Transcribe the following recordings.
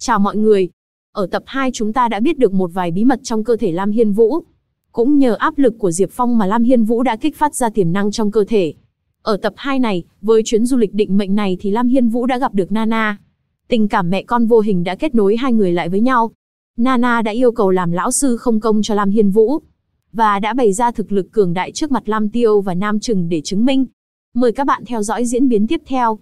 Chào mọi người. Ở tập 2 chúng ta đã biết được một vài bí mật trong cơ thể Lam Hiên Vũ. Cũng nhờ áp lực của Diệp Phong mà Lam Hiên Vũ đã kích phát ra tiềm năng trong cơ thể. Ở tập 2 này, với chuyến du lịch định mệnh này thì Lam Hiên Vũ đã gặp được Nana. Tình cảm mẹ con vô hình đã kết nối hai người lại với nhau. Nana đã yêu cầu làm lão sư không công cho Lam Hiên Vũ. Và đã bày ra thực lực cường đại trước mặt Lam Tiêu và Nam Trừng để chứng minh. Mời các bạn theo dõi diễn biến tiếp theo.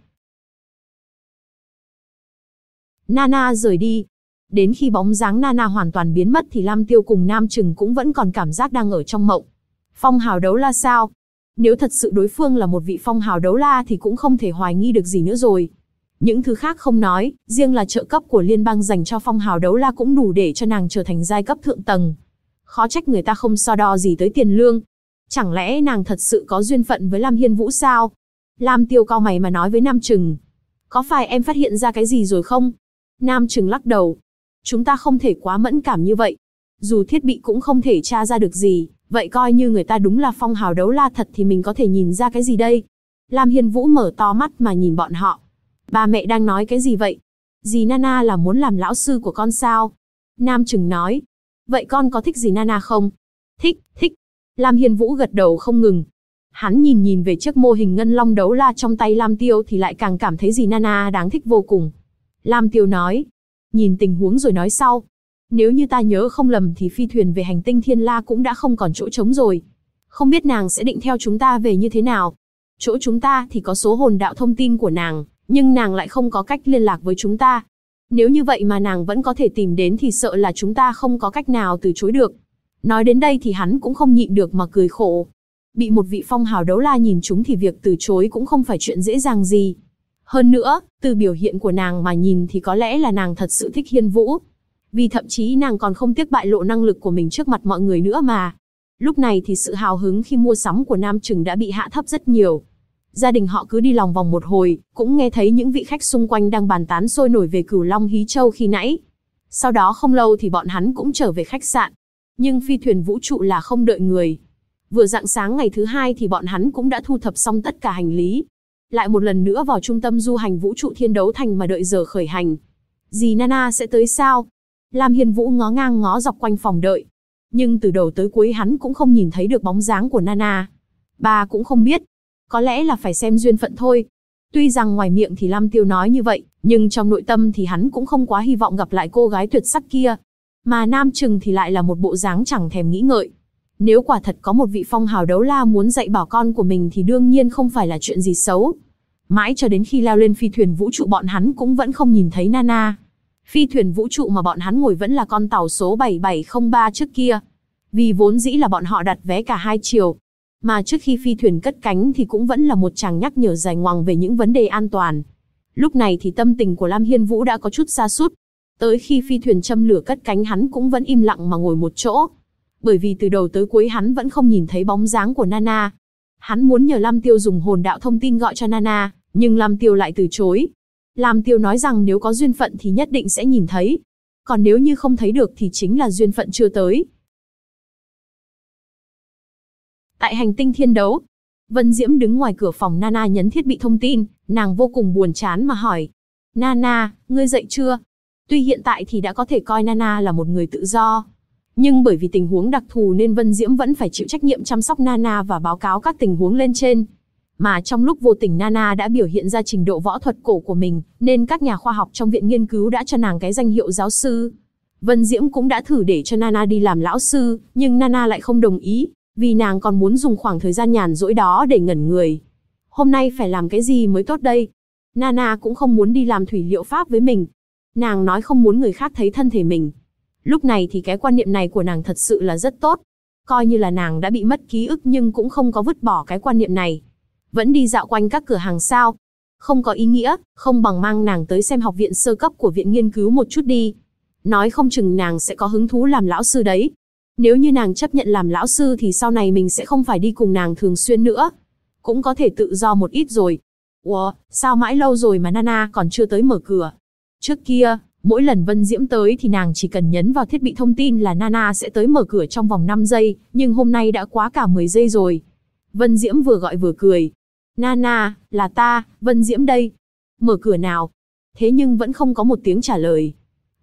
Nana rời đi. Đến khi bóng dáng Nana hoàn toàn biến mất thì Lam Tiêu cùng Nam Trừng cũng vẫn còn cảm giác đang ở trong mộng. Phong hào đấu la sao? Nếu thật sự đối phương là một vị phong hào đấu la thì cũng không thể hoài nghi được gì nữa rồi. Những thứ khác không nói, riêng là trợ cấp của liên bang dành cho phong hào đấu la cũng đủ để cho nàng trở thành giai cấp thượng tầng. Khó trách người ta không so đo gì tới tiền lương. Chẳng lẽ nàng thật sự có duyên phận với Lam Hiên Vũ sao? Lam Tiêu cau mày mà nói với Nam Trừng. Có phải em phát hiện ra cái gì rồi không? Nam Trừng lắc đầu. Chúng ta không thể quá mẫn cảm như vậy. Dù thiết bị cũng không thể tra ra được gì, vậy coi như người ta đúng là phong hào đấu la thật thì mình có thể nhìn ra cái gì đây? Lam Hiên Vũ mở to mắt mà nhìn bọn họ. Ba mẹ đang nói cái gì vậy? Dì Nana là muốn làm lão sư của con sao? Nam Trừng nói. Vậy con có thích dì Nana không? Thích, thích. Lam Hiên Vũ gật đầu không ngừng. Hắn nhìn về chiếc mô hình ngân long đấu la trong tay Lam Tiêu thì lại càng cảm thấy dì Nana đáng thích vô cùng. Lam Tiêu nói. Nhìn tình huống rồi nói sau. Nếu như ta nhớ không lầm thì phi thuyền về hành tinh Thiên La cũng đã không còn chỗ trống rồi. Không biết nàng sẽ định theo chúng ta về như thế nào. Chỗ chúng ta thì có số hồn đạo thông tin của nàng, nhưng nàng lại không có cách liên lạc với chúng ta. Nếu như vậy mà nàng vẫn có thể tìm đến thì sợ là chúng ta không có cách nào từ chối được. Nói đến đây thì hắn cũng không nhịn được mà cười khổ. Bị một vị phong hào đấu la nhìn trúng thì việc từ chối cũng không phải chuyện dễ dàng gì. Hơn nữa, từ biểu hiện của nàng mà nhìn thì có lẽ là nàng thật sự thích Hiên Vũ. Vì thậm chí nàng còn không tiếc bại lộ năng lực của mình trước mặt mọi người nữa mà. Lúc này thì sự hào hứng khi mua sắm của Nam Trừng đã bị hạ thấp rất nhiều. Gia đình họ cứ đi lòng vòng một hồi, cũng nghe thấy những vị khách xung quanh đang bàn tán sôi nổi về Cửu Long Hí Châu khi nãy. Sau đó không lâu thì bọn hắn cũng trở về khách sạn. Nhưng phi thuyền vũ trụ là không đợi người. Vừa rạng sáng ngày thứ hai thì bọn hắn cũng đã thu thập xong tất cả hành lý. Lại một lần nữa vào trung tâm du hành vũ trụ Thiên Đấu Thành mà đợi giờ khởi hành. Dì Nana sẽ tới sao? Lam Hiên Vũ ngó ngang ngó dọc quanh phòng đợi. Nhưng từ đầu tới cuối hắn cũng không nhìn thấy được bóng dáng của Nana. Bà cũng không biết. Có lẽ là phải xem duyên phận thôi. Tuy rằng ngoài miệng thì Lam Tiêu nói như vậy, nhưng trong nội tâm thì hắn cũng không quá hy vọng gặp lại cô gái tuyệt sắc kia. Mà Nam Trừng thì lại là một bộ dáng chẳng thèm nghĩ ngợi. Nếu quả thật có một vị phong hào đấu la muốn dạy bảo con của mình thì đương nhiên không phải là chuyện gì xấu. Mãi cho đến khi leo lên phi thuyền vũ trụ bọn hắn cũng vẫn không nhìn thấy Nana. Phi thuyền vũ trụ mà bọn hắn ngồi vẫn là con tàu số 7703 trước kia. Vì vốn dĩ là bọn họ đặt vé cả hai chiều. Mà trước khi phi thuyền cất cánh thì cũng vẫn là một tràng nhắc nhở dài ngoằng về những vấn đề an toàn. Lúc này thì tâm tình của Lam Hiên Vũ đã có chút sa sút. Tới khi phi thuyền châm lửa cất cánh hắn cũng vẫn im lặng mà ngồi một chỗ. Bởi vì từ đầu tới cuối hắn vẫn không nhìn thấy bóng dáng của Nana. Hắn muốn nhờ Lam Tiêu dùng hồn đạo thông tin gọi cho Nana, nhưng Lam Tiêu lại từ chối. Lam Tiêu nói rằng nếu có duyên phận thì nhất định sẽ nhìn thấy. Còn nếu như không thấy được thì chính là duyên phận chưa tới. Tại hành tinh Thiên Đấu, Vân Diễm đứng ngoài cửa phòng Nana nhấn thiết bị thông tin, nàng vô cùng buồn chán mà hỏi. Nana, ngươi dậy chưa? Tuy hiện tại thì đã có thể coi Nana là một người tự do. Nhưng bởi vì tình huống đặc thù nên Vân Diễm vẫn phải chịu trách nhiệm chăm sóc Nana và báo cáo các tình huống lên trên. Mà trong lúc vô tình Nana đã biểu hiện ra trình độ võ thuật cổ của mình, nên các nhà khoa học trong viện nghiên cứu đã cho nàng cái danh hiệu giáo sư. Vân Diễm cũng đã thử để cho Nana đi làm lão sư, nhưng Nana lại không đồng ý, vì nàng còn muốn dùng khoảng thời gian nhàn rỗi đó để ngẩn người. Hôm nay phải làm cái gì mới tốt đây? Nana cũng không muốn đi làm thủy liệu pháp với mình. Nàng nói không muốn người khác thấy thân thể mình. Lúc này thì cái quan niệm này của nàng thật sự là rất tốt. Coi như là nàng đã bị mất ký ức nhưng cũng không có vứt bỏ cái quan niệm này. Vẫn đi dạo quanh các cửa hàng sao? Không có ý nghĩa, không bằng mang nàng tới xem học viện sơ cấp của viện nghiên cứu một chút đi. Nói không chừng nàng sẽ có hứng thú làm lão sư đấy. Nếu như nàng chấp nhận làm lão sư thì sau này mình sẽ không phải đi cùng nàng thường xuyên nữa. Cũng có thể tự do một ít rồi. Ủa, sao mãi lâu rồi mà Nana còn chưa tới mở cửa? Trước kia, mỗi lần Vân Diễm tới thì nàng chỉ cần nhấn vào thiết bị thông tin là Nana sẽ tới mở cửa trong vòng 5 giây, nhưng hôm nay đã quá cả 10 giây rồi. Vân Diễm vừa gọi vừa cười. Nana, là ta, Vân Diễm đây. Mở cửa nào. Thế nhưng vẫn không có một tiếng trả lời.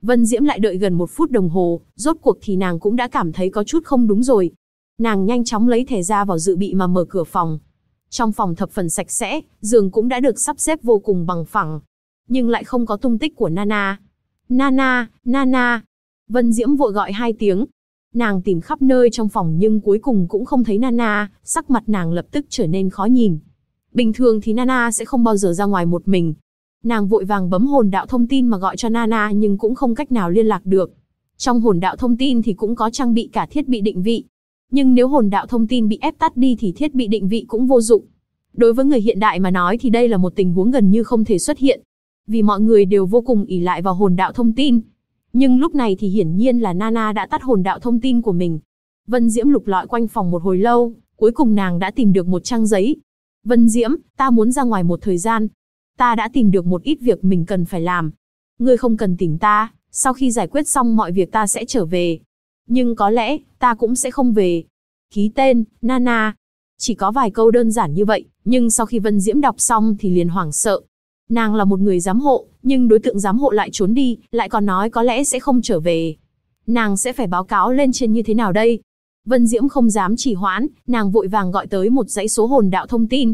Vân Diễm lại đợi gần 1 phút đồng hồ, rốt cuộc thì nàng cũng đã cảm thấy có chút không đúng rồi. Nàng nhanh chóng lấy thẻ ra vào dự bị mà mở cửa phòng. Trong phòng thập phần sạch sẽ, giường cũng đã được sắp xếp vô cùng bằng phẳng. Nhưng lại không có tung tích của Nana. Nana, Nana. Vân Diễm vội gọi 2 tiếng. Nàng tìm khắp nơi trong phòng nhưng cuối cùng cũng không thấy Nana, sắc mặt nàng lập tức trở nên khó nhìn. Bình thường thì Nana sẽ không bao giờ ra ngoài một mình. Nàng vội vàng bấm hồn đạo thông tin mà gọi cho Nana nhưng cũng không cách nào liên lạc được. Trong hồn đạo thông tin thì cũng có trang bị cả thiết bị định vị. Nhưng nếu hồn đạo thông tin bị ép tắt đi thì thiết bị định vị cũng vô dụng. Đối với người hiện đại mà nói thì đây là một tình huống gần như không thể xuất hiện. Vì mọi người đều vô cùng ỷ lại vào hồn đạo thông tin. Nhưng lúc này thì hiển nhiên là Nana đã tắt hồn đạo thông tin của mình. Vân Diễm lục lọi quanh phòng một hồi lâu, cuối cùng nàng đã tìm được một trang giấy. Vân Diễm, ta muốn ra ngoài một thời gian. Ta đã tìm được một ít việc mình cần phải làm. Ngươi không cần tìm ta, sau khi giải quyết xong mọi việc ta sẽ trở về. Nhưng có lẽ, ta cũng sẽ không về. Ký tên, Nana. Chỉ có vài câu đơn giản như vậy, nhưng sau khi Vân Diễm đọc xong thì liền hoảng sợ. Nàng là một người giám hộ, nhưng đối tượng giám hộ lại trốn đi, lại còn nói có lẽ sẽ không trở về. Nàng sẽ phải báo cáo lên trên như thế nào đây? Vân Diễm không dám trì hoãn, nàng vội vàng gọi tới một dãy số hồn đạo thông tin.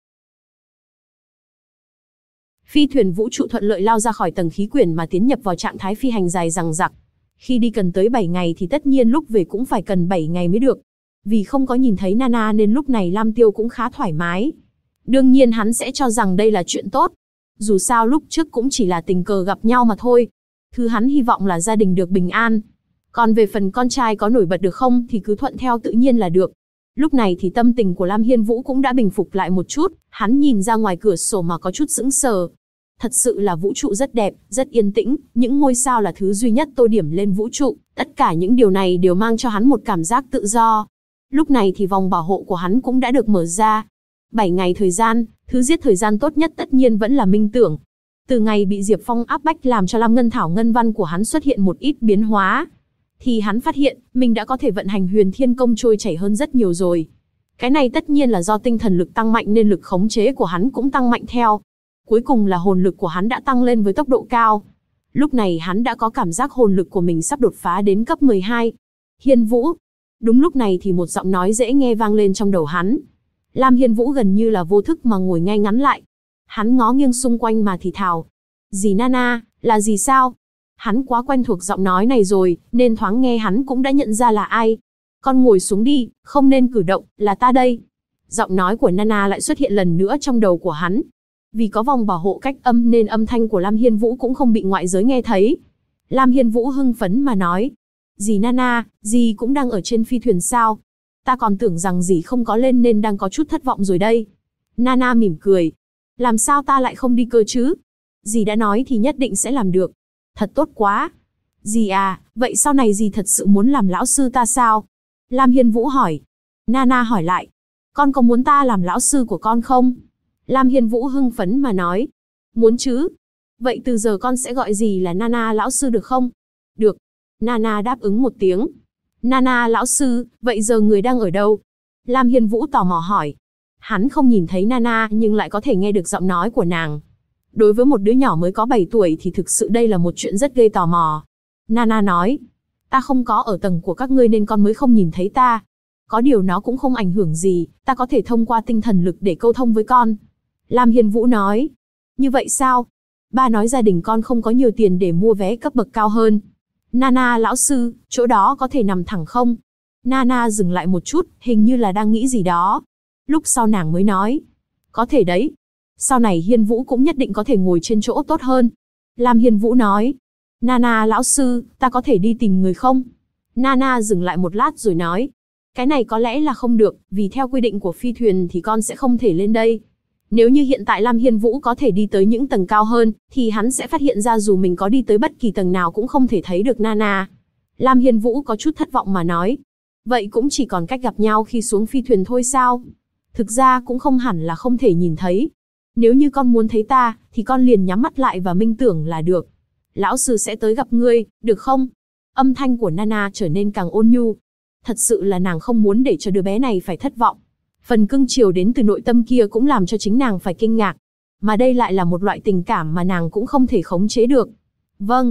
Phi thuyền vũ trụ thuận lợi lao ra khỏi tầng khí quyển mà tiến nhập vào trạng thái phi hành dài dằng dặc. Khi đi cần tới 7 ngày thì tất nhiên lúc về cũng phải cần 7 ngày mới được. Vì không có nhìn thấy Nana nên lúc này Lam Tiêu cũng khá thoải mái. Đương nhiên hắn sẽ cho rằng đây là chuyện tốt. Dù sao lúc trước cũng chỉ là tình cờ gặp nhau mà thôi. Thứ hắn hy vọng là gia đình được bình an. Còn về phần con trai có nổi bật được không thì cứ thuận theo tự nhiên là được. Lúc này thì tâm tình của Lam Hiên Vũ cũng đã bình phục lại một chút, hắn nhìn ra ngoài cửa sổ mà có chút sững sờ. Thật sự là vũ trụ rất đẹp, rất yên tĩnh, những ngôi sao là thứ duy nhất tô điểm lên vũ trụ, tất cả những điều này đều mang cho hắn một cảm giác tự do. Lúc này thì vòng bảo hộ của hắn cũng đã được mở ra. 7 ngày thời gian, thứ giết thời gian tốt nhất tất nhiên vẫn là Minh Tưởng. Từ ngày bị Diệp Phong áp bách làm cho Lam Ngân Thảo Ngân Văn của hắn xuất hiện một ít biến hóa, thì hắn phát hiện mình đã có thể vận hành Huyền Thiên Công trôi chảy hơn rất nhiều rồi. Cái này tất nhiên là do tinh thần lực tăng mạnh nên lực khống chế của hắn cũng tăng mạnh theo. Cuối cùng là hồn lực của hắn đã tăng lên với tốc độ cao. Lúc này hắn đã có cảm giác hồn lực của mình sắp đột phá đến cấp 12. Hiên Vũ. Đúng lúc này thì một giọng nói dễ nghe vang lên trong đầu hắn. Lam Hiên Vũ gần như là vô thức mà ngồi ngay ngắn lại. Hắn ngó nghiêng xung quanh mà thì thào. Dì Nana, là gì sao? Hắn quá quen thuộc giọng nói này rồi, nên thoáng nghe hắn cũng đã nhận ra là ai. Con ngồi xuống đi, không nên cử động, là ta đây. Giọng nói của Nana lại xuất hiện lần nữa trong đầu của hắn. Vì có vòng bảo hộ cách âm nên âm thanh của Lam Hiên Vũ cũng không bị ngoại giới nghe thấy. Lam Hiên Vũ hưng phấn mà nói. Dì Nana, dì cũng đang ở trên phi thuyền sao? Ta còn tưởng rằng dì không có lên nên đang có chút thất vọng rồi đây. Nana mỉm cười. Làm sao ta lại không đi cơ chứ? Dì đã nói thì nhất định sẽ làm được. Thật tốt quá. Dì à, vậy sau này dì thật sự muốn làm lão sư ta sao? Lam Hiên Vũ hỏi. Nana hỏi lại. Con có muốn ta làm lão sư của con không? Lam Hiên Vũ hưng phấn mà nói. Muốn chứ. Vậy từ giờ con sẽ gọi dì là Nana lão sư được không? Được. Nana đáp ứng một tiếng. Nana lão sư, vậy giờ người đang ở đâu? Lam Hiên Vũ tò mò hỏi. Hắn không nhìn thấy Nana nhưng lại có thể nghe được giọng nói của nàng. Đối với một đứa nhỏ mới có 7 tuổi thì thực sự đây là một chuyện rất gây tò mò. Nana nói. Ta không có ở tầng của các ngươi nên con mới không nhìn thấy ta. Có điều nó cũng không ảnh hưởng gì, ta có thể thông qua tinh thần lực để câu thông với con. Lam Hiên Vũ nói. Như vậy sao? Ba nói gia đình con không có nhiều tiền để mua vé cấp bậc cao hơn. Nana lão sư, chỗ đó có thể nằm thẳng không? Nana dừng lại một chút, hình như là đang nghĩ gì đó. Lúc sau nàng mới nói. Có thể đấy. Sau này Hiên Vũ cũng nhất định có thể ngồi trên chỗ tốt hơn. Lam Hiên Vũ nói. Nana lão sư, ta có thể đi tìm người không? Nana dừng lại một lát rồi nói. Cái này có lẽ là không được, vì theo quy định của phi thuyền thì con sẽ không thể lên đây. Nếu như hiện tại Lam Hiên Vũ có thể đi tới những tầng cao hơn, thì hắn sẽ phát hiện ra dù mình có đi tới bất kỳ tầng nào cũng không thể thấy được Nana. Lam Hiên Vũ có chút thất vọng mà nói. Vậy cũng chỉ còn cách gặp nhau khi xuống phi thuyền thôi sao? Thực ra cũng không hẳn là không thể nhìn thấy. Nếu như con muốn thấy ta, thì con liền nhắm mắt lại và minh tưởng là được. Lão sư sẽ tới gặp ngươi, được không? Âm thanh của Nana trở nên càng ôn nhu. Thật sự là nàng không muốn để cho đứa bé này phải thất vọng. Phần cưng chiều đến từ nội tâm kia cũng làm cho chính nàng phải kinh ngạc. Mà đây lại là một loại tình cảm mà nàng cũng không thể khống chế được. Vâng.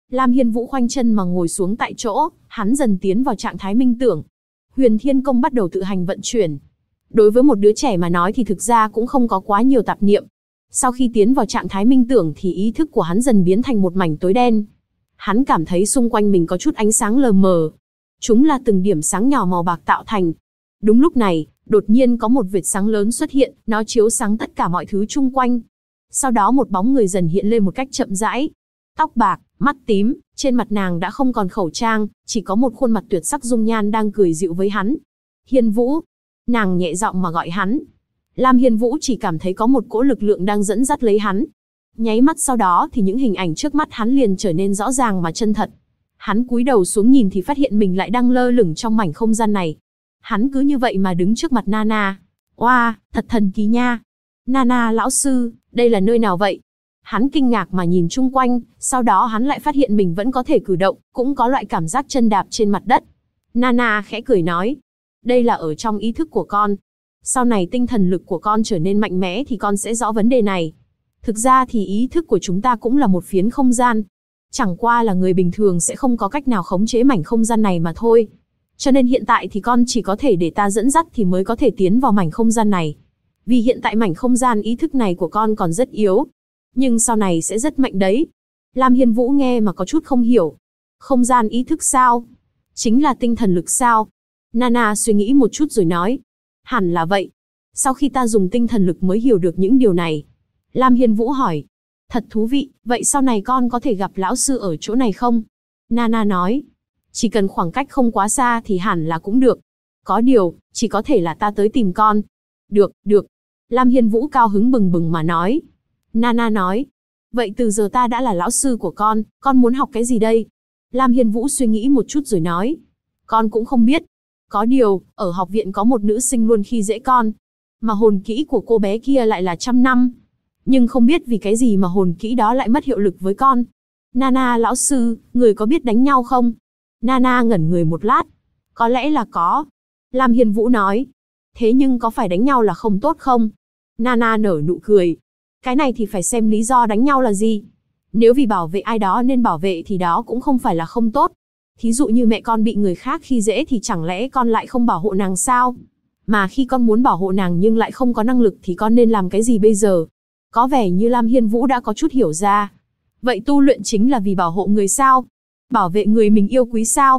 Lam Hiên Vũ khoanh chân mà ngồi xuống tại chỗ, hắn dần tiến vào trạng thái minh tưởng. Huyền Thiên Công bắt đầu tự hành vận chuyển. Đối với một đứa trẻ mà nói thì thực ra cũng không có quá nhiều tạp niệm. Sau khi tiến vào trạng thái minh tưởng thì ý thức của hắn dần biến thành một mảnh tối đen. Hắn cảm thấy xung quanh mình có chút ánh sáng lờ mờ. Chúng là từng điểm sáng nhỏ màu bạc tạo thành. Đúng lúc này, đột nhiên có một vệt sáng lớn xuất hiện, nó chiếu sáng tất cả mọi thứ chung quanh. Sau đó một bóng người dần hiện lên một cách chậm rãi. Tóc bạc, mắt tím, trên mặt nàng đã không còn khẩu trang, chỉ có một khuôn mặt tuyệt sắc dung nhan đang cười dịu với hắn. Hiên Vũ. Nàng nhẹ giọng mà gọi hắn. Lam Hiên Vũ chỉ cảm thấy có một cỗ lực lượng đang dẫn dắt lấy hắn. Nháy mắt sau đó thì những hình ảnh trước mắt hắn liền trở nên rõ ràng mà chân thật. Hắn cúi đầu xuống nhìn thì phát hiện mình lại đang lơ lửng trong mảnh không gian này. Hắn cứ như vậy mà đứng trước mặt Nana. Oa, thật thần kỳ nha. Nana lão sư, đây là nơi nào vậy? Hắn kinh ngạc mà nhìn chung quanh, sau đó hắn lại phát hiện mình vẫn có thể cử động, cũng có loại cảm giác chân đạp trên mặt đất. Nana khẽ cười nói, đây là ở trong ý thức của con. Sau này tinh thần lực của con trở nên mạnh mẽ thì con sẽ rõ vấn đề này. Thực ra thì ý thức của chúng ta cũng là một phiến không gian. Chẳng qua là người bình thường sẽ không có cách nào khống chế mảnh không gian này mà thôi. Cho nên hiện tại thì con chỉ có thể để ta dẫn dắt thì mới có thể tiến vào mảnh không gian này. Vì hiện tại mảnh không gian ý thức này của con còn rất yếu. Nhưng sau này sẽ rất mạnh đấy. Lam Hiên Vũ nghe mà có chút không hiểu. Không gian ý thức sao? Chính là tinh thần lực sao? Nana suy nghĩ một chút rồi nói. Hẳn là vậy. Sau khi ta dùng tinh thần lực mới hiểu được những điều này. Lam Hiên Vũ hỏi. Thật thú vị, vậy sau này con có thể gặp lão sư ở chỗ này không? Nana nói. Chỉ cần khoảng cách không quá xa thì hẳn là cũng được. Có điều, chỉ có thể là ta tới tìm con. Được, được. Lam Hiên Vũ cao hứng bừng bừng mà nói. Nana nói. Vậy từ giờ ta đã là lão sư của con muốn học cái gì đây? Lam Hiên Vũ suy nghĩ một chút rồi nói. Con cũng không biết. Có điều, ở học viện có một nữ sinh luôn khi dễ con. Mà hồn kỹ của cô bé kia lại là 100 năm. Nhưng không biết vì cái gì mà hồn kỹ đó lại mất hiệu lực với con. Nana lão sư, người có biết đánh nhau không? Nana ngẩn người một lát. Có lẽ là có. Lam Hiên Vũ nói. Thế nhưng có phải đánh nhau là không tốt không? Nana nở nụ cười. Cái này thì phải xem lý do đánh nhau là gì. Nếu vì bảo vệ ai đó nên bảo vệ thì đó cũng không phải là không tốt. Thí dụ như mẹ con bị người khác khi dễ thì chẳng lẽ con lại không bảo hộ nàng sao? Mà khi con muốn bảo hộ nàng nhưng lại không có năng lực thì con nên làm cái gì bây giờ? Có vẻ như Lam Hiên Vũ đã có chút hiểu ra. Vậy tu luyện chính là vì bảo hộ người sao? Bảo vệ người mình yêu quý sao?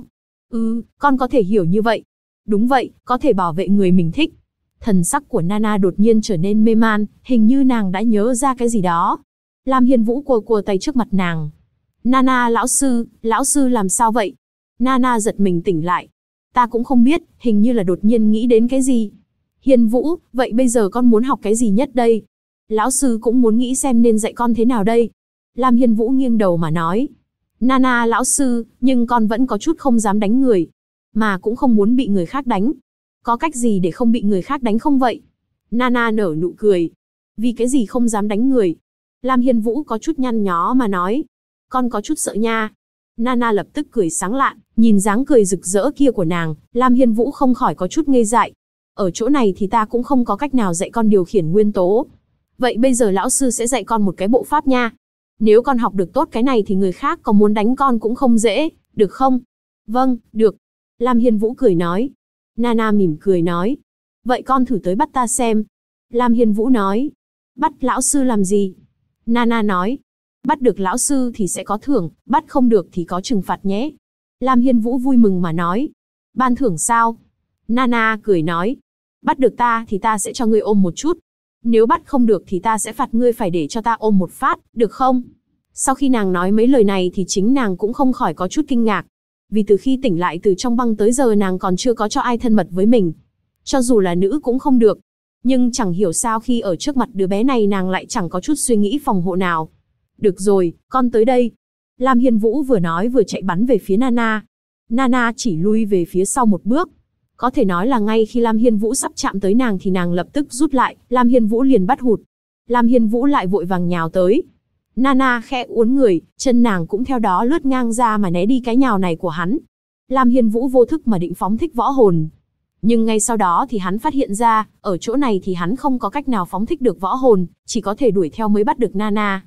Con có thể hiểu như vậy. Đúng vậy, có thể bảo vệ người mình thích. Thần sắc của Nana đột nhiên trở nên mê man, hình như nàng đã nhớ ra cái gì đó. Lam Hiên Vũ cua tay trước mặt nàng. Nana lão sư làm sao vậy? Nana giật mình tỉnh lại. Ta cũng không biết, hình như là đột nhiên nghĩ đến cái gì. Hiên Vũ, vậy bây giờ con muốn học cái gì nhất đây? Lão sư cũng muốn nghĩ xem nên dạy con thế nào đây. Lam Hiên Vũ nghiêng đầu mà nói. Nana lão sư, nhưng con vẫn có chút không dám đánh người. Mà cũng không muốn bị người khác đánh. Có cách gì để không bị người khác đánh không vậy? Nana nở nụ cười. Vì cái gì không dám đánh người? Lam Hiên Vũ có chút nhăn nhó mà nói. Con có chút sợ nha. Nana lập tức cười sáng lạn, nhìn dáng cười rực rỡ kia của nàng, Lam Hiên Vũ không khỏi có chút ngây dại. Ở chỗ này thì ta cũng không có cách nào dạy con điều khiển nguyên tố. Vậy bây giờ lão sư sẽ dạy con một cái bộ pháp nha. Nếu con học được tốt cái này thì người khác có muốn đánh con cũng không dễ, được không? Vâng, được. Lam Hiên Vũ cười nói. Nana mỉm cười nói. Vậy con thử tới bắt ta xem. Lam Hiên Vũ nói. Bắt lão sư làm gì? Nana nói. Bắt được lão sư thì sẽ có thưởng, bắt không được thì có trừng phạt nhé. Lam Hiên Vũ vui mừng mà nói. Ban thưởng sao? Nana cười nói. Bắt được ta thì ta sẽ cho ngươi ôm một chút. Nếu bắt không được thì ta sẽ phạt ngươi phải để cho ta ôm một phát, được không? Sau khi nàng nói mấy lời này thì chính nàng cũng không khỏi có chút kinh ngạc. Vì từ khi tỉnh lại từ trong băng tới giờ nàng còn chưa có cho ai thân mật với mình. Cho dù là nữ cũng không được. Nhưng chẳng hiểu sao khi ở trước mặt đứa bé này nàng lại chẳng có chút suy nghĩ phòng hộ nào. Được rồi, con tới đây. Lam Hiên Vũ vừa nói vừa chạy bắn về phía Nana. Nana chỉ lui về phía sau một bước. Có thể nói là ngay khi Lam Hiên Vũ sắp chạm tới nàng thì nàng lập tức rút lại, Lam Hiên Vũ liền bắt hụt. Lam Hiên Vũ lại vội vàng nhào tới. Nana khẽ uốn người, chân nàng cũng theo đó lướt ngang ra mà né đi cái nhào này của hắn. Lam Hiên Vũ vô thức mà định phóng thích võ hồn. Nhưng ngay sau đó thì hắn phát hiện ra, ở chỗ này thì hắn không có cách nào phóng thích được võ hồn, chỉ có thể đuổi theo mới bắt được Nana.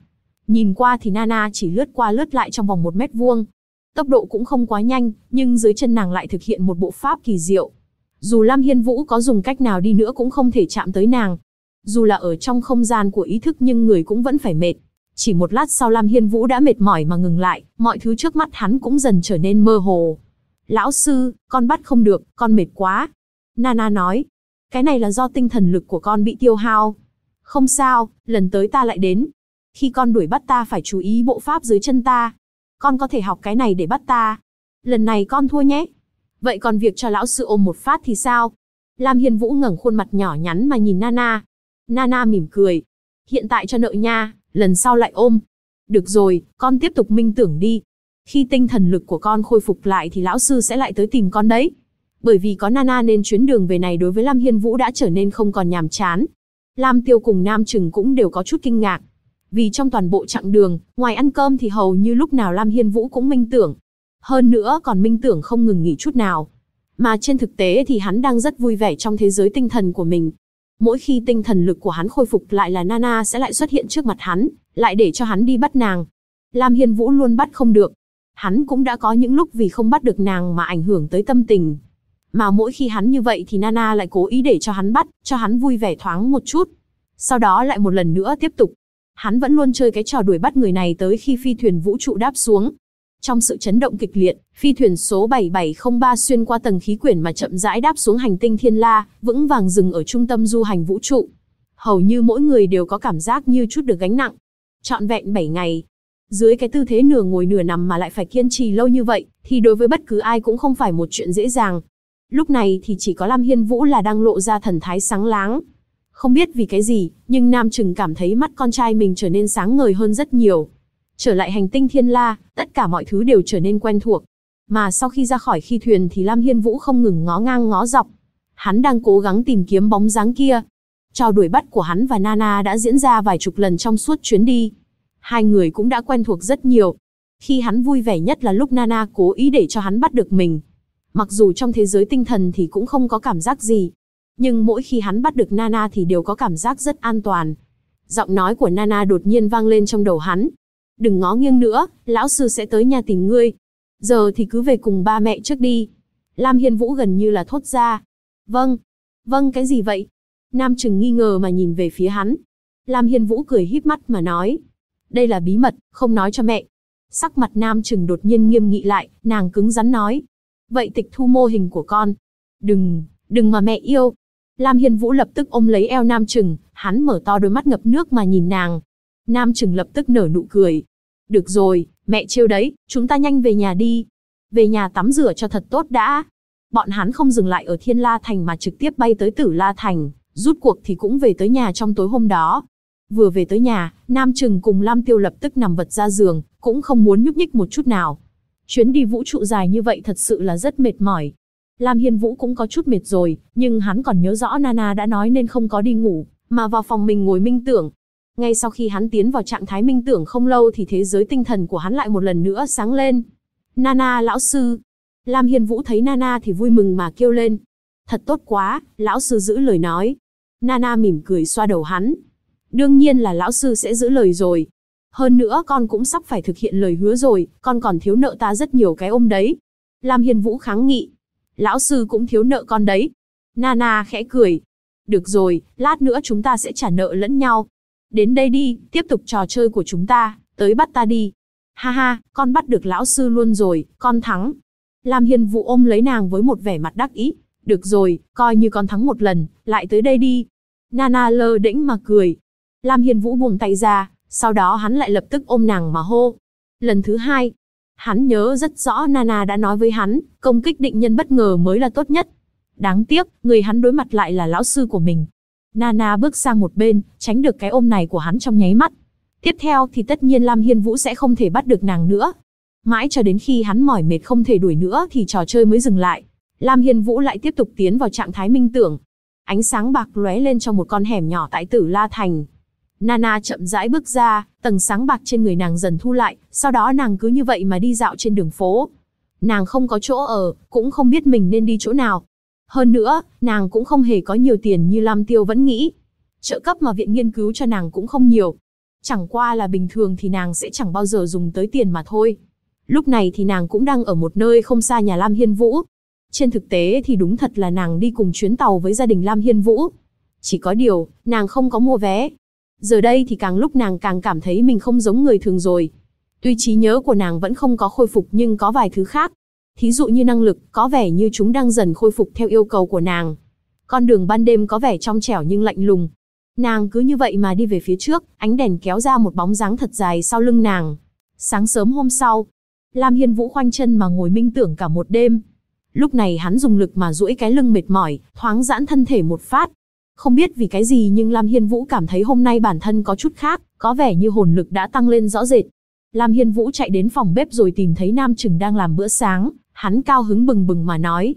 Nhìn qua thì Nana chỉ lướt qua lướt lại trong vòng 1 mét vuông. Tốc độ cũng không quá nhanh, nhưng dưới chân nàng lại thực hiện một bộ pháp kỳ diệu. Dù Lam Hiên Vũ có dùng cách nào đi nữa cũng không thể chạm tới nàng. Dù là ở trong không gian của ý thức nhưng người cũng vẫn phải mệt. Chỉ một lát sau Lam Hiên Vũ đã mệt mỏi mà ngừng lại, mọi thứ trước mắt hắn cũng dần trở nên mơ hồ. Lão sư, con bắt không được, con mệt quá. Nana nói, cái này là do tinh thần lực của con bị tiêu hao. Không sao, lần tới ta lại đến. Khi con đuổi bắt ta phải chú ý bộ pháp dưới chân ta. Con có thể học cái này để bắt ta. Lần này con thua nhé. Vậy còn việc cho lão sư ôm một phát thì sao? Lam Hiên Vũ ngẩng khuôn mặt nhỏ nhắn mà nhìn Nana. Nana mỉm cười. Hiện tại cho nợ nha, lần sau lại ôm. Được rồi, con tiếp tục minh tưởng đi. Khi tinh thần lực của con khôi phục lại thì lão sư sẽ lại tới tìm con đấy. Bởi vì có Nana nên chuyến đường về này đối với Lam Hiên Vũ đã trở nên không còn nhàm chán. Lam Tiêu cùng Nam Trừng cũng đều có chút kinh ngạc. Vì trong toàn bộ chặng đường, ngoài ăn cơm thì hầu như lúc nào Lam Hiên Vũ cũng minh tưởng. Hơn nữa còn minh tưởng không ngừng nghỉ chút nào. Mà trên thực tế thì hắn đang rất vui vẻ trong thế giới tinh thần của mình. Mỗi khi tinh thần lực của hắn khôi phục lại là Nana sẽ lại xuất hiện trước mặt hắn, lại để cho hắn đi bắt nàng. Lam Hiên Vũ luôn bắt không được. Hắn cũng đã có những lúc vì không bắt được nàng mà ảnh hưởng tới tâm tình. Mà mỗi khi hắn như vậy thì Nana lại cố ý để cho hắn bắt, cho hắn vui vẻ thoáng một chút. Sau đó lại một lần nữa tiếp tục. Hắn vẫn luôn chơi cái trò đuổi bắt người này tới khi phi thuyền vũ trụ đáp xuống. Trong sự chấn động kịch liệt, phi thuyền số 7703 xuyên qua tầng khí quyển mà chậm rãi đáp xuống hành tinh Thiên La, vững vàng dừng ở trung tâm du hành vũ trụ. Hầu như mỗi người đều có cảm giác như chút được gánh nặng. Trọn vẹn 7 ngày. Dưới cái tư thế nửa ngồi nửa nằm mà lại phải kiên trì lâu như vậy, thì đối với bất cứ ai cũng không phải một chuyện dễ dàng. Lúc này thì chỉ có Lam Hiên Vũ là đang lộ ra thần thái sáng láng. Không biết vì cái gì, nhưng Nam Trừng cảm thấy mắt con trai mình trở nên sáng ngời hơn rất nhiều. Trở lại hành tinh Thiên La, tất cả mọi thứ đều trở nên quen thuộc. Mà sau khi ra khỏi khi thuyền thì Lam Hiên Vũ không ngừng ngó ngang ngó dọc. Hắn đang cố gắng tìm kiếm bóng dáng kia. Trò đuổi bắt của hắn và Nana đã diễn ra vài chục lần trong suốt chuyến đi. Hai người cũng đã quen thuộc rất nhiều. Khi hắn vui vẻ nhất là lúc Nana cố ý để cho hắn bắt được mình. Mặc dù trong thế giới tinh thần thì cũng không có cảm giác gì. Nhưng mỗi khi hắn bắt được Nana thì đều có cảm giác rất an toàn. Giọng nói của Nana đột nhiên vang lên trong đầu hắn. Đừng ngó nghiêng nữa, lão sư sẽ tới nhà tìm ngươi. Giờ thì cứ về cùng ba mẹ trước đi. Lam Hiên Vũ gần như là thốt ra. Vâng. Vâng, cái gì vậy? Nam Trừng nghi ngờ mà nhìn về phía hắn. Lam Hiên Vũ cười híp mắt mà nói. Đây là bí mật, không nói cho mẹ. Sắc mặt Nam Trừng đột nhiên nghiêm nghị lại, nàng cứng rắn nói. Vậy tịch thu mô hình của con. Đừng mà mẹ yêu. Lam Hiên Vũ lập tức ôm lấy eo Nam Trừng, hắn mở to đôi mắt ngập nước mà nhìn nàng. Nam Trừng lập tức nở nụ cười. Được rồi, mẹ trêu đấy, chúng ta nhanh về nhà đi. Về nhà tắm rửa cho thật tốt đã. Bọn hắn không dừng lại ở Thiên La Thành mà trực tiếp bay tới Tử La Thành, rút cuộc thì cũng về tới nhà trong tối hôm đó. Vừa về tới nhà, Nam Trừng cùng Lam Tiêu lập tức nằm vật ra giường, cũng không muốn nhúc nhích một chút nào. Chuyến đi vũ trụ dài như vậy thật sự là rất mệt mỏi. Lam Hiên Vũ cũng có chút mệt rồi, nhưng hắn còn nhớ rõ Nana đã nói nên không có đi ngủ, mà vào phòng mình ngồi minh tưởng. Ngay sau khi hắn tiến vào trạng thái minh tưởng không lâu thì thế giới tinh thần của hắn lại một lần nữa sáng lên. Nana lão sư. Lam Hiên Vũ thấy Nana thì vui mừng mà kêu lên. Thật tốt quá, lão sư giữ lời nói. Nana mỉm cười xoa đầu hắn. Đương nhiên là lão sư sẽ giữ lời rồi. Hơn nữa con cũng sắp phải thực hiện lời hứa rồi, con còn thiếu nợ ta rất nhiều cái ôm đấy. Lam Hiên Vũ kháng nghị. Lão sư cũng thiếu nợ con đấy. Nana khẽ cười. Được rồi, lát nữa chúng ta sẽ trả nợ lẫn nhau. Đến đây đi, tiếp tục trò chơi của chúng ta, tới bắt ta đi. Ha ha, con bắt được lão sư luôn rồi, con thắng. Lam Hiên Vũ ôm lấy nàng với một vẻ mặt đắc ý. Được rồi, coi như con thắng một lần, lại tới đây đi. Nana lơ đễnh mà cười. Lam Hiên Vũ buông tay ra, sau đó hắn lại lập tức ôm nàng mà hô. Lần thứ hai, hắn nhớ rất rõ Nana đã nói với hắn, công kích định nhân bất ngờ mới là tốt nhất. Đáng tiếc, người hắn đối mặt lại là lão sư của mình. Nana bước sang một bên, tránh được cái ôm này của hắn trong nháy mắt. Tiếp theo thì tất nhiên Lam Hiên Vũ sẽ không thể bắt được nàng nữa. Mãi cho đến khi hắn mỏi mệt không thể đuổi nữa thì trò chơi mới dừng lại. Lam Hiên Vũ lại tiếp tục tiến vào trạng thái minh tưởng. Ánh sáng bạc lóe lên trong một con hẻm nhỏ tại Tử La Thành. Nana chậm rãi bước ra, tầng sáng bạc trên người nàng dần thu lại, sau đó nàng cứ như vậy mà đi dạo trên đường phố. Nàng không có chỗ ở, cũng không biết mình nên đi chỗ nào. Hơn nữa, nàng cũng không hề có nhiều tiền như Lam Tiêu vẫn nghĩ. Trợ cấp mà viện nghiên cứu cho nàng cũng không nhiều. Chẳng qua là bình thường thì nàng sẽ chẳng bao giờ dùng tới tiền mà thôi. Lúc này thì nàng cũng đang ở một nơi không xa nhà Lam Hiên Vũ. Trên thực tế thì đúng thật là nàng đi cùng chuyến tàu với gia đình Lam Hiên Vũ. Chỉ có điều, nàng không có mua vé. Giờ đây thì càng lúc nàng càng cảm thấy mình không giống người thường rồi. Tuy trí nhớ của nàng vẫn không có khôi phục nhưng có vài thứ khác. Thí dụ như năng lực, có vẻ như chúng đang dần khôi phục theo yêu cầu của nàng. Con đường ban đêm có vẻ trong trẻo nhưng lạnh lùng. Nàng cứ như vậy mà đi về phía trước, ánh đèn kéo ra một bóng dáng thật dài sau lưng nàng. Sáng sớm hôm sau, Lam Hiên Vũ khoanh chân mà ngồi minh tưởng cả một đêm. Lúc này hắn dùng lực mà duỗi cái lưng mệt mỏi, thoáng giãn thân thể một phát. Không biết vì cái gì nhưng Lam Hiên Vũ cảm thấy hôm nay bản thân có chút khác, có vẻ như hồn lực đã tăng lên rõ rệt. Lam Hiên Vũ chạy đến phòng bếp rồi tìm thấy Nam Trừng đang làm bữa sáng, hắn cao hứng bừng bừng mà nói.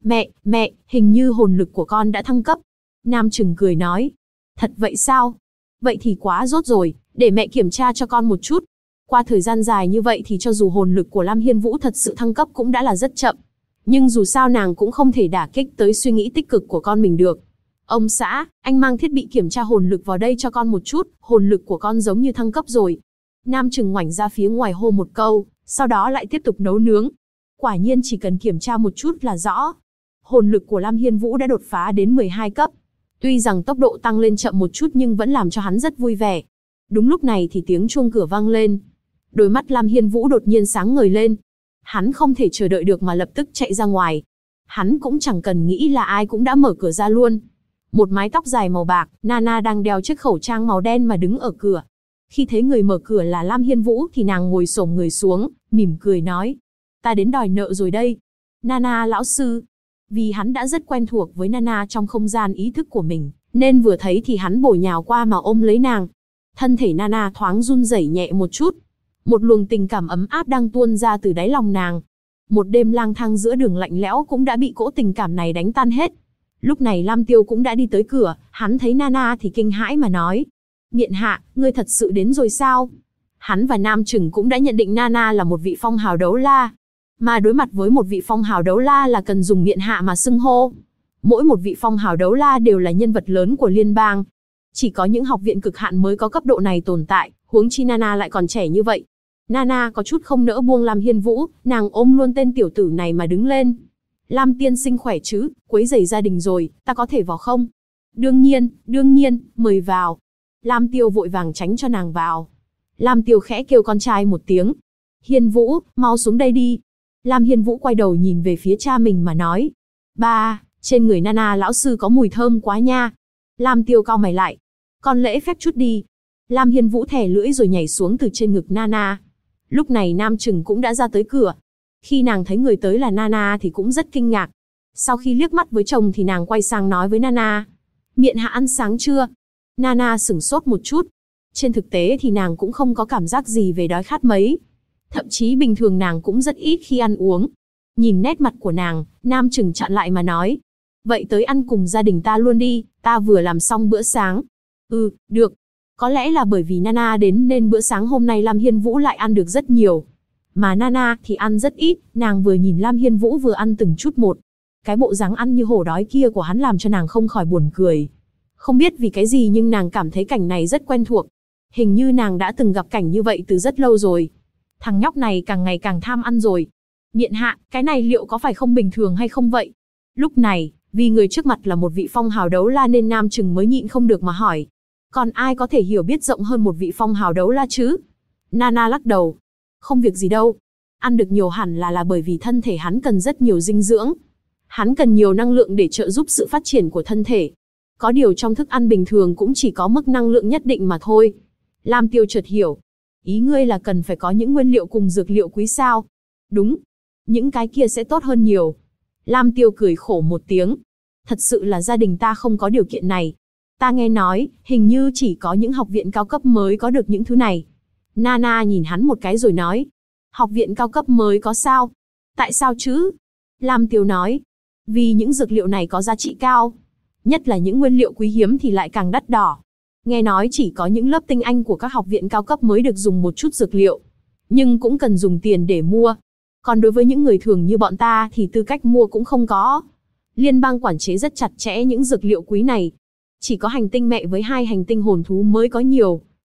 Mẹ, hình như hồn lực của con đã thăng cấp. Nam Trừng cười nói. Thật vậy sao? Vậy thì quá rốt rồi, để mẹ kiểm tra cho con một chút. Qua thời gian dài như vậy thì cho dù hồn lực của Lam Hiên Vũ thật sự thăng cấp cũng đã là rất chậm. Nhưng dù sao nàng cũng không thể đả kích tới suy nghĩ tích cực của con mình được. Ông xã, anh mang thiết bị kiểm tra hồn lực vào đây cho con một chút, hồn lực của con giống như thăng cấp rồi. Nam Trừng ngoảnh ra phía ngoài hô một câu, sau đó lại tiếp tục nấu nướng. Quả nhiên chỉ cần kiểm tra một chút là rõ. Hồn lực của Lam Hiên Vũ đã đột phá đến 12 cấp. Tuy rằng tốc độ tăng lên chậm một chút nhưng vẫn làm cho hắn rất vui vẻ. Đúng lúc này thì tiếng chuông cửa vang lên. Đôi mắt Lam Hiên Vũ đột nhiên sáng ngời lên. Hắn không thể chờ đợi được mà lập tức chạy ra ngoài. Hắn cũng chẳng cần nghĩ là ai cũng đã mở cửa ra luôn. Một mái tóc dài màu bạc, Nana đang đeo chiếc khẩu trang màu đen mà đứng ở cửa. Khi thấy người mở cửa là Lam Hiên Vũ thì nàng ngồi xổm người xuống, mỉm cười nói. Ta đến đòi nợ rồi đây. Nana lão sư. Vì hắn đã rất quen thuộc với Nana trong không gian ý thức của mình, nên vừa thấy thì hắn bổ nhào qua mà ôm lấy nàng. Thân thể Nana thoáng run rẩy nhẹ một chút. Một luồng tình cảm ấm áp đang tuôn ra từ đáy lòng nàng. Một đêm lang thang giữa đường lạnh lẽo cũng đã bị cỗ tình cảm này đánh tan hết. Lúc này Lam Tiêu cũng đã đi tới cửa, hắn thấy Nana thì kinh hãi mà nói. Miện hạ, ngươi thật sự đến rồi sao? Hắn và Nam Trừng cũng đã nhận định Nana là một vị phong hào đấu la. Mà đối mặt với một vị phong hào đấu la là cần dùng miện hạ mà xưng hô. Mỗi một vị phong hào đấu la đều là nhân vật lớn của liên bang. Chỉ có những học viện cực hạn mới có cấp độ này tồn tại, huống chi Nana lại còn trẻ như vậy. Nana có chút không nỡ buông Lam Hiên Vũ, nàng ôm luôn tên tiểu tử này mà đứng lên. Lam tiên sinh khỏe chứ, quấy rầy gia đình rồi, ta có thể vào không? Đương nhiên, mời vào. Lam Tiêu vội vàng tránh cho nàng vào. Lam Tiêu khẽ kêu con trai một tiếng. Hiên Vũ, mau xuống đây đi. Lam Hiên Vũ quay đầu nhìn về phía cha mình mà nói. Ba, trên người Nana lão sư có mùi thơm quá nha. Lam Tiêu cau mày lại. Con lễ phép chút đi. Lam Hiên Vũ thè lưỡi rồi nhảy xuống từ trên ngực Nana. Lúc này Nam Trừng cũng đã ra tới cửa. Khi nàng thấy người tới là Nana thì cũng rất kinh ngạc. Sau khi liếc mắt với chồng thì nàng quay sang nói với Nana. Miện hạ ăn sáng chưa? Nana sửng sốt một chút. Trên thực tế thì nàng cũng không có cảm giác gì về đói khát mấy. Thậm chí bình thường nàng cũng rất ít khi ăn uống. Nhìn nét mặt của nàng, Nam Trừng chặn lại mà nói. Vậy tới ăn cùng gia đình ta luôn đi, ta vừa làm xong bữa sáng. Được. Có lẽ là bởi vì Nana đến nên bữa sáng hôm nay Lam Hiên Vũ lại ăn được rất nhiều. Mà Nana thì ăn rất ít, nàng vừa nhìn Lam Hiên Vũ vừa ăn từng chút một. Cái bộ dáng ăn như hổ đói kia của hắn làm cho nàng không khỏi buồn cười. Không biết vì cái gì nhưng nàng cảm thấy cảnh này rất quen thuộc. Hình như nàng đã từng gặp cảnh như vậy từ rất lâu rồi. Thằng nhóc này càng ngày càng tham ăn rồi. Miện hạ, cái này liệu có phải không bình thường hay không vậy? Lúc này, vì người trước mặt là một vị phong hào đấu la nên Nam Trừng mới nhịn không được mà hỏi. Còn ai có thể hiểu biết rộng hơn một vị phong hào đấu la chứ? Nana lắc đầu. Không việc gì đâu. Ăn được nhiều hẳn là bởi vì thân thể hắn cần rất nhiều dinh dưỡng. Hắn cần nhiều năng lượng để trợ giúp sự phát triển của thân thể. Có điều trong thức ăn bình thường cũng chỉ có mức năng lượng nhất định mà thôi. Lam Tiêu chợt hiểu. Ý ngươi là cần phải có những nguyên liệu cùng dược liệu quý sao? Đúng. Những cái kia sẽ tốt hơn nhiều. Lam Tiêu cười khổ một tiếng. Thật sự là gia đình ta không có điều kiện này. Ta nghe nói, hình như chỉ có những học viện cao cấp mới có được những thứ này. Nana nhìn hắn một cái rồi nói. Học viện cao cấp mới có sao? Tại sao chứ? Lam Tiêu nói. Vì những dược liệu này có giá trị cao. Nhất là những nguyên liệu quý hiếm thì lại càng đắt đỏ. Nghe nói chỉ có những lớp tinh anh của các học viện cao cấp mới được dùng một chút dược liệu. Nhưng cũng cần dùng tiền để mua. Còn đối với những người thường như bọn ta thì tư cách mua cũng không có. Liên bang quản chế rất chặt chẽ những dược liệu quý này. Chỉ có hành tinh mẹ với 2 hành tinh hồn thú mới có nhiều.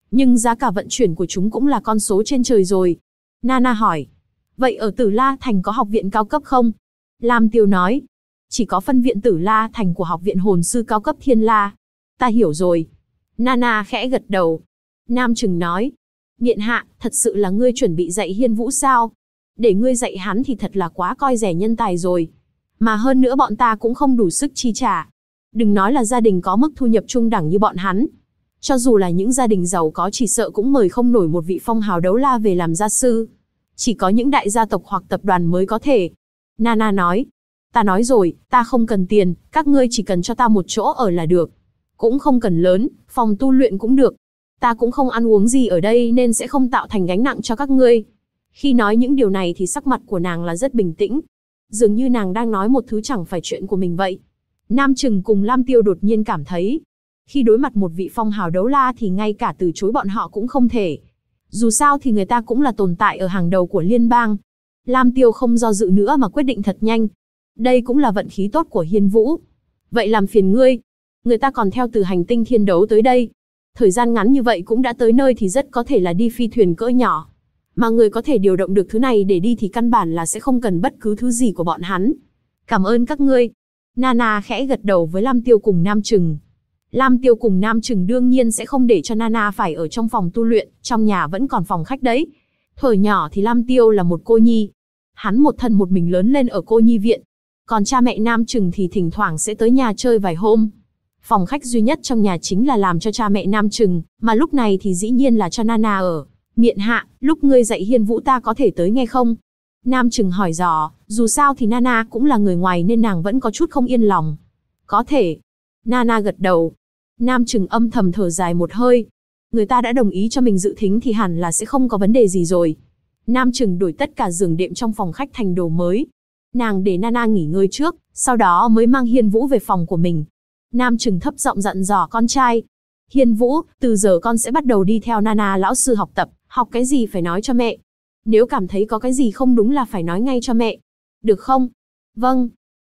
Nhưng giá cả vận chuyển của chúng cũng là con số trên trời rồi. Nana hỏi. Vậy ở Tử La Thành có học viện cao cấp không? Lam Tiêu nói. Chỉ có phân viện Tử La Thành của học viện hồn sư cao cấp Thiên La. Ta hiểu rồi. Nana khẽ gật đầu. Nam Trừng nói. Miện hạ, thật sự là ngươi chuẩn bị dạy Hiên Vũ sao? Để ngươi dạy hắn thì thật là quá coi rẻ nhân tài rồi. Mà hơn nữa bọn ta cũng không đủ sức chi trả. Đừng nói là gia đình có mức thu nhập trung đẳng như bọn hắn. Cho dù là những gia đình giàu có chỉ sợ cũng mời không nổi một vị phong hào đấu la về làm gia sư. Chỉ có những đại gia tộc hoặc tập đoàn mới có thể. Nana nói. Ta nói rồi, ta không cần tiền, các ngươi chỉ cần cho ta một chỗ ở là được. Cũng không cần lớn, phòng tu luyện cũng được. Ta cũng không ăn uống gì ở đây nên sẽ không tạo thành gánh nặng cho các ngươi. Khi nói những điều này thì sắc mặt của nàng là rất bình tĩnh. Dường như nàng đang nói một thứ chẳng phải chuyện của mình vậy. Nam Trừng cùng Lam Tiêu đột nhiên cảm thấy. Khi đối mặt một vị phong hào đấu la thì ngay cả từ chối bọn họ cũng không thể. Dù sao thì người ta cũng là tồn tại ở hàng đầu của liên bang. Lam Tiêu không do dự nữa mà quyết định thật nhanh. Đây cũng là vận khí tốt của Hiên Vũ. Vậy làm phiền ngươi. Người ta còn theo từ hành tinh thiên đấu tới đây. Thời gian ngắn như vậy cũng đã tới nơi thì rất có thể là đi phi thuyền cỡ nhỏ. Mà người có thể điều động được thứ này để đi thì căn bản là sẽ không cần bất cứ thứ gì của bọn hắn. Cảm ơn các ngươi. Nana khẽ gật đầu với Lam Tiêu cùng Nam Trừng. Lam Tiêu cùng Nam Trừng đương nhiên sẽ không để cho Nana phải ở trong phòng tu luyện, trong nhà vẫn còn phòng khách đấy. Thuở nhỏ thì Lam Tiêu là một cô nhi. Hắn một thân một mình lớn lên ở cô nhi viện. Còn cha mẹ Nam Trừng thì thỉnh thoảng sẽ tới nhà chơi vài hôm. Phòng khách duy nhất trong nhà chính là làm cho cha mẹ Nam Trừng, mà lúc này thì dĩ nhiên là cho Nana ở. Miện hạ, lúc ngươi dạy Hiên Vũ ta có thể tới nghe không? Nam Trừng hỏi dò, dù sao thì Nana cũng là người ngoài nên nàng vẫn có chút không yên lòng. Có thể. Nana gật đầu. Nam Trừng âm thầm thở dài một hơi. Người ta đã đồng ý cho mình dự thính thì hẳn là sẽ không có vấn đề gì rồi. Nam Trừng đổi tất cả giường đệm trong phòng khách thành đồ mới. Nàng để Nana nghỉ ngơi trước, sau đó mới mang Hiên Vũ về phòng của mình. Nam Trừng thấp giọng dặn dò con trai. Hiên Vũ, từ giờ con sẽ bắt đầu đi theo Nana lão sư học tập, học cái gì phải nói cho mẹ. Nếu cảm thấy có cái gì không đúng là phải nói ngay cho mẹ. Được không? Vâng.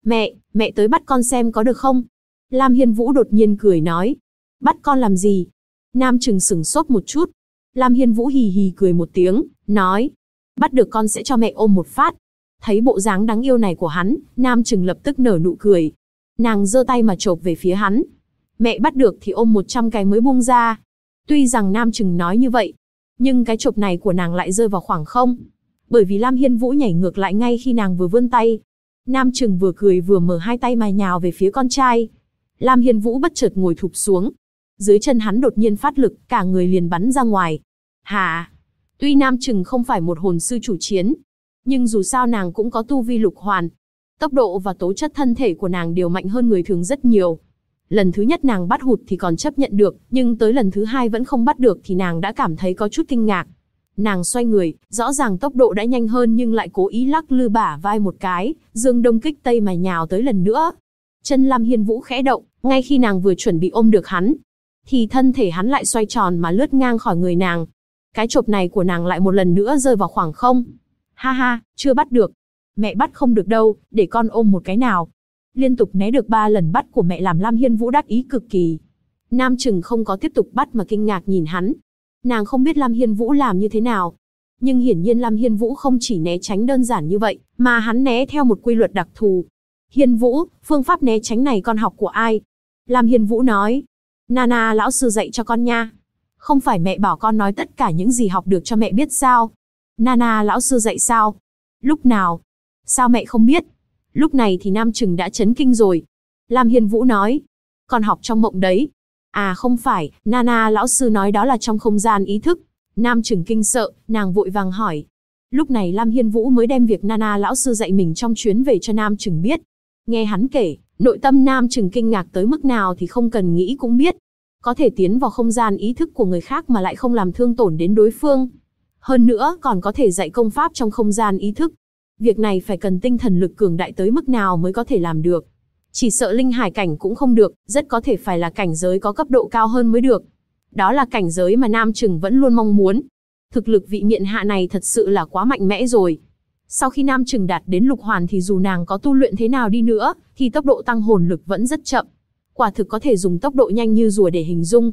Mẹ tới bắt con xem có được không? Lam Hiên Vũ đột nhiên cười nói. Bắt con làm gì? Nam Trừng sửng sốt một chút. Lam Hiên Vũ hì hì cười một tiếng, nói. Bắt được con sẽ cho mẹ ôm một phát. Thấy bộ dáng đáng yêu này của hắn, Nam Trừng lập tức nở nụ cười. Nàng giơ tay mà chộp về phía hắn. Mẹ bắt được thì ôm 100 cái mới buông ra. Tuy rằng Nam Trừng nói như vậy, nhưng cái chộp này của nàng lại rơi vào khoảng không. Bởi vì Lam Hiên Vũ nhảy ngược lại ngay khi nàng vừa vươn tay. Nam Trừng vừa cười vừa mở hai tay mà nhào về phía con trai. Lam Hiên Vũ bất chợt ngồi thụp xuống. Dưới chân hắn đột nhiên phát lực, cả người liền bắn ra ngoài. Hả? Tuy Nam Trừng không phải một hồn sư chủ chiến, nhưng dù sao nàng cũng có tu vi lục hoàn. Tốc độ và tố chất thân thể của nàng đều mạnh hơn người thường rất nhiều. Lần thứ nhất nàng bắt hụt thì còn chấp nhận được, nhưng tới lần thứ hai vẫn không bắt được thì nàng đã cảm thấy có chút kinh ngạc. Nàng xoay người, rõ ràng tốc độ đã nhanh hơn nhưng lại cố ý lắc lư bả vai một cái, dương đông kích tây mà nhào tới lần nữa. Chân Lam Hiên Vũ khẽ động, ngay khi nàng vừa chuẩn bị ôm được hắn, thì thân thể hắn lại xoay tròn mà lướt ngang khỏi người nàng. Cái chộp này của nàng lại một lần nữa rơi vào khoảng không. Ha ha, chưa bắt được. Mẹ bắt không được đâu, để con ôm một cái nào. Liên tục né được 3 lần bắt của mẹ làm Lam Hiên Vũ đắc ý cực kỳ. Nam Trừng không có tiếp tục bắt mà kinh ngạc nhìn hắn. Nàng không biết Lam Hiên Vũ làm như thế nào. Nhưng hiển nhiên Lam Hiên Vũ không chỉ né tránh đơn giản như vậy, mà hắn né theo một quy luật đặc thù. Hiên Vũ, phương pháp né tránh này con học của ai? Lam Hiên Vũ nói. Nana lão sư dạy cho con nha. Không phải mẹ bảo con nói tất cả những gì học được cho mẹ biết sao? Nana lão sư dạy sao? Lúc nào? Sao mẹ không biết? Lúc này thì Nam Trừng đã chấn kinh rồi. Lam Hiên Vũ nói. Con học trong mộng đấy. À không phải, Nana lão sư nói đó là trong không gian ý thức. Nam Trừng kinh sợ, nàng vội vàng hỏi. Lúc này Lam Hiên Vũ mới đem việc Nana lão sư dạy mình trong chuyến về cho Nam Trừng biết. Nghe hắn kể, nội tâm Nam Trừng kinh ngạc tới mức nào thì không cần nghĩ cũng biết. Có thể tiến vào không gian ý thức của người khác mà lại không làm thương tổn đến đối phương. Hơn nữa còn có thể dạy công pháp trong không gian ý thức. Việc này phải cần tinh thần lực cường đại tới mức nào mới có thể làm được. Chỉ sợ linh hải cảnh cũng không được, rất có thể phải là cảnh giới có cấp độ cao hơn mới được. Đó là cảnh giới mà Nam Trừng vẫn luôn mong muốn. Thực lực vị miện hạ này thật sự là quá mạnh mẽ rồi. Sau khi Nam Trừng đạt đến lục hoàn thì dù nàng có tu luyện thế nào đi nữa, thì tốc độ tăng hồn lực vẫn rất chậm. Quả thực có thể dùng tốc độ nhanh như rùa để hình dung.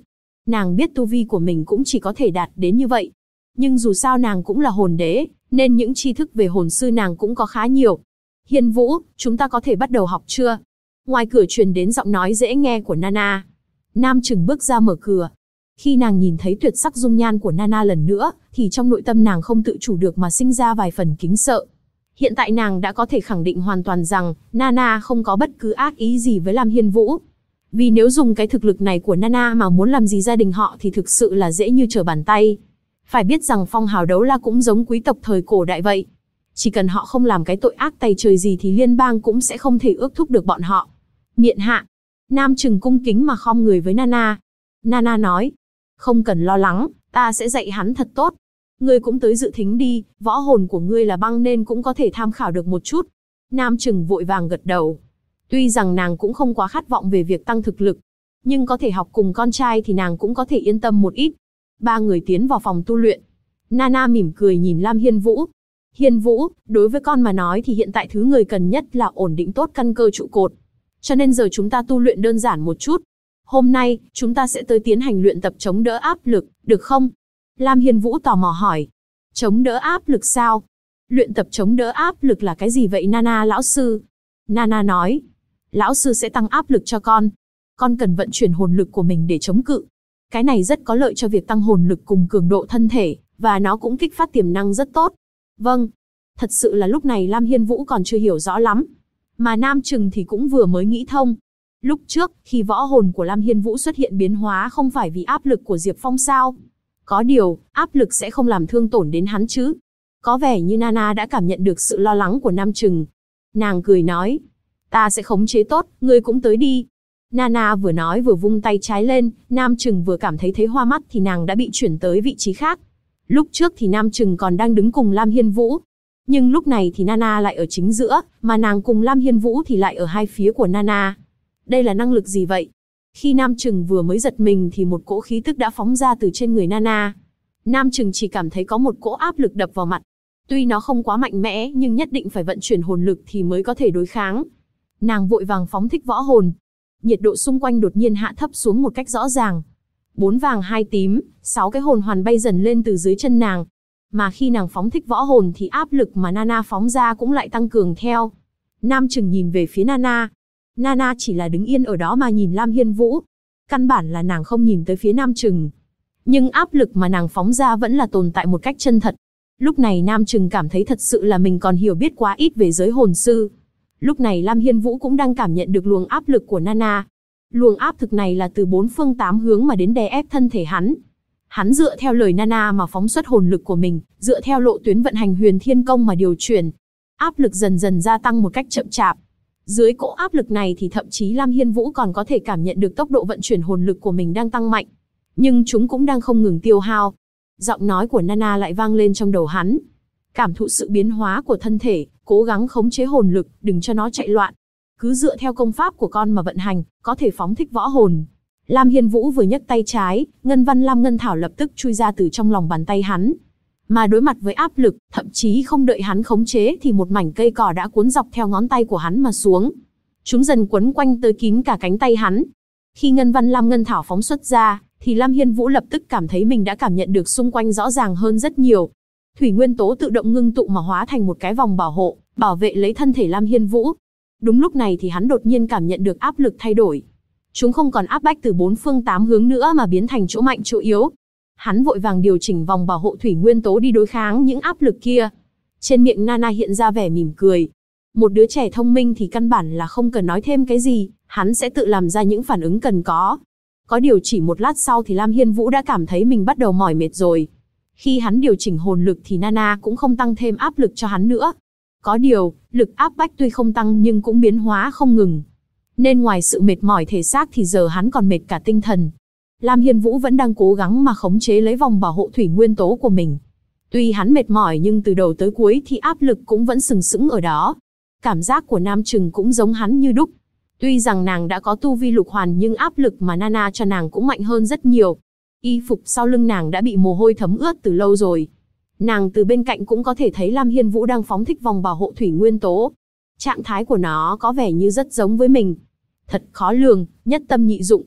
Nàng biết tu vi của mình cũng chỉ có thể đạt đến như vậy. Nhưng dù sao nàng cũng là hồn đế, nên những tri thức về hồn sư nàng cũng có khá nhiều. Hiên Vũ, chúng ta có thể bắt đầu học chưa? Ngoài cửa truyền đến giọng nói dễ nghe của Nana. Nam Trừng bước ra mở cửa. Khi nàng nhìn thấy tuyệt sắc dung nhan của Nana lần nữa, thì trong nội tâm nàng không tự chủ được mà sinh ra vài phần kính sợ. Hiện tại nàng đã có thể khẳng định hoàn toàn rằng, Nana không có bất cứ ác ý gì với Lam Hiên Vũ. Vì nếu dùng cái thực lực này của Nana mà muốn làm gì gia đình họ thì thực sự là dễ như trở bàn tay. Phải biết rằng phong hào đấu la cũng giống quý tộc thời cổ đại vậy. Chỉ cần họ không làm cái tội ác tày trời gì thì liên bang cũng sẽ không thể ước thúc được bọn họ. Miện hạ. Nam Trừng cung kính mà khom người với Nana. Nana nói, không cần lo lắng, ta sẽ dạy hắn thật tốt. Ngươi cũng tới dự thính đi, võ hồn của ngươi là băng nên cũng có thể tham khảo được một chút. Nam Trừng vội vàng gật đầu. Tuy rằng nàng cũng không quá khát vọng về việc tăng thực lực, nhưng có thể học cùng con trai thì nàng cũng có thể yên tâm một ít. Ba người tiến vào phòng tu luyện. Nana mỉm cười nhìn Lam Hiên Vũ. Hiên Vũ, đối với con mà nói thì hiện tại thứ người cần nhất là ổn định tốt căn cơ trụ cột. Cho nên giờ chúng ta tu luyện đơn giản một chút. Hôm nay, chúng ta sẽ tới tiến hành luyện tập chống đỡ áp lực, được không? Lam Hiên Vũ tò mò hỏi. Chống đỡ áp lực sao? Luyện tập chống đỡ áp lực là cái gì vậy Nana lão sư? Nana nói. Lão sư sẽ tăng áp lực cho con. Con cần vận chuyển hồn lực của mình để chống cự. Cái này rất có lợi cho việc tăng hồn lực cùng cường độ thân thể, và nó cũng kích phát tiềm năng rất tốt. Vâng. Thật sự là lúc này Lam Hiên Vũ còn chưa hiểu rõ lắm. Mà Nam Trừng thì cũng vừa mới nghĩ thông. Lúc trước, khi võ hồn của Lam Hiên Vũ xuất hiện biến hóa không phải vì áp lực của Diệp Phong sao? Có điều, áp lực sẽ không làm thương tổn đến hắn chứ? Có vẻ như Nana đã cảm nhận được sự lo lắng của Nam Trừng. Nàng cười nói, ta sẽ khống chế tốt, ngươi cũng tới đi. Nana vừa nói vừa vung tay trái lên, Nam Trừng vừa cảm thấy hoa mắt thì nàng đã bị chuyển tới vị trí khác. Lúc trước thì Nam Trừng còn đang đứng cùng Lam Hiên Vũ. Nhưng lúc này thì Nana lại ở chính giữa, mà nàng cùng Lam Hiên Vũ thì lại ở hai phía của Nana. Đây là năng lực gì vậy? Khi Nam Trừng vừa mới giật mình thì một cỗ khí tức đã phóng ra từ trên người Nana. Nam Trừng chỉ cảm thấy có một cỗ áp lực đập vào mặt. Tuy nó không quá mạnh mẽ nhưng nhất định phải vận chuyển hồn lực thì mới có thể đối kháng. Nàng vội vàng phóng thích võ hồn. Nhiệt độ xung quanh đột nhiên hạ thấp xuống một cách rõ ràng. 4 vàng 2 tím, 6 cái hồn hoàn bay dần lên từ dưới chân nàng. Mà khi nàng phóng thích võ hồn thì áp lực mà Nana phóng ra cũng lại tăng cường theo. Nam Trừng nhìn về phía Nana. Nana chỉ là đứng yên ở đó mà nhìn Lam Hiên Vũ. Căn bản là nàng không nhìn tới phía Nam Trừng. Nhưng áp lực mà nàng phóng ra vẫn là tồn tại một cách chân thật. Lúc này Nam Trừng cảm thấy thật sự là mình còn hiểu biết quá ít về giới hồn sư. Lúc này Lam Hiên Vũ cũng đang cảm nhận được luồng áp lực của Nana. Luồng áp lực này là từ 4 phương 8 hướng mà đến đè ép thân thể hắn. Hắn dựa theo lời Nana mà phóng xuất hồn lực của mình, dựa theo lộ tuyến vận hành Huyền Thiên Công mà điều chuyển. Áp lực dần dần gia tăng một cách chậm chạp. Dưới cỗ áp lực này thì thậm chí Lam Hiên Vũ còn có thể cảm nhận được tốc độ vận chuyển hồn lực của mình đang tăng mạnh. Nhưng chúng cũng đang không ngừng tiêu hao. Giọng nói của Nana lại vang lên trong đầu hắn. Cảm thụ sự biến hóa của thân thể, cố gắng khống chế hồn lực, đừng cho nó chạy loạn. Cứ dựa theo công pháp của con mà vận hành, có thể phóng thích võ hồn. Lam Hiên Vũ vừa nhấc tay trái, ngân văn Lam Ngân Thảo lập tức chui ra từ trong lòng bàn tay hắn. Mà đối mặt với áp lực, thậm chí không đợi hắn khống chế thì một mảnh cây cỏ đã cuốn dọc theo ngón tay của hắn mà xuống. Chúng dần quấn quanh tới kín cả cánh tay hắn. Khi ngân văn Lam Ngân Thảo phóng xuất ra, thì Lam Hiên Vũ lập tức cảm thấy mình đã cảm nhận được xung quanh rõ ràng hơn rất nhiều. Thủy nguyên tố tự động ngưng tụ mà hóa thành một cái vòng bảo hộ, bảo vệ lấy thân thể Lam Hiên Vũ. Đúng lúc này thì hắn đột nhiên cảm nhận được áp lực thay đổi. Chúng không còn áp bách từ 4 phương 8 hướng nữa mà biến thành chỗ mạnh chỗ yếu. Hắn vội vàng điều chỉnh vòng bảo hộ thủy nguyên tố đi đối kháng những áp lực kia. Trên miệng Nana hiện ra vẻ mỉm cười. Một đứa trẻ thông minh thì căn bản là không cần nói thêm cái gì, hắn sẽ tự làm ra những phản ứng cần có. Có điều chỉ một lát sau thì Lam Hiên Vũ đã cảm thấy mình bắt đầu mỏi mệt rồi. Khi hắn điều chỉnh hồn lực thì Nana cũng không tăng thêm áp lực cho hắn nữa. Có điều, lực áp bách tuy không tăng nhưng cũng biến hóa không ngừng. Nên ngoài sự mệt mỏi thể xác thì giờ hắn còn mệt cả tinh thần. Lam Hiên Vũ vẫn đang cố gắng mà khống chế lấy vòng bảo hộ thủy nguyên tố của mình. Tuy hắn mệt mỏi nhưng từ đầu tới cuối thì áp lực cũng vẫn sừng sững ở đó. Cảm giác của Nam Trừng cũng giống hắn như đúc. Tuy rằng nàng đã có tu vi lục hoàn nhưng áp lực mà Nana cho nàng cũng mạnh hơn rất nhiều. Y phục sau lưng nàng đã bị mồ hôi thấm ướt từ lâu rồi. Nàng từ bên cạnh cũng có thể thấy Lam Hiên Vũ đang phóng thích vòng bảo hộ thủy nguyên tố. Trạng thái của nó có vẻ như rất giống với mình. Thật khó lường, nhất tâm nhị dụng.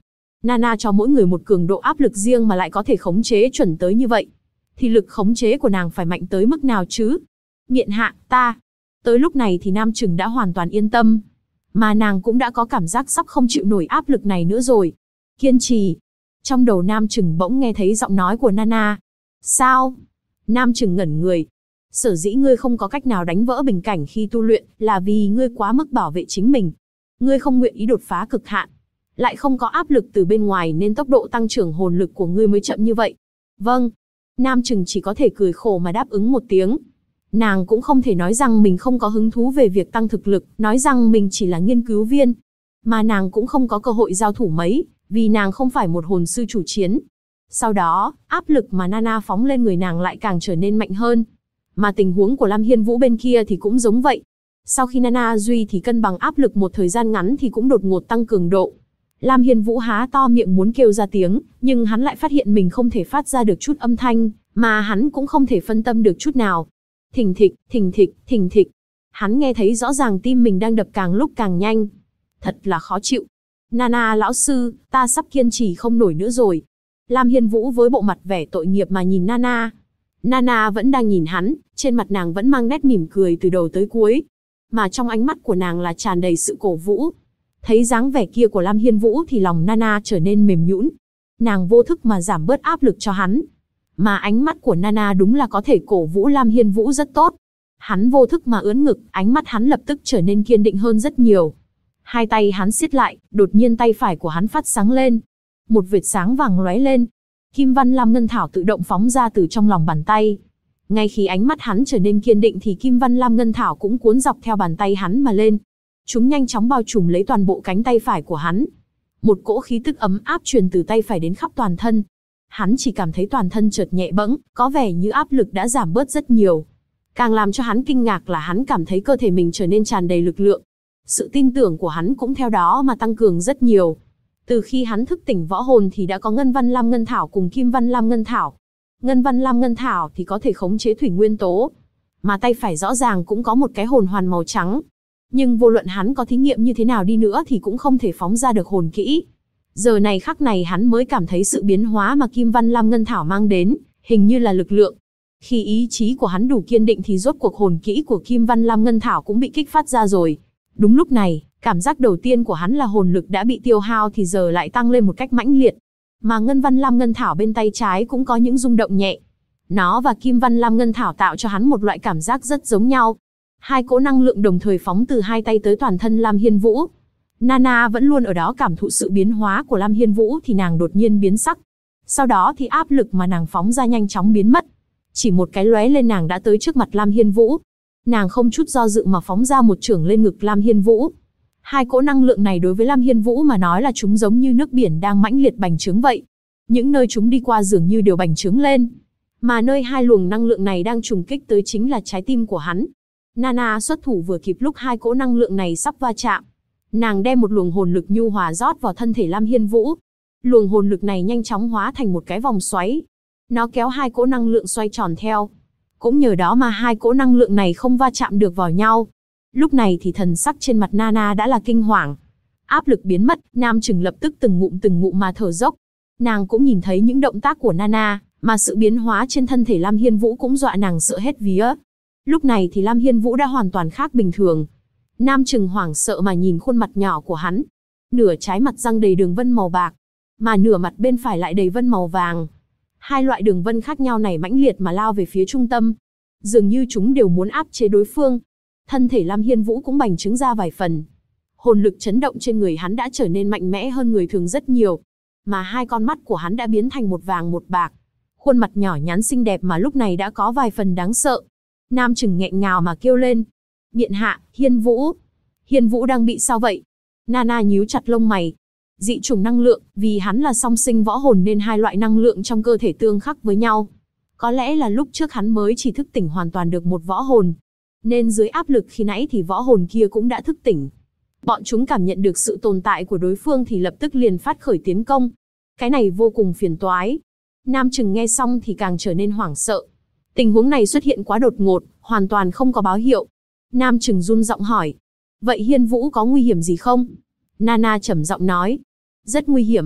Nana cho mỗi người một cường độ áp lực riêng mà lại có thể khống chế chuẩn tới như vậy. Thì lực khống chế của nàng phải mạnh tới mức nào chứ? Miện hạ, ta. Tới lúc này thì Nam Trừng đã hoàn toàn yên tâm. Mà nàng cũng đã có cảm giác sắp không chịu nổi áp lực này nữa rồi. Kiên trì. Trong đầu Nam Trừng bỗng nghe thấy giọng nói của Nana. Sao? Nam Trừng ngẩn người. Sở dĩ ngươi không có cách nào đánh vỡ bình cảnh khi tu luyện là vì ngươi quá mức bảo vệ chính mình. Ngươi không nguyện ý đột phá cực hạn. Lại không có áp lực từ bên ngoài nên tốc độ tăng trưởng hồn lực của ngươi mới chậm như vậy. Vâng. Nam Trừng chỉ có thể cười khổ mà đáp ứng một tiếng. Nàng cũng không thể nói rằng mình không có hứng thú về việc tăng thực lực, nói rằng mình chỉ là nghiên cứu viên. Mà nàng cũng không có cơ hội giao thủ mấy, vì nàng không phải một hồn sư chủ chiến. Sau đó, áp lực mà Nana phóng lên người nàng lại càng trở nên mạnh hơn. Mà tình huống của Lam Hiên Vũ bên kia thì cũng giống vậy. Sau khi Nana duy thì cân bằng áp lực một thời gian ngắn thì cũng đột ngột tăng cường độ. Lam Hiên Vũ há to miệng muốn kêu ra tiếng, nhưng hắn lại phát hiện mình không thể phát ra được chút âm thanh, mà hắn cũng không thể phân tâm được chút nào. Thình thịch, thình thịch, thình thịch. Hắn nghe thấy rõ ràng tim mình đang đập càng lúc càng nhanh. Thật là khó chịu. Nana lão sư, ta sắp kiên trì không nổi nữa rồi. Lam Hiên Vũ với bộ mặt vẻ tội nghiệp mà nhìn Nana. Nana vẫn đang nhìn hắn, trên mặt nàng vẫn mang nét mỉm cười từ đầu tới cuối. Mà trong ánh mắt của nàng là tràn đầy sự cổ vũ. Thấy dáng vẻ kia của Lam Hiên Vũ thì lòng Nana trở nên mềm nhũn. Nàng vô thức mà giảm bớt áp lực cho hắn. Mà ánh mắt của Nana đúng là có thể cổ vũ Lam Hiên Vũ rất tốt. Hắn vô thức mà ưỡn ngực, ánh mắt hắn lập tức trở nên kiên định hơn rất nhiều. Hai tay hắn siết lại, đột nhiên tay phải của hắn phát sáng lên. Một vệt sáng vàng lóe lên. Kim văn lam ngân thảo tự động phóng ra từ trong lòng bàn tay. Ngay khi ánh mắt hắn trở nên kiên định thì kim văn lam ngân thảo cũng cuốn dọc theo bàn tay hắn mà lên. Chúng nhanh chóng bao trùm lấy toàn bộ cánh tay phải của hắn. Một cỗ khí tức ấm áp truyền từ tay phải đến khắp toàn thân. Hắn chỉ cảm thấy toàn thân chợt nhẹ bẫng, có vẻ như áp lực đã giảm bớt rất nhiều. Càng làm cho hắn kinh ngạc là hắn cảm thấy cơ thể mình trở nên tràn đầy lực lượng. Sự tin tưởng của hắn cũng theo đó mà tăng cường rất nhiều. Từ khi hắn thức tỉnh võ hồn thì đã có ngân văn lam ngân thảo cùng kim văn lam ngân thảo. Ngân văn lam ngân thảo thì có thể khống chế thủy nguyên tố. Mà tay phải rõ ràng cũng có một cái hồn hoàn màu trắng. Nhưng vô luận hắn có thí nghiệm như thế nào đi nữa thì cũng không thể phóng ra được hồn kỹ. Giờ này khắc này hắn mới cảm thấy sự biến hóa mà kim văn lam ngân thảo mang đến, hình như là lực lượng. Khi ý chí của hắn đủ kiên định thì rốt cuộc hồn kỹ của kim văn lam ngân thảo cũng bị kích phát ra rồi. Đúng lúc này, cảm giác đầu tiên của hắn là hồn lực đã bị tiêu hao thì giờ lại tăng lên một cách mãnh liệt. Mà ngân văn lam ngân thảo bên tay trái cũng có những rung động nhẹ. Nó và kim văn lam ngân thảo tạo cho hắn một loại cảm giác rất giống nhau. Hai cỗ năng lượng đồng thời phóng từ hai tay tới toàn thân Lam Hiên Vũ. Nana vẫn luôn ở đó cảm thụ sự biến hóa của Lam Hiên Vũ thì nàng đột nhiên biến sắc. Sau đó thì áp lực mà nàng phóng ra nhanh chóng biến mất. Chỉ một cái lóe lên nàng đã tới trước mặt Lam Hiên Vũ. Nàng không chút do dự mà phóng ra một chưởng lên ngực Lam Hiên Vũ. Hai cỗ năng lượng này đối với Lam Hiên Vũ mà nói là chúng giống như nước biển đang mãnh liệt bành trướng vậy. Những nơi chúng đi qua dường như đều bành trướng lên. Mà nơi hai luồng năng lượng này đang trùng kích tới chính là trái tim của hắn. Nana xuất thủ vừa kịp lúc hai cỗ năng lượng này sắp va chạm. Nàng đem một luồng hồn lực nhu hòa rót vào thân thể Lam Hiên Vũ. Luồng hồn lực này nhanh chóng hóa thành một cái vòng xoáy. Nó kéo hai cỗ năng lượng xoay tròn theo. Cũng nhờ đó mà hai cỗ năng lượng này không va chạm được vào nhau. Lúc này thì thần sắc trên mặt Nana đã là kinh hoàng. Áp lực biến mất, Nam Trừng lập tức từng ngụm mà thở dốc. Nàng cũng nhìn thấy những động tác của Nana, mà sự biến hóa trên thân thể Lam Hiên Vũ cũng dọa nàng sợ hết vía. Lúc này thì Lam Hiên Vũ đã hoàn toàn khác bình thường. Nam Trừng hoảng sợ mà nhìn khuôn mặt nhỏ của hắn. Nửa trái mặt răng đầy đường vân màu bạc, mà nửa mặt bên phải lại đầy vân màu vàng. Hai loại đường vân khác nhau này mãnh liệt mà lao về phía trung tâm. Dường như chúng đều muốn áp chế đối phương. Thân thể Lam Hiên Vũ cũng bành trướng ra vài phần. Hồn lực chấn động trên người hắn đã trở nên mạnh mẽ hơn người thường rất nhiều. Mà hai con mắt của hắn đã biến thành một vàng một bạc. Khuôn mặt nhỏ nhắn xinh đẹp mà lúc này đã có vài phần đáng sợ. Nam Trừng nghẹn ngào mà kêu lên. Miện hạ, Hiên Vũ. Hiên Vũ đang bị sao vậy? Nana nhíu chặt lông mày. Dị chủng năng lượng, vì hắn là song sinh võ hồn nên hai loại năng lượng trong cơ thể tương khắc với nhau. Có lẽ là lúc trước hắn mới chỉ thức tỉnh hoàn toàn được một võ hồn. Nên dưới áp lực khi nãy thì võ hồn kia cũng đã thức tỉnh. Bọn chúng cảm nhận được sự tồn tại của đối phương thì lập tức liền phát khởi tiến công. Cái này vô cùng phiền toái. Nam Trừng nghe xong thì càng trở nên hoảng sợ. Tình huống này xuất hiện quá đột ngột, hoàn toàn không có báo hiệu. Nam Trừng run giọng hỏi. Vậy Hiên Vũ có nguy hiểm gì không? Nana trầm giọng nói. Rất nguy hiểm.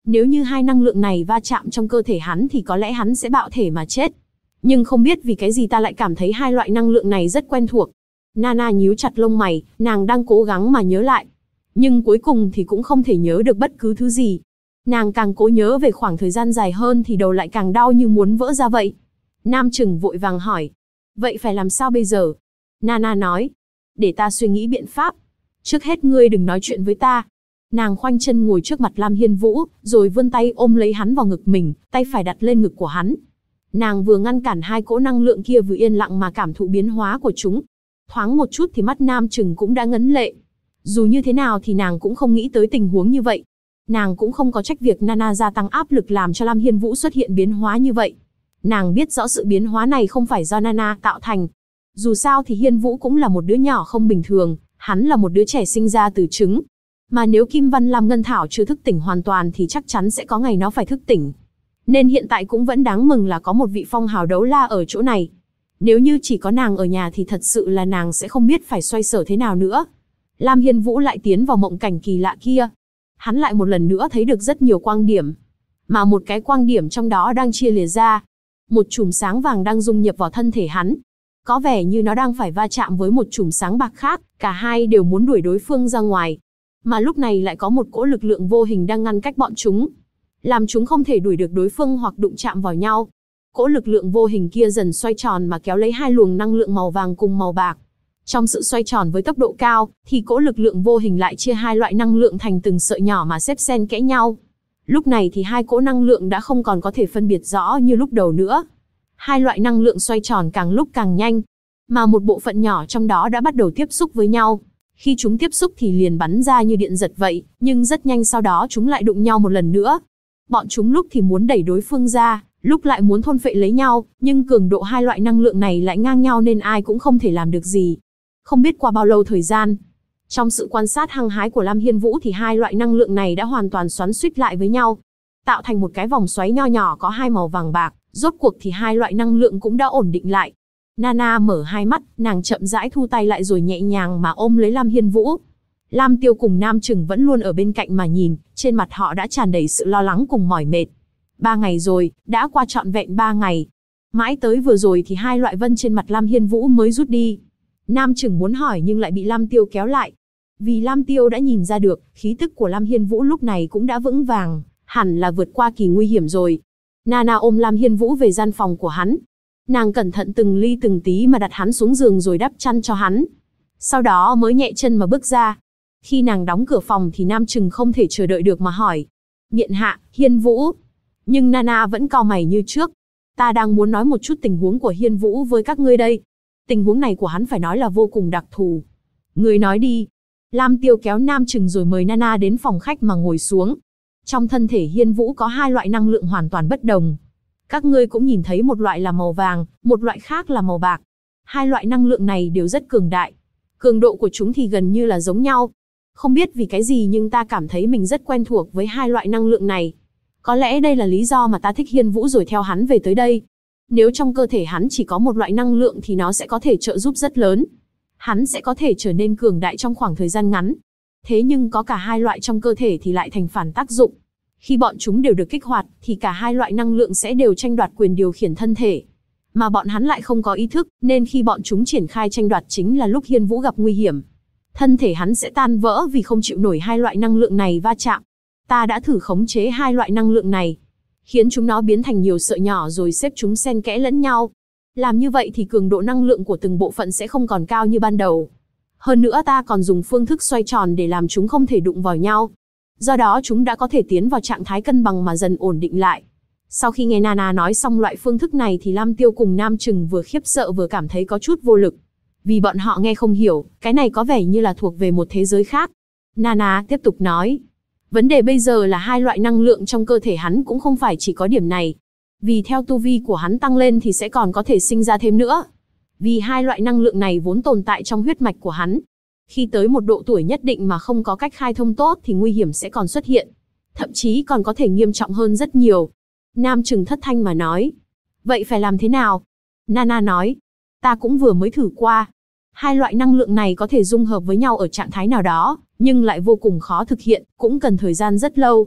Nếu như hai năng lượng này va chạm trong cơ thể hắn thì có lẽ hắn sẽ bạo thể mà chết. Nhưng không biết vì cái gì ta lại cảm thấy hai loại năng lượng này rất quen thuộc. Nana nhíu chặt lông mày, nàng đang cố gắng mà nhớ lại. Nhưng cuối cùng thì cũng không thể nhớ được bất cứ thứ gì. Nàng càng cố nhớ về khoảng thời gian dài hơn thì đầu lại càng đau như muốn vỡ ra vậy. Nam Trừng vội vàng hỏi. Vậy phải làm sao bây giờ? Nana nói. Để ta suy nghĩ biện pháp. Trước hết ngươi đừng nói chuyện với ta. Nàng khoanh chân ngồi trước mặt Lam Hiên Vũ, rồi vươn tay ôm lấy hắn vào ngực mình, tay phải đặt lên ngực của hắn. Nàng vừa ngăn cản hai cỗ năng lượng kia vừa yên lặng mà cảm thụ biến hóa của chúng. Thoáng một chút thì mắt Nam Trừng cũng đã ngấn lệ. Dù như thế nào thì nàng cũng không nghĩ tới tình huống như vậy. Nàng cũng không có trách việc Nana gia tăng áp lực làm cho Lam Hiên Vũ xuất hiện biến hóa như vậy. Nàng biết rõ sự biến hóa này không phải do Nana tạo thành. Dù sao thì Hiên Vũ cũng là một đứa nhỏ không bình thường, hắn là một đứa trẻ sinh ra từ trứng. Mà nếu Kim Văn Lam Ngân Thảo chưa thức tỉnh hoàn toàn thì chắc chắn sẽ có ngày nó phải thức tỉnh. Nên hiện tại cũng vẫn đáng mừng là có một vị phong hào đấu la ở chỗ này. Nếu như chỉ có nàng ở nhà thì thật sự là nàng sẽ không biết phải xoay sở thế nào nữa. Lam Hiên Vũ lại tiến vào mộng cảnh kỳ lạ kia. Hắn lại một lần nữa thấy được rất nhiều quang điểm. Mà một cái quang điểm trong đó đang chia lìa ra. Một chùm sáng vàng đang dung nhập vào thân thể hắn. Có vẻ như nó đang phải va chạm với một chùm sáng bạc khác, cả hai đều muốn đuổi đối phương ra ngoài. Mà lúc này lại có một cỗ lực lượng vô hình đang ngăn cách bọn chúng, làm chúng không thể đuổi được đối phương hoặc đụng chạm vào nhau. Cỗ lực lượng vô hình kia dần xoay tròn mà kéo lấy hai luồng năng lượng màu vàng cùng màu bạc. Trong sự xoay tròn với tốc độ cao, thì cỗ lực lượng vô hình lại chia hai loại năng lượng thành từng sợi nhỏ mà xếp xen kẽ nhau. Lúc này thì hai cỗ năng lượng đã không còn có thể phân biệt rõ như lúc đầu nữa. Hai loại năng lượng xoay tròn càng lúc càng nhanh, mà một bộ phận nhỏ trong đó đã bắt đầu tiếp xúc với nhau. Khi chúng tiếp xúc thì liền bắn ra như điện giật vậy, nhưng rất nhanh sau đó chúng lại đụng nhau một lần nữa. Bọn chúng lúc thì muốn đẩy đối phương ra, lúc lại muốn thôn phệ lấy nhau, nhưng cường độ hai loại năng lượng này lại ngang nhau nên ai cũng không thể làm được gì. Không biết qua bao lâu thời gian, trong sự quan sát hăng hái của Lam Hiên Vũ thì hai loại năng lượng này đã hoàn toàn xoắn xuýt lại với nhau, tạo thành một cái vòng xoáy nho nhỏ có hai màu vàng bạc. Rốt cuộc thì hai loại năng lượng cũng đã ổn định lại. Nana mở hai mắt, nàng chậm rãi thu tay lại rồi nhẹ nhàng mà ôm lấy Lam Hiên Vũ. Lam Tiêu cùng Nam Trừng vẫn luôn ở bên cạnh mà nhìn, trên mặt họ đã tràn đầy sự lo lắng cùng mỏi mệt. 3 ngày rồi, đã qua trọn vẹn 3 ngày. Mãi tới vừa rồi thì hai loại vân trên mặt Lam Hiên Vũ mới rút đi. Nam Trừng muốn hỏi nhưng lại bị Lam Tiêu kéo lại. Vì Lam Tiêu đã nhìn ra được, khí tức của Lam Hiên Vũ lúc này cũng đã vững vàng, hẳn là vượt qua kỳ nguy hiểm rồi. Nana ôm Lam Hiên Vũ về gian phòng của hắn. Nàng cẩn thận từng ly từng tí mà đặt hắn xuống giường rồi đắp chăn cho hắn. Sau đó mới nhẹ chân mà bước ra. Khi nàng đóng cửa phòng thì Nam Trừng không thể chờ đợi được mà hỏi. Miện hạ, Hiên Vũ. Nhưng Nana vẫn cau mày như trước. Ta đang muốn nói một chút tình huống của Hiên Vũ với các ngươi đây. Tình huống này của hắn phải nói là vô cùng đặc thù. Ngươi nói đi. Lam Tiêu kéo Nam Trừng rồi mời Nana đến phòng khách mà ngồi xuống. Trong thân thể Hiên Vũ có hai loại năng lượng hoàn toàn bất đồng. Các ngươi cũng nhìn thấy một loại là màu vàng, một loại khác là màu bạc. Hai loại năng lượng này đều rất cường đại. Cường độ của chúng thì gần như là giống nhau. Không biết vì cái gì nhưng ta cảm thấy mình rất quen thuộc với hai loại năng lượng này. Có lẽ đây là lý do mà ta thích Hiên Vũ rồi theo hắn về tới đây. Nếu trong cơ thể hắn chỉ có một loại năng lượng thì nó sẽ có thể trợ giúp rất lớn. Hắn sẽ có thể trở nên cường đại trong khoảng thời gian ngắn. Thế nhưng có cả hai loại trong cơ thể thì lại thành phản tác dụng. Khi bọn chúng đều được kích hoạt, thì cả hai loại năng lượng sẽ đều tranh đoạt quyền điều khiển thân thể. Mà bọn hắn lại không có ý thức, nên khi bọn chúng triển khai tranh đoạt chính là lúc Hiên Vũ gặp nguy hiểm. Thân thể hắn sẽ tan vỡ vì không chịu nổi hai loại năng lượng này va chạm. Ta đã thử khống chế hai loại năng lượng này, khiến chúng nó biến thành nhiều sợi nhỏ rồi xếp chúng xen kẽ lẫn nhau. Làm như vậy thì cường độ năng lượng của từng bộ phận sẽ không còn cao như ban đầu. Hơn nữa ta còn dùng phương thức xoay tròn để làm chúng không thể đụng vào nhau. Do đó chúng đã có thể tiến vào trạng thái cân bằng mà dần ổn định lại. Sau khi nghe Nana nói xong loại phương thức này thì Lam Tiêu cùng Nam Trừng vừa khiếp sợ vừa cảm thấy có chút vô lực. Vì bọn họ nghe không hiểu, cái này có vẻ như là thuộc về một thế giới khác. Nana tiếp tục nói. Vấn đề bây giờ là hai loại năng lượng trong cơ thể hắn cũng không phải chỉ có điểm này. Vì theo tu vi của hắn tăng lên thì sẽ còn có thể sinh ra thêm nữa. Vì hai loại năng lượng này vốn tồn tại trong huyết mạch của hắn. Khi tới một độ tuổi nhất định mà không có cách khai thông tốt thì nguy hiểm sẽ còn xuất hiện. Thậm chí còn có thể nghiêm trọng hơn rất nhiều. Nam Trừng thất thanh mà nói. Vậy phải làm thế nào? Nana nói. Ta cũng vừa mới thử qua. Hai loại năng lượng này có thể dung hợp với nhau ở trạng thái nào đó, nhưng lại vô cùng khó thực hiện, cũng cần thời gian rất lâu.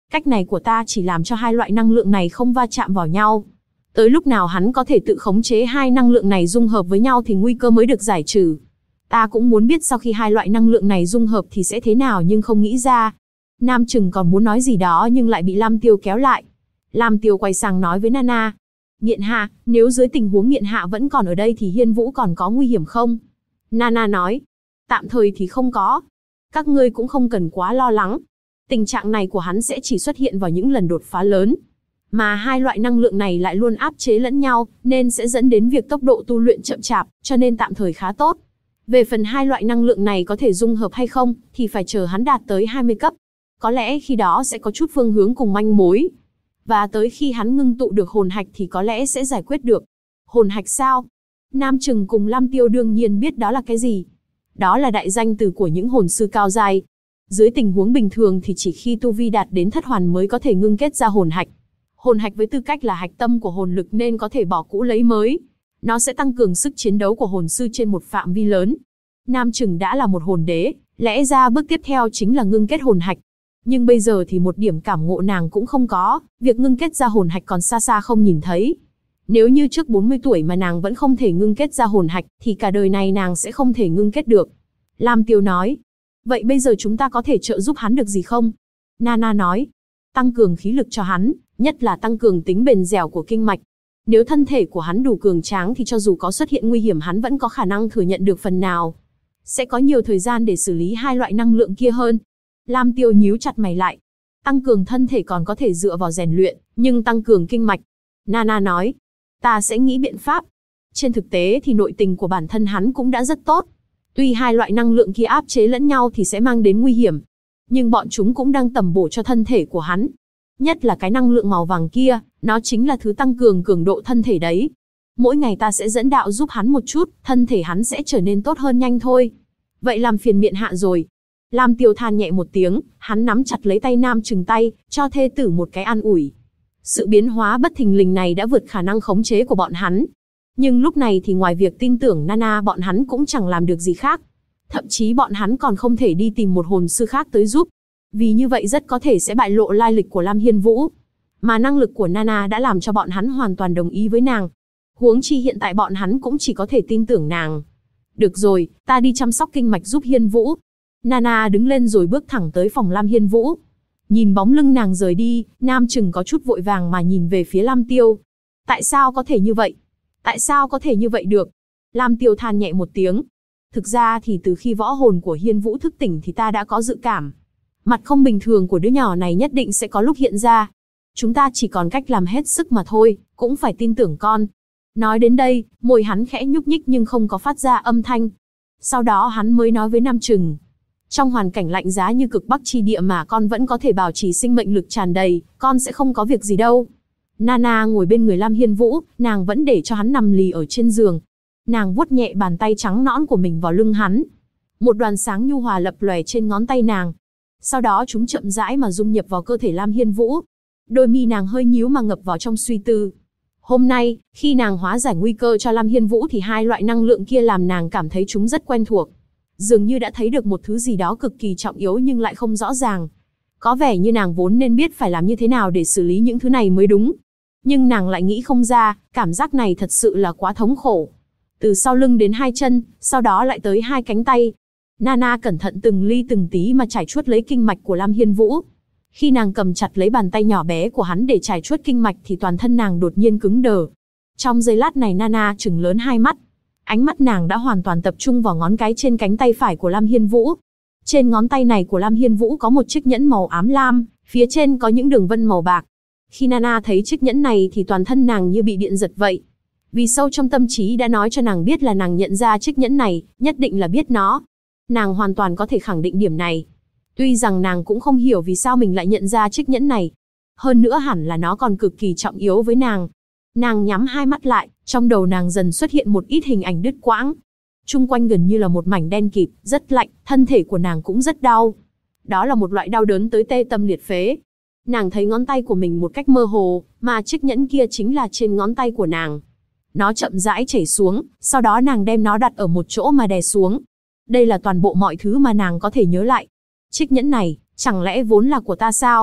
Cách này của ta chỉ làm cho hai loại năng lượng này không va chạm vào nhau. Tới lúc nào hắn có thể tự khống chế hai năng lượng này dung hợp với nhau thì nguy cơ mới được giải trừ. Ta cũng muốn biết sau khi hai loại năng lượng này dung hợp thì sẽ thế nào nhưng không nghĩ ra. Nam Trừng còn muốn nói gì đó nhưng lại bị Lam Tiêu kéo lại. Lam Tiêu quay sang nói với Nana. Miện Hạ, nếu dưới tình huống Miện Hạ vẫn còn ở đây thì Hiên Vũ còn có nguy hiểm không? Nana nói. Tạm thời thì không có. Các ngươi cũng không cần quá lo lắng. Tình trạng này của hắn sẽ chỉ xuất hiện vào những lần đột phá lớn. Mà hai loại năng lượng này lại luôn áp chế lẫn nhau, nên sẽ dẫn đến việc tốc độ tu luyện chậm chạp, cho nên tạm thời khá tốt. Về phần hai loại năng lượng này có thể dung hợp hay không, thì phải chờ hắn đạt tới 20 cấp. Có lẽ khi đó sẽ có chút phương hướng cùng manh mối. Và tới khi hắn ngưng tụ được hồn hạch thì có lẽ sẽ giải quyết được. Hồn hạch sao? Nam Trừng cùng Lam Tiêu đương nhiên biết đó là cái gì. Đó là đại danh từ của những hồn sư cao giai. Dưới tình huống bình thường thì chỉ khi tu vi đạt đến thất hoàn mới có thể ngưng kết ra hồn hạch. Hồn hạch với tư cách là hạch tâm của hồn lực nên có thể bỏ cũ lấy mới. Nó sẽ tăng cường sức chiến đấu của hồn sư trên một phạm vi lớn. Nam Trừng đã là một hồn đế, lẽ ra bước tiếp theo chính là ngưng kết hồn hạch. Nhưng bây giờ thì một điểm cảm ngộ nàng cũng không có, việc ngưng kết ra hồn hạch còn xa xa không nhìn thấy. Nếu như trước 40 tuổi mà nàng vẫn không thể ngưng kết ra hồn hạch, thì cả đời này nàng sẽ không thể ngưng kết được. Lam Tiêu nói, vậy bây giờ chúng ta có thể trợ giúp hắn được gì không? Nana nói, tăng cường khí lực cho hắn, nhất là tăng cường tính bền dẻo của kinh mạch. Nếu thân thể của hắn đủ cường tráng thì cho dù có xuất hiện nguy hiểm hắn vẫn có khả năng thừa nhận được phần nào. Sẽ có nhiều thời gian để xử lý hai loại năng lượng kia hơn. Lam Tiêu nhíu chặt mày lại. Tăng cường thân thể còn có thể dựa vào rèn luyện, nhưng tăng cường kinh mạch. Nana nói, ta sẽ nghĩ biện pháp. Trên thực tế thì nội tình của bản thân hắn cũng đã rất tốt. Tuy hai loại năng lượng kia áp chế lẫn nhau thì sẽ mang đến nguy hiểm, nhưng bọn chúng cũng đang tầm bổ cho thân thể của hắn. Nhất là cái năng lượng màu vàng kia, nó chính là thứ tăng cường cường độ thân thể đấy. Mỗi ngày ta sẽ dẫn đạo giúp hắn một chút, thân thể hắn sẽ trở nên tốt hơn nhanh thôi. Vậy làm phiền Miện Hạ rồi. Lam Tiêu than nhẹ một tiếng, hắn nắm chặt lấy tay Nam Trừng tay, cho thê tử một cái an ủi. Sự biến hóa bất thình lình này đã vượt khả năng khống chế của bọn hắn. Nhưng lúc này thì ngoài việc tin tưởng Nana bọn hắn cũng chẳng làm được gì khác. Thậm chí bọn hắn còn không thể đi tìm một hồn sư khác tới giúp. Vì như vậy rất có thể sẽ bại lộ lai lịch của Lam Hiên Vũ. Mà năng lực của Nana đã làm cho bọn hắn hoàn toàn đồng ý với nàng. Huống chi hiện tại bọn hắn cũng chỉ có thể tin tưởng nàng. Được rồi, ta đi chăm sóc kinh mạch giúp Hiên Vũ. Nana đứng lên rồi bước thẳng tới phòng Lam Hiên Vũ. Nhìn bóng lưng nàng rời đi, Nam Trừng có chút vội vàng mà nhìn về phía Lam Tiêu. Tại sao có thể như vậy? Tại sao có thể như vậy được? Lam Tiêu than nhẹ một tiếng. Thực ra thì từ khi võ hồn của Hiên Vũ thức tỉnh thì ta đã có dự cảm. Mặt không bình thường của đứa nhỏ này nhất định sẽ có lúc hiện ra. Chúng ta chỉ còn cách làm hết sức mà thôi, cũng phải tin tưởng con. Nói đến đây, môi hắn khẽ nhúc nhích nhưng không có phát ra âm thanh. Sau đó hắn mới nói với Nam Trừng. Trong hoàn cảnh lạnh giá như cực Bắc chi địa mà con vẫn có thể bảo trì sinh mệnh lực tràn đầy, con sẽ không có việc gì đâu. Nana ngồi bên người Lam Hiên Vũ, nàng vẫn để cho hắn nằm lì ở trên giường. Nàng vuốt nhẹ bàn tay trắng nõn của mình vào lưng hắn. Một đoàn sáng nhu hòa lập lòe trên ngón tay nàng. Sau đó chúng chậm rãi mà dung nhập vào cơ thể Lam Hiên Vũ. Đôi mi nàng hơi nhíu mà ngập vào trong suy tư. Hôm nay, khi nàng hóa giải nguy cơ cho Lam Hiên Vũ thì hai loại năng lượng kia làm nàng cảm thấy chúng rất quen thuộc. Dường như đã thấy được một thứ gì đó cực kỳ trọng yếu nhưng lại không rõ ràng. Có vẻ như nàng vốn nên biết phải làm như thế nào để xử lý những thứ này mới đúng. Nhưng nàng lại nghĩ không ra, cảm giác này thật sự là quá thống khổ. Từ sau lưng đến hai chân, sau đó lại tới hai cánh tay. Nana cẩn thận từng ly từng tí mà trải chuốt lấy kinh mạch của Lam Hiên Vũ. Khi nàng cầm chặt lấy bàn tay nhỏ bé của hắn để trải chuốt kinh mạch thì toàn thân nàng đột nhiên cứng đờ. Trong giây lát này Nana trừng lớn hai mắt. Ánh mắt nàng đã hoàn toàn tập trung vào ngón cái trên cánh tay phải của Lam Hiên Vũ. Trên ngón tay này của Lam Hiên Vũ có một chiếc nhẫn màu ám lam, phía trên có những đường vân màu bạc. Khi Nana thấy chiếc nhẫn này thì toàn thân nàng như bị điện giật vậy. Vì sâu trong tâm trí đã nói cho nàng biết là nàng nhận ra chiếc nhẫn này, nhất định là biết nó. Nàng hoàn toàn có thể khẳng định điểm này. Tuy rằng nàng cũng không hiểu vì sao mình lại nhận ra chiếc nhẫn này. Hơn nữa hẳn là nó còn cực kỳ trọng yếu với nàng. Nàng nhắm hai mắt lại, trong đầu nàng dần xuất hiện một ít hình ảnh đứt quãng. Chung quanh gần như là một mảnh đen kịt, rất lạnh, thân thể của nàng cũng rất đau. Đó là một loại đau đớn tới tê tâm liệt phế. Nàng thấy ngón tay của mình một cách mơ hồ, mà chiếc nhẫn kia chính là trên ngón tay của nàng. Nó chậm rãi chảy xuống, sau đó nàng đem nó đặt ở một chỗ mà đè xuống. Đây là toàn bộ mọi thứ mà nàng có thể nhớ lại. Chiếc nhẫn này, chẳng lẽ vốn là của ta sao?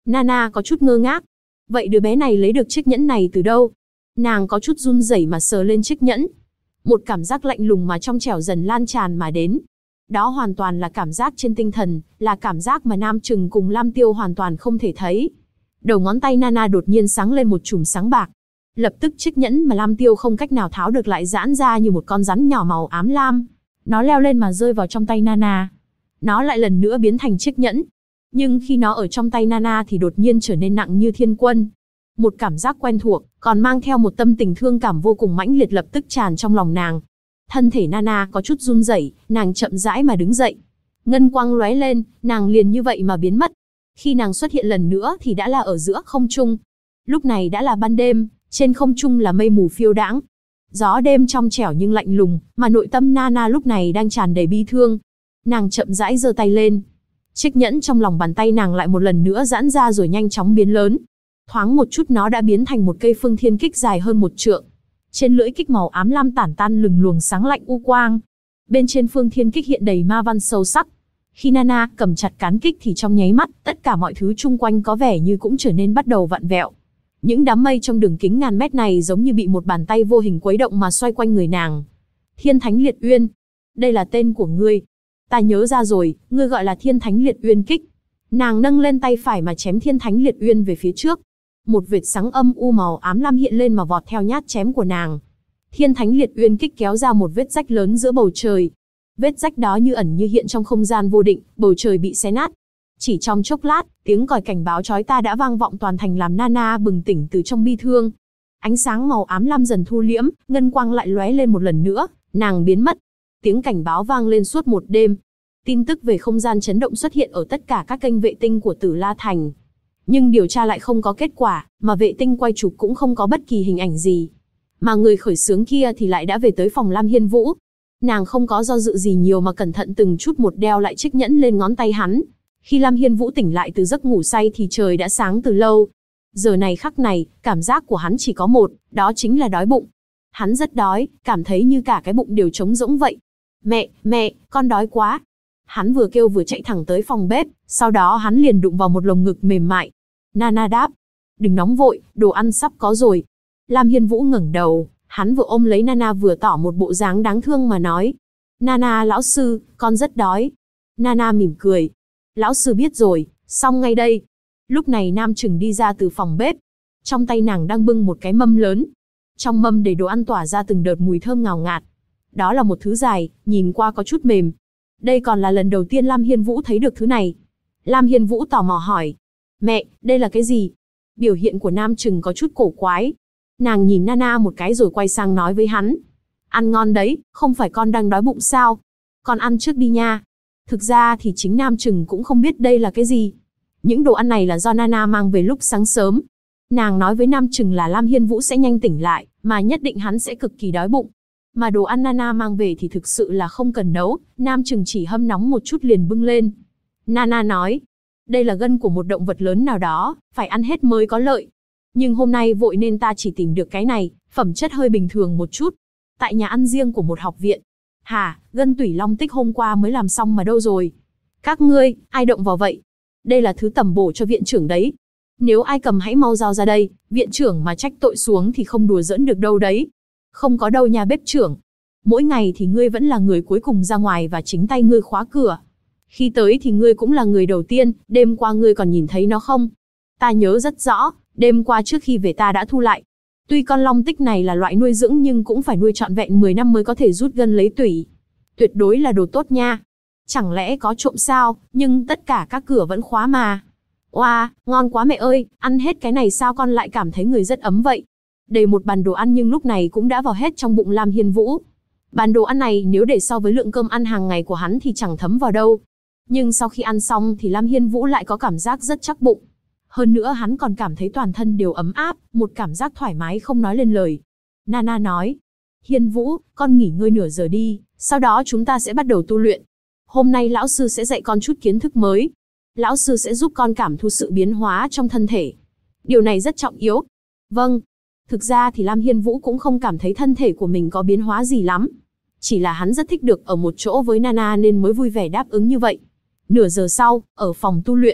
Nana có chút ngơ ngác. Vậy đứa bé này lấy được chiếc nhẫn này từ đâu? Nàng có chút run rẩy mà sờ lên chiếc nhẫn. Một cảm giác lạnh lùng mà trong trẻo dần lan tràn mà đến. Đó hoàn toàn là cảm giác trên tinh thần, là cảm giác mà Nam Trừng cùng Lam Tiêu hoàn toàn không thể thấy. Đầu ngón tay Nana đột nhiên sáng lên một chùm sáng bạc. Lập tức chiếc nhẫn mà Lam Tiêu không cách nào tháo được lại giãn ra như một con rắn nhỏ màu ám lam. Nó leo lên mà rơi vào trong tay Nana. Nó lại lần nữa biến thành chiếc nhẫn. Nhưng khi nó ở trong tay Nana thì đột nhiên trở nên nặng như thiên quân. Một cảm giác quen thuộc, còn mang theo một tâm tình thương cảm vô cùng mãnh liệt lập tức tràn trong lòng nàng. Thân thể Nana có chút run rẩy, nàng chậm rãi mà đứng dậy. Ngân quang lóe lên, nàng liền như vậy mà biến mất. Khi nàng xuất hiện lần nữa thì đã là ở giữa không trung. Lúc này đã là ban đêm, trên không trung là mây mù phiêu đãng. Gió đêm trong trẻo nhưng lạnh lùng, mà nội tâm Nana lúc này đang tràn đầy bi thương. Nàng chậm rãi giơ tay lên. Chiếc nhẫn trong lòng bàn tay nàng lại một lần nữa giãn ra rồi nhanh chóng biến lớn. Thoáng một chút nó đã biến thành một cây phương thiên kích dài hơn 1 trượng. Trên lưỡi kích màu ám lam tản tan lừng luồng sáng lạnh u quang. Bên trên phương thiên kích hiện đầy ma văn sâu sắc. Khi Nana cầm chặt cán kích thì trong nháy mắt, tất cả mọi thứ chung quanh có vẻ như cũng trở nên bắt đầu vặn vẹo. Những đám mây trong đường kính ngàn mét này giống như bị một bàn tay vô hình quấy động mà xoay quanh người nàng. Thiên Thánh Liệt Uyên, đây là tên của ngươi. Ta nhớ ra rồi, ngươi gọi là Thiên Thánh Liệt Uyên kích. Nàng nâng lên tay phải mà chém Thiên Thánh Liệt Uyên về phía trước. Một vệt sáng âm u màu ám lam hiện lên mà vọt theo nhát chém của nàng. Thiên Thánh Liệt Uyên kích kéo ra một vết rách lớn giữa bầu trời. Vết rách đó như ẩn như hiện trong không gian vô định, bầu trời bị xé nát. Chỉ trong chốc lát, tiếng còi cảnh báo chói tai đã vang vọng toàn thành làm Nana bừng tỉnh từ trong bi thương. Ánh sáng màu ám lam dần thu liễm, ngân quang lại lóe lên một lần nữa, nàng biến mất. Tiếng cảnh báo vang lên suốt một đêm. Tin tức về không gian chấn động xuất hiện ở tất cả các kênh vệ tinh của Tử La Thành. Nhưng điều tra lại không có kết quả, mà vệ tinh quay chụp cũng không có bất kỳ hình ảnh gì. Mà người khởi xướng kia thì lại đã về tới phòng Lam Hiên Vũ. Nàng không có do dự gì nhiều mà cẩn thận từng chút một đeo lại chiếc nhẫn lên ngón tay hắn. Khi Lam Hiên Vũ tỉnh lại từ giấc ngủ say thì trời đã sáng từ lâu. Giờ này khắc này, cảm giác của hắn chỉ có một, đó chính là đói bụng. Hắn rất đói, cảm thấy như cả cái bụng đều trống rỗng vậy. Mẹ, con đói quá. Hắn vừa kêu vừa chạy thẳng tới phòng bếp, sau đó hắn liền đụng vào một lồng ngực mềm mại. Nana đáp, đừng nóng vội, đồ ăn sắp có rồi. Lam Hiên Vũ ngẩng đầu, hắn vừa ôm lấy Nana vừa tỏ một bộ dáng đáng thương mà nói. Nana lão sư, con rất đói. Nana mỉm cười. Lão sư biết rồi, xong ngay đây. Lúc này Nam Trừng đi ra từ phòng bếp. Trong tay nàng đang bưng một cái mâm lớn. Trong mâm đầy đồ ăn tỏa ra từng đợt mùi thơm ngào ngạt. Đó là một thứ dài, nhìn qua có chút mềm. Đây còn là lần đầu tiên Lam Hiên Vũ thấy được thứ này. Lam Hiên Vũ tò mò hỏi. Mẹ, đây là cái gì? Biểu hiện của Nam Trừng có chút cổ quái. Nàng nhìn Nana một cái rồi quay sang nói với hắn. Ăn ngon đấy, không phải con đang đói bụng sao? Con ăn trước đi nha. Thực ra thì chính Nam Trừng cũng không biết đây là cái gì. Những đồ ăn này là do Nana mang về lúc sáng sớm. Nàng nói với Nam Trừng là Lam Hiên Vũ sẽ nhanh tỉnh lại, mà nhất định hắn sẽ cực kỳ đói bụng. Mà đồ ăn Nana mang về thì thực sự là không cần nấu, Nam Trừng chỉ hâm nóng một chút liền bưng lên. Nana nói, đây là gân của một động vật lớn nào đó, phải ăn hết mới có lợi. Nhưng hôm nay vội nên ta chỉ tìm được cái này, phẩm chất hơi bình thường một chút. Tại nhà ăn riêng của một học viện. Hả, gân tủy long tích hôm qua mới làm xong mà đâu rồi? Các ngươi, ai động vào vậy? Đây là thứ tầm bổ cho viện trưởng đấy. Nếu ai cầm hãy mau giao ra đây, viện trưởng mà trách tội xuống thì không đùa giỡn được đâu đấy. Không có đâu nha bếp trưởng. Mỗi ngày thì ngươi vẫn là người cuối cùng ra ngoài và chính tay ngươi khóa cửa. Khi tới thì ngươi cũng là người đầu tiên, đêm qua ngươi còn nhìn thấy nó không? Ta nhớ rất rõ, đêm qua trước khi về ta đã thu lại. Tuy con long tích này là loại nuôi dưỡng nhưng cũng phải nuôi trọn vẹn 10 năm mới có thể rút gân lấy tủy. Tuyệt đối là đồ tốt nha. Chẳng lẽ có trộm sao, nhưng tất cả các cửa vẫn khóa mà. Oa, ngon quá mẹ ơi, ăn hết cái này sao con lại cảm thấy người rất ấm vậy. Đầy một bàn đồ ăn nhưng lúc này cũng đã vào hết trong bụng Lam Hiên Vũ. Bàn đồ ăn này nếu để so với lượng cơm ăn hàng ngày của hắn thì chẳng thấm vào đâu. Nhưng sau khi ăn xong thì Lam Hiên Vũ lại có cảm giác rất chắc bụng. Hơn nữa hắn còn cảm thấy toàn thân đều ấm áp, một cảm giác thoải mái không nói lên lời. Nana nói, Hiên Vũ, con nghỉ ngơi nửa giờ đi, sau đó chúng ta sẽ bắt đầu tu luyện. Hôm nay lão sư sẽ dạy con chút kiến thức mới. Lão sư sẽ giúp con cảm thu sự biến hóa trong thân thể. Điều này rất trọng yếu. Vâng. Thực ra thì Lam Hiên Vũ cũng không cảm thấy thân thể của mình có biến hóa gì lắm. Chỉ là hắn rất thích được ở một chỗ với Nana nên mới vui vẻ đáp ứng như vậy. Nửa giờ sau, ở phòng tu luyện.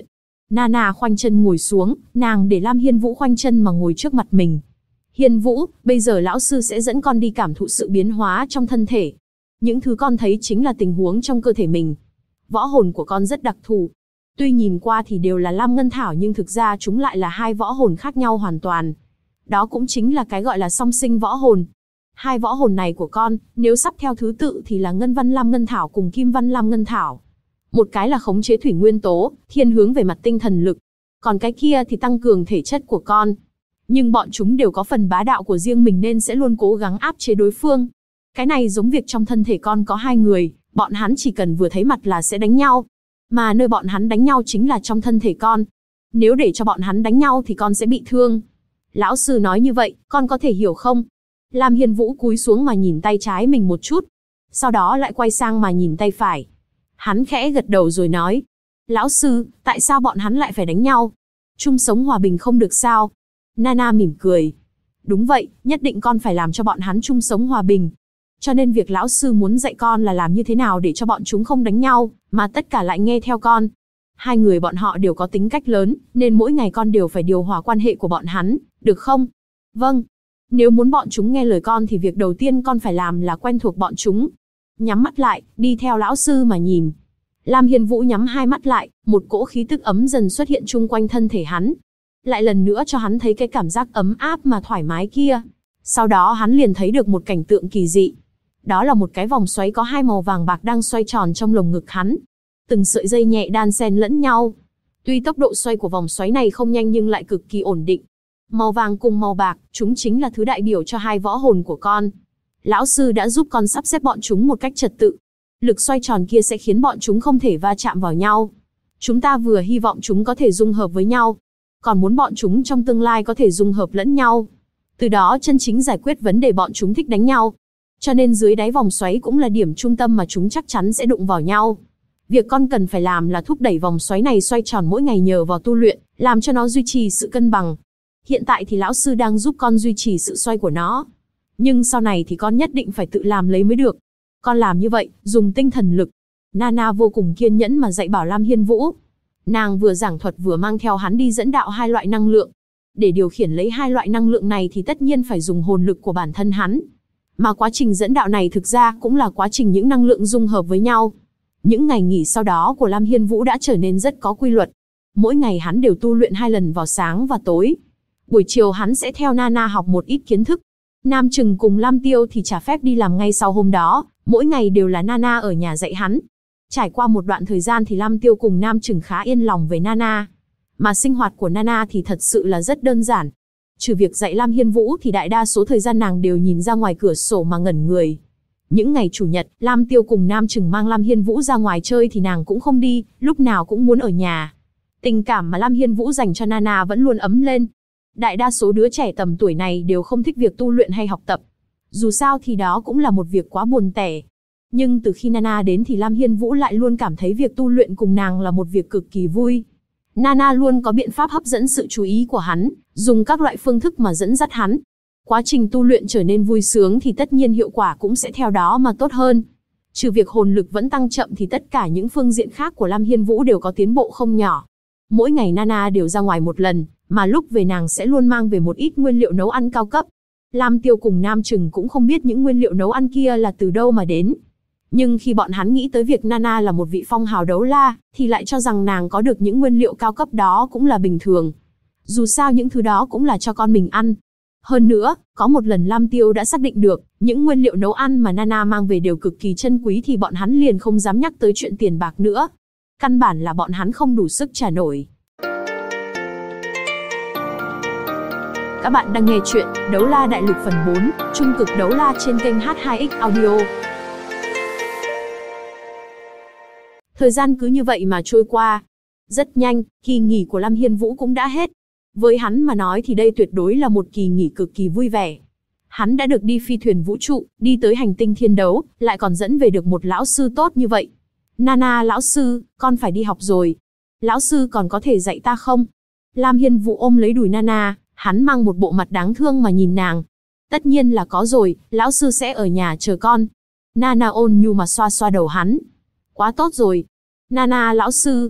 Nana khoanh chân ngồi xuống, nàng để Lam Hiên Vũ khoanh chân mà ngồi trước mặt mình. Hiên Vũ, bây giờ lão sư sẽ dẫn con đi cảm thụ sự biến hóa trong thân thể. Những thứ con thấy chính là tình huống trong cơ thể mình. Võ hồn của con rất đặc thù. Tuy nhìn qua thì đều là Lam Ngân Thảo nhưng thực ra chúng lại là hai võ hồn khác nhau hoàn toàn. Đó cũng chính là cái gọi là song sinh võ hồn. Hai võ hồn này của con, nếu sắp theo thứ tự thì là Ngân Văn Lam Ngân Thảo cùng Kim Văn Lam Ngân Thảo. Một cái là khống chế thủy nguyên tố, thiên hướng về mặt tinh thần lực. Còn cái kia thì tăng cường thể chất của con. Nhưng bọn chúng đều có phần bá đạo của riêng mình nên sẽ luôn cố gắng áp chế đối phương. Cái này giống việc trong thân thể con có hai người, bọn hắn chỉ cần vừa thấy mặt là sẽ đánh nhau. Mà nơi bọn hắn đánh nhau chính là trong thân thể con. Nếu để cho bọn hắn đánh nhau thì con sẽ bị thương. Lão sư nói như vậy, con có thể hiểu không? Lam Hiên Vũ cúi xuống mà nhìn tay trái mình một chút. Sau đó lại quay sang mà nhìn tay phải. Hắn khẽ gật đầu rồi nói. Lão sư, tại sao bọn hắn lại phải đánh nhau? Chung sống hòa bình không được sao? Nana mỉm cười. Đúng vậy, nhất định con phải làm cho bọn hắn chung sống hòa bình. Cho nên việc lão sư muốn dạy con là làm như thế nào để cho bọn chúng không đánh nhau, mà tất cả lại nghe theo con. Hai người bọn họ đều có tính cách lớn, nên mỗi ngày con đều phải điều hòa quan hệ của bọn hắn, được không? Vâng. Nếu muốn bọn chúng nghe lời con thì việc đầu tiên con phải làm là quen thuộc bọn chúng. Nhắm mắt lại, đi theo lão sư mà nhìn. Lam Hiên Vũ nhắm hai mắt lại, một cỗ khí tức ấm dần xuất hiện chung quanh thân thể hắn. Lại lần nữa cho hắn thấy cái cảm giác ấm áp mà thoải mái kia. Sau đó hắn liền thấy được một cảnh tượng kỳ dị. Đó là một cái vòng xoáy có hai màu vàng bạc đang xoay tròn trong lồng ngực hắn. Từng sợi dây nhẹ đan xen lẫn nhau. Tuy tốc độ xoay của vòng xoáy này không nhanh nhưng lại cực kỳ ổn định. Màu vàng cùng màu bạc, chúng chính là thứ đại biểu cho hai võ hồn của con. Lão sư đã giúp con sắp xếp bọn chúng một cách trật tự. Lực xoay tròn kia sẽ khiến bọn chúng không thể va chạm vào nhau. Chúng ta vừa hy vọng chúng có thể dung hợp với nhau, còn muốn bọn chúng trong tương lai có thể dung hợp lẫn nhau. Từ đó chân chính giải quyết vấn đề bọn chúng thích đánh nhau. Cho nên dưới đáy vòng xoáy cũng là điểm trung tâm mà chúng chắc chắn sẽ đụng vào nhau. Việc con cần phải làm là thúc đẩy vòng xoáy này xoay tròn mỗi ngày nhờ vào tu luyện, làm cho nó duy trì sự cân bằng. Hiện tại thì lão sư đang giúp con duy trì sự xoay của nó. Nhưng sau này thì con nhất định phải tự làm lấy mới được. Con làm như vậy, dùng tinh thần lực. Nana vô cùng kiên nhẫn mà dạy bảo Lam Hiên Vũ. Nàng vừa giảng thuật vừa mang theo hắn đi dẫn đạo hai loại năng lượng. Để điều khiển lấy hai loại năng lượng này thì tất nhiên phải dùng hồn lực của bản thân hắn. Mà quá trình dẫn đạo này thực ra cũng là quá trình những năng lượng dung hợp với nhau. Những ngày nghỉ sau đó của Lam Hiên Vũ đã trở nên rất có quy luật. Mỗi ngày hắn đều tu luyện 2 lần vào sáng và tối. Buổi chiều hắn sẽ theo Nana học một ít kiến thức. Nam Trừng cùng Lam Tiêu thì trả phép đi làm ngay sau hôm đó, mỗi ngày đều là Nana ở nhà dạy hắn. Trải qua một đoạn thời gian thì Lam Tiêu cùng Nam Trừng khá yên lòng về Nana. Mà sinh hoạt của Nana thì thật sự là rất đơn giản. Trừ việc dạy Lam Hiên Vũ thì đại đa số thời gian nàng đều nhìn ra ngoài cửa sổ mà ngẩn người. Những ngày chủ nhật, Lam Tiêu cùng Nam Trừng mang Lam Hiên Vũ ra ngoài chơi thì nàng cũng không đi, lúc nào cũng muốn ở nhà. Tình cảm mà Lam Hiên Vũ dành cho Nana vẫn luôn ấm lên. Đại đa số đứa trẻ tầm tuổi này đều không thích việc tu luyện hay học tập. Dù sao thì đó cũng là một việc quá buồn tẻ. Nhưng từ khi Nana đến thì Lam Hiên Vũ lại luôn cảm thấy việc tu luyện cùng nàng là một việc cực kỳ vui. Nana luôn có biện pháp hấp dẫn sự chú ý của hắn, dùng các loại phương thức mà dẫn dắt hắn. Quá trình tu luyện trở nên vui sướng thì tất nhiên hiệu quả cũng sẽ theo đó mà tốt hơn. Trừ việc hồn lực vẫn tăng chậm thì tất cả những phương diện khác của Lam Hiên Vũ đều có tiến bộ không nhỏ. Mỗi ngày Nana đều ra ngoài một lần, mà lúc về nàng sẽ luôn mang về một ít nguyên liệu nấu ăn cao cấp. Lam Tiêu cùng Nam Trừng cũng không biết những nguyên liệu nấu ăn kia là từ đâu mà đến. Nhưng khi bọn hắn nghĩ tới việc Nana là một vị phong hào đấu la, thì lại cho rằng nàng có được những nguyên liệu cao cấp đó cũng là bình thường. Dù sao những thứ đó cũng là cho con mình ăn. Hơn nữa, có một lần Lam Tiêu đã xác định được, những nguyên liệu nấu ăn mà Nana mang về đều cực kỳ chân quý thì bọn hắn liền không dám nhắc tới chuyện tiền bạc nữa. Căn bản là bọn hắn không đủ sức trả nổi. Các bạn đang nghe chuyện Đấu La Đại Lục phần 4, Trung cực đấu la trên kênh H2X Audio. Thời gian cứ như vậy mà trôi qua. Rất nhanh, kỳ nghỉ của Lam Hiên Vũ cũng đã hết. Với hắn mà nói thì đây tuyệt đối là một kỳ nghỉ cực kỳ vui vẻ. Hắn đã được đi phi thuyền vũ trụ, đi tới hành tinh thiên đấu, lại còn dẫn về được một lão sư tốt như vậy. Nana lão sư, con phải đi học rồi. Lão sư còn có thể dạy ta không? Lam Hiên Vũ ôm lấy đùi Nana, hắn mang một bộ mặt đáng thương mà nhìn nàng. Tất nhiên là có rồi, lão sư sẽ ở nhà chờ con. Nana ôn nhu mà xoa xoa đầu hắn. Quá tốt rồi. Nana lão sư.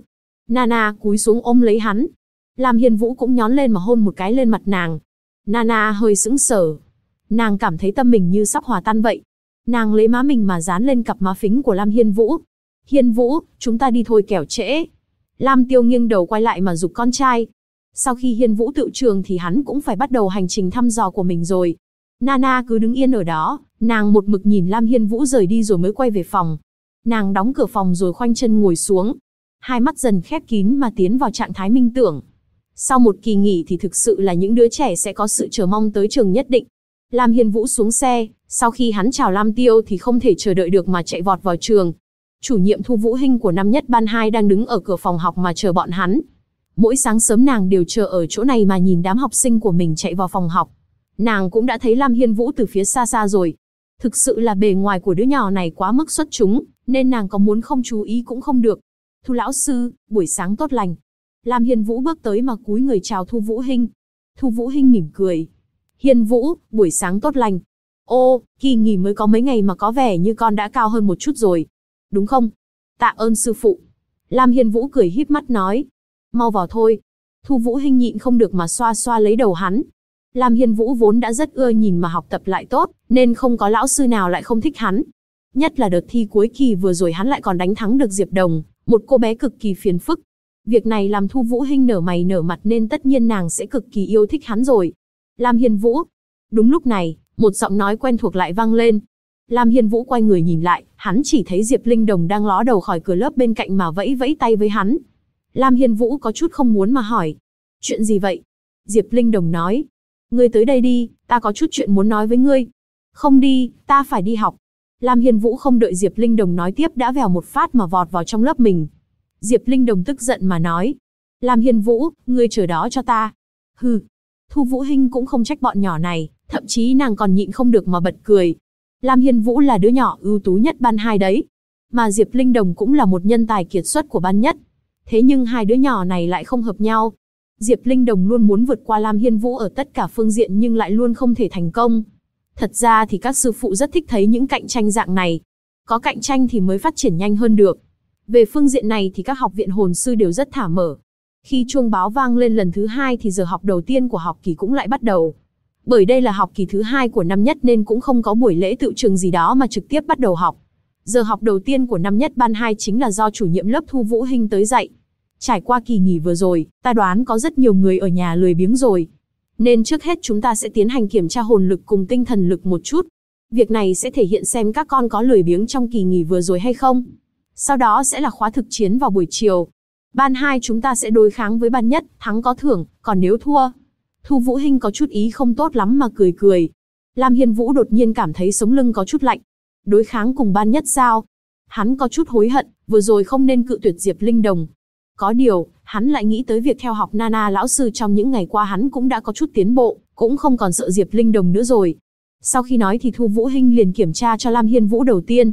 Nana cúi xuống ôm lấy hắn. Lam Hiên Vũ cũng nhón lên mà hôn một cái lên mặt nàng. Nana hơi sững sờ. Nàng cảm thấy tâm mình như sắp hòa tan vậy. Nàng lấy má mình mà dán lên cặp má phính của Lam Hiên Vũ. Hiên Vũ, chúng ta đi thôi kẻo trễ. Lam Tiêu nghiêng đầu quay lại mà giục con trai. Sau khi Hiên Vũ tựu trường thì hắn cũng phải bắt đầu hành trình thăm dò của mình rồi. Nana cứ đứng yên ở đó, nàng một mực nhìn Lam Hiên Vũ rời đi rồi mới quay về phòng. Nàng đóng cửa phòng rồi khoanh chân ngồi xuống. Hai mắt dần khép kín mà tiến vào trạng thái minh tưởng. Sau một kỳ nghỉ thì thực sự là những đứa trẻ sẽ có sự chờ mong tới trường nhất định. Lam Hiên Vũ xuống xe, sau khi hắn chào Lam Tiêu thì không thể chờ đợi được mà chạy vọt vào trường. Chủ nhiệm Thu Vũ Hinh của năm nhất ban 2 đang đứng ở cửa phòng học mà chờ bọn hắn. Mỗi sáng sớm nàng đều chờ ở chỗ này mà nhìn đám học sinh của mình chạy vào phòng học. Nàng cũng đã thấy Lam Hiên Vũ từ phía xa xa rồi. Thực sự là bề ngoài của đứa nhỏ này quá mức xuất chúng, nên nàng có muốn không chú ý cũng không được. Thu lão sư, buổi sáng tốt lành. Lam Hiên Vũ bước tới mà cúi người chào Thu Vũ Hinh. Thu Vũ Hinh mỉm cười. Hiên Vũ, buổi sáng tốt lành. Ô, kỳ nghỉ mới có mấy ngày mà có vẻ như con đã cao hơn một chút rồi. Đúng không? Tạ ơn sư phụ. Lam Hiên Vũ cười híp mắt nói. Mau vào thôi. Thu Vũ Hinh nhịn không được mà xoa xoa lấy đầu hắn. Lam Hiên Vũ vốn đã rất ưa nhìn mà học tập lại tốt, nên không có lão sư nào lại không thích hắn. Nhất là đợt thi cuối kỳ vừa rồi hắn lại còn đánh thắng được Diệp Đồng, một cô bé cực kỳ phiền phức. Việc này làm Thu Vũ Hinh nở mày nở mặt nên tất nhiên nàng sẽ cực kỳ yêu thích hắn rồi. Lam Hiên Vũ. Đúng lúc này, một giọng nói quen thuộc lại vang lên. Lam Hiên Vũ quay người nhìn lại, hắn chỉ thấy Diệp Linh Đồng đang ló đầu khỏi cửa lớp bên cạnh mà vẫy vẫy tay với hắn. Lam Hiên Vũ có chút không muốn mà hỏi. Chuyện gì vậy? Diệp Linh Đồng nói. Ngươi tới đây đi, ta có chút chuyện muốn nói với ngươi. Không đi, ta phải đi học. Lam Hiên Vũ không đợi Diệp Linh Đồng nói tiếp đã vèo một phát mà vọt vào trong lớp mình. Diệp Linh Đồng tức giận mà nói. Lam Hiên Vũ, ngươi chờ đó cho ta. Hừ. Thu Vũ Hinh cũng không trách bọn nhỏ này, thậm chí nàng còn nhịn không được mà bật cười. Lam Hiên Vũ là đứa nhỏ ưu tú nhất ban 2 đấy. Mà Diệp Linh Đồng cũng là một nhân tài kiệt xuất của ban nhất. Thế nhưng hai đứa nhỏ này lại không hợp nhau. Diệp Linh Đồng luôn muốn vượt qua Lam Hiên Vũ ở tất cả phương diện nhưng lại luôn không thể thành công. Thật ra thì các sư phụ rất thích thấy những cạnh tranh dạng này. Có cạnh tranh thì mới phát triển nhanh hơn được. Về phương diện này thì các học viện hồn sư đều rất thả mở. Khi chuông báo vang lên lần thứ 2 thì giờ học đầu tiên của học kỳ cũng lại bắt đầu. Bởi đây là học kỳ thứ 2 của năm nhất nên cũng không có buổi lễ tựu trường gì đó mà trực tiếp bắt đầu học. Giờ học đầu tiên của năm nhất ban 2 chính là do chủ nhiệm lớp Thu Vũ Hinh tới dạy. Trải qua kỳ nghỉ vừa rồi, ta đoán có rất nhiều người ở nhà lười biếng rồi. Nên trước hết chúng ta sẽ tiến hành kiểm tra hồn lực cùng tinh thần lực một chút. Việc này sẽ thể hiện xem các con có lười biếng trong kỳ nghỉ vừa rồi hay không. Sau đó sẽ là khóa thực chiến vào buổi chiều. Ban 2 chúng ta sẽ đối kháng với ban nhất, thắng có thưởng, còn nếu thua. Thu Vũ Hinh có chút ý không tốt lắm mà cười cười. Lam Hiên Vũ đột nhiên cảm thấy sống lưng có chút lạnh. Đối kháng cùng ban nhất sao? Hắn có chút hối hận, vừa rồi không nên cự tuyệt Diệp Linh Đồng. Có điều, hắn lại nghĩ tới việc theo học Nana lão sư trong những ngày qua hắn cũng đã có chút tiến bộ, cũng không còn sợ Diệp Linh Đồng nữa rồi. Sau khi nói thì Thu Vũ Hinh liền kiểm tra cho Lam Hiên Vũ đầu tiên.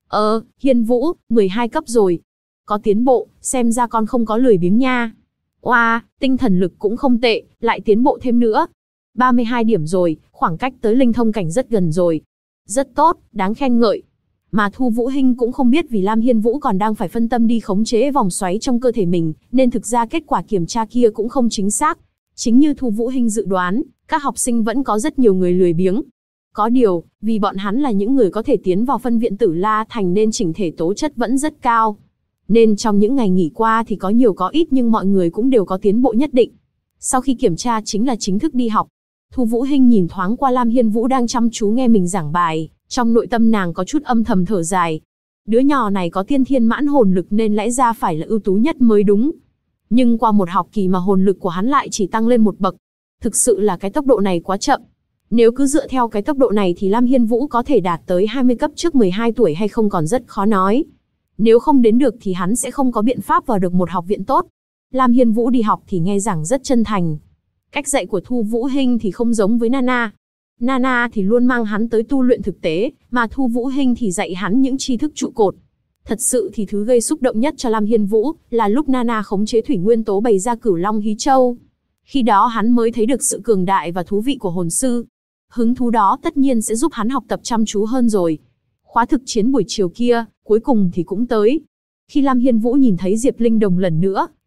Hiên Vũ, 12 cấp rồi. Có tiến bộ, xem ra con không có lười biếng nha. Oa, tinh thần lực cũng không tệ, lại tiến bộ thêm nữa. 32 điểm rồi, khoảng cách tới linh thông cảnh rất gần rồi. Rất tốt, đáng khen ngợi. Mà Thu Vũ Hinh cũng không biết vì Lam Hiên Vũ còn đang phải phân tâm đi khống chế vòng xoáy trong cơ thể mình, nên thực ra kết quả kiểm tra kia cũng không chính xác. Chính như Thu Vũ Hinh dự đoán, các học sinh vẫn có rất nhiều người lười biếng. Có điều, vì bọn hắn là những người có thể tiến vào phân viện Tử La Thành nên chỉnh thể tố chất vẫn rất cao. Nên trong những ngày nghỉ qua thì có nhiều có ít nhưng mọi người cũng đều có tiến bộ nhất định. Sau khi kiểm tra chính là chính thức đi học. Thu Vũ Hinh nhìn thoáng qua Lam Hiên Vũ đang chăm chú nghe mình giảng bài, trong nội tâm nàng có chút âm thầm thở dài. Đứa nhỏ này có tiên thiên mãn hồn lực nên lẽ ra phải là ưu tú nhất mới đúng. Nhưng qua một học kỳ mà hồn lực của hắn lại chỉ tăng lên một bậc. Thực sự là cái tốc độ này quá chậm. Nếu cứ dựa theo cái tốc độ này thì Lam Hiên Vũ có thể đạt tới 20 cấp trước 12 tuổi hay không còn rất khó nói. Nếu không đến được thì hắn sẽ không có biện pháp vào được một học viện tốt. Lam Hiên Vũ đi học thì nghe giảng rất chân thành. Cách dạy của Thu Vũ Hinh thì không giống với Nana. Nana thì luôn mang hắn tới tu luyện thực tế, mà Thu Vũ Hinh thì dạy hắn những tri thức trụ cột. Thật sự thì thứ gây xúc động nhất cho Lam Hiên Vũ là lúc Nana khống chế thủy nguyên tố bày ra Cửu Long Hí Châu. Khi đó hắn mới thấy được sự cường đại và thú vị của hồn sư. Hứng thú đó tất nhiên sẽ giúp hắn học tập chăm chú hơn rồi. Khóa thực chiến buổi chiều kia, cuối cùng thì cũng tới. Khi Lam Hiên Vũ nhìn thấy Diệp Linh Đồng lần nữa,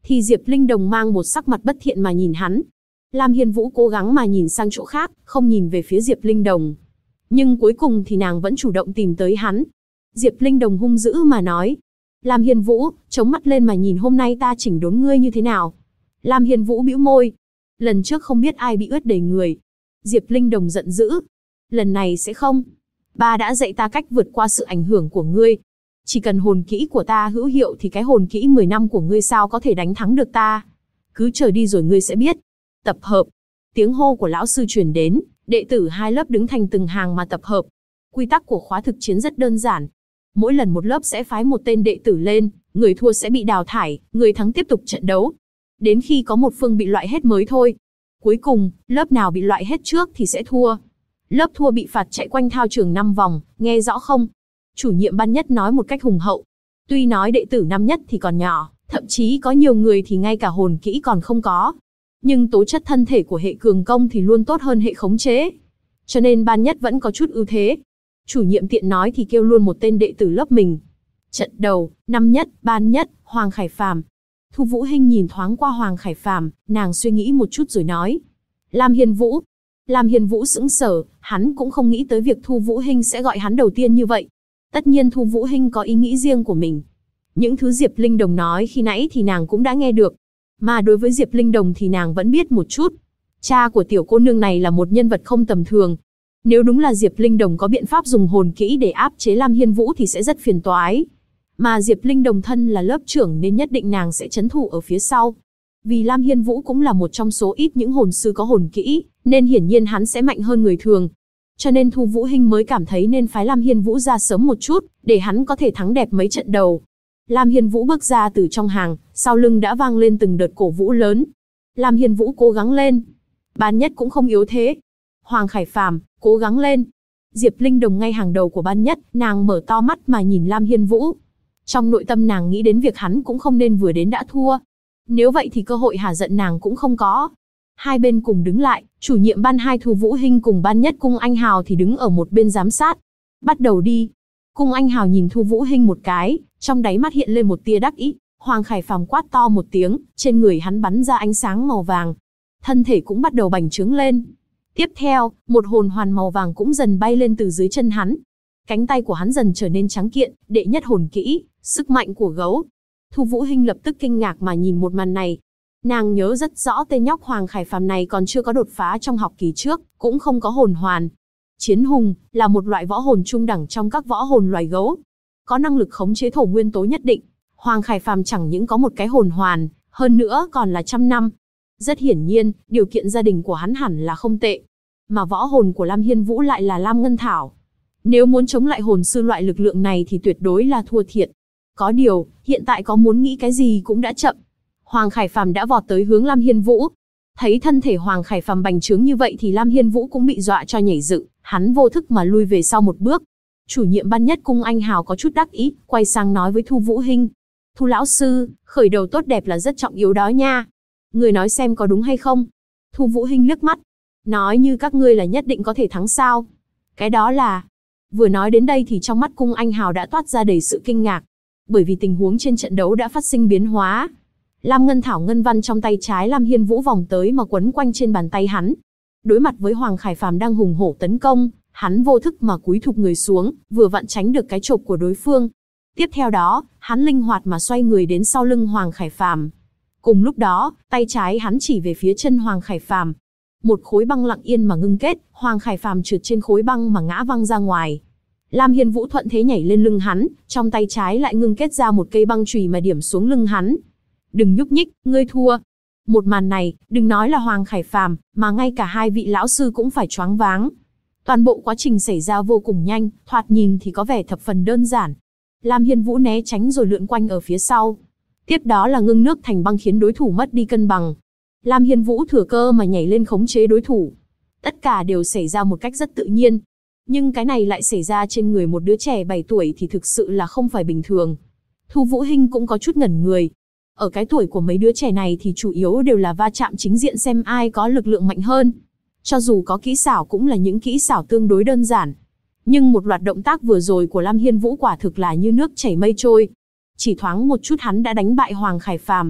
thì Diệp Linh Đồng mang một sắc mặt bất thiện mà nhìn hắn. Lam Hiên Vũ cố gắng mà nhìn sang chỗ khác, không nhìn về phía Diệp Linh Đồng. Nhưng cuối cùng thì nàng vẫn chủ động tìm tới hắn. Diệp Linh Đồng hung dữ mà nói. Lam Hiên Vũ, chống mắt lên mà nhìn hôm nay ta chỉnh đốn ngươi như thế nào. Lam Hiên Vũ bĩu môi. Lần trước không biết ai bị ướt đầy người. Diệp Linh Đồng giận dữ. Lần này sẽ không. Ba đã dạy ta cách vượt qua sự ảnh hưởng của ngươi. Chỉ cần hồn kỹ của ta hữu hiệu thì cái hồn kỹ 10 năm của ngươi sao có thể đánh thắng được ta. Cứ chờ đi rồi ngươi sẽ biết. Tập hợp. Tiếng hô của lão sư truyền đến, đệ tử hai lớp đứng thành từng hàng mà tập hợp. Quy tắc của khóa thực chiến rất đơn giản. Mỗi lần một lớp sẽ phái một tên đệ tử lên, người thua sẽ bị đào thải, người thắng tiếp tục trận đấu. Đến khi có một phương bị loại hết mới thôi. Cuối cùng, lớp nào bị loại hết trước thì sẽ thua. Lớp thua bị phạt chạy quanh thao trường 5 vòng, nghe rõ không? Chủ nhiệm ban nhất nói một cách hùng hậu. Tuy nói đệ tử năm nhất thì còn nhỏ, thậm chí có nhiều người thì ngay cả hồn kỹ còn không có. Nhưng tố chất thân thể của hệ cường công thì luôn tốt hơn hệ khống chế. Cho nên ban nhất vẫn có chút ưu thế. Chủ nhiệm tiện nói thì kêu luôn một tên đệ tử lớp mình. Trận đầu, năm nhất, ban nhất, Hoàng Khải Phàm. Thu Vũ Hinh nhìn thoáng qua Hoàng Khải Phàm, nàng suy nghĩ một chút rồi nói. Lam Hiên Vũ. Lam Hiên Vũ sững sờ, hắn cũng không nghĩ tới việc Thu Vũ Hinh sẽ gọi hắn đầu tiên như vậy. Tất nhiên Thu Vũ Hinh có ý nghĩ riêng của mình. Những thứ Diệp Linh Đồng nói khi nãy thì nàng cũng đã nghe được. Mà đối với Diệp Linh Đồng thì nàng vẫn biết một chút. Cha của tiểu cô nương này là một nhân vật không tầm thường. Nếu đúng là Diệp Linh Đồng có biện pháp dùng hồn kỹ để áp chế Lam Hiên Vũ thì sẽ rất phiền toái. Mà Diệp Linh Đồng thân là lớp trưởng nên nhất định nàng sẽ trấn thủ ở phía sau. Vì Lam Hiên Vũ cũng là một trong số ít những hồn sư có hồn kỹ, nên hiển nhiên hắn sẽ mạnh hơn người thường. Cho nên Thu Vũ Hinh mới cảm thấy nên phái Lam Hiên Vũ ra sớm một chút, để hắn có thể thắng đẹp mấy trận đầu. Lam Hiên Vũ bước ra từ trong hàng, sau lưng đã vang lên từng đợt cổ vũ lớn. Lam Hiên Vũ cố gắng lên. Ban nhất cũng không yếu thế. Hoàng Khải Phàm, cố gắng lên. Diệp Linh Đồng ngay hàng đầu của ban nhất, nàng mở to mắt mà nhìn Lam Hiên Vũ. Trong nội tâm nàng nghĩ đến việc hắn cũng không nên vừa đến đã thua. Nếu vậy thì cơ hội hả giận nàng cũng không có. Hai bên cùng đứng lại, chủ nhiệm ban 2 Thu Vũ Hinh cùng ban nhất Cung Anh Hào thì đứng ở một bên giám sát. Bắt đầu đi. Cung Anh Hào nhìn Thu Vũ Hinh một cái, trong đáy mắt hiện lên một tia đắc ý. Hoàng Khải Phàm quát to một tiếng, trên người hắn bắn ra ánh sáng màu vàng. Thân thể cũng bắt đầu bành trướng lên. Tiếp theo, một hồn hoàn màu vàng cũng dần bay lên từ dưới chân hắn. Cánh tay của hắn dần trở nên trắng kiện, đệ nhất hồn kỹ, sức mạnh của gấu. Thu Vũ Hinh lập tức kinh ngạc mà nhìn một màn này. Nàng nhớ rất rõ tên nhóc Hoàng Khải Phàm này còn chưa có đột phá trong học kỳ trước, cũng không có hồn hoàn. Chiến hùng là một loại võ hồn trung đẳng trong các võ hồn loài gấu, có năng lực khống chế thổ nguyên tố nhất định. Hoàng Khải Phàm chẳng những có một cái hồn hoàn, hơn nữa còn là 100 năm. Rất hiển nhiên, điều kiện gia đình của hắn hẳn là không tệ. Mà võ hồn của Lam Hiên Vũ lại là Lam Ngân Thảo. Nếu muốn chống lại hồn sư loại lực lượng này thì tuyệt đối là thua thiệt. Có điều, hiện tại có muốn nghĩ cái gì cũng đã chậm. Hoàng Khải Phàm đã vọt tới hướng Lam Hiên Vũ. Thấy thân thể Hoàng Khải Phàm bành trướng như vậy thì Lam Hiên Vũ cũng bị dọa cho nhảy dựng, hắn vô thức mà lui về sau một bước. Chủ nhiệm ban nhất Cung Anh Hào có chút đắc ý, quay sang nói với Thu Vũ Hinh. Thu lão sư, khởi đầu tốt đẹp là rất trọng yếu đó nha. Người nói xem có đúng hay không? Thu Vũ Hinh liếc mắt. Nói như các ngươi là nhất định có thể thắng sao? Cái đó là... Vừa nói đến đây thì trong mắt Cung Anh Hào đã toát ra đầy sự kinh ngạc. Bởi vì tình huống trên trận đấu đã phát sinh biến hóa. Lam Ngân Thảo ngân văn trong tay trái Lam Hiên Vũ vòng tới mà quấn quanh trên bàn tay hắn. Đối mặt với Hoàng Khải Phàm đang hùng hổ tấn công, hắn vô thức mà cúi thụp người xuống, vừa vặn tránh được cái chộp của đối phương. Tiếp theo đó, hắn linh hoạt mà xoay người đến sau lưng Hoàng Khải Phàm. Cùng lúc đó, tay trái hắn chỉ về phía chân Hoàng Khải Phàm. Một khối băng lặng yên mà ngưng kết, Hoàng Khải Phàm trượt trên khối băng mà ngã văng ra ngoài. Lam Hiên Vũ thuận thế nhảy lên lưng hắn, trong tay trái lại ngưng kết ra một cây băng chùy mà điểm xuống lưng hắn. Đừng nhúc nhích, ngươi thua. Một màn này, đừng nói là Hoàng Khải Phàm, mà ngay cả hai vị lão sư cũng phải choáng váng. Toàn bộ quá trình xảy ra vô cùng nhanh, thoạt nhìn thì có vẻ thập phần đơn giản. Lam Hiên Vũ né tránh rồi lượn quanh ở phía sau. Tiếp đó là ngưng nước thành băng khiến đối thủ mất đi cân bằng. Lam Hiên Vũ thừa cơ mà nhảy lên khống chế đối thủ. Tất cả đều xảy ra một cách rất tự nhiên. Nhưng cái này lại xảy ra trên người một đứa trẻ 7 tuổi thì thực sự là không phải bình thường. Thu Vũ Hinh cũng có chút ngẩn người. Ở cái tuổi của mấy đứa trẻ này thì chủ yếu đều là va chạm chính diện xem ai có lực lượng mạnh hơn. Cho dù có kỹ xảo cũng là những kỹ xảo tương đối đơn giản. Nhưng một loạt động tác vừa rồi của Lam Hiên Vũ quả thực là như nước chảy mây trôi. Chỉ thoáng một chút hắn đã đánh bại Hoàng Khải Phàm.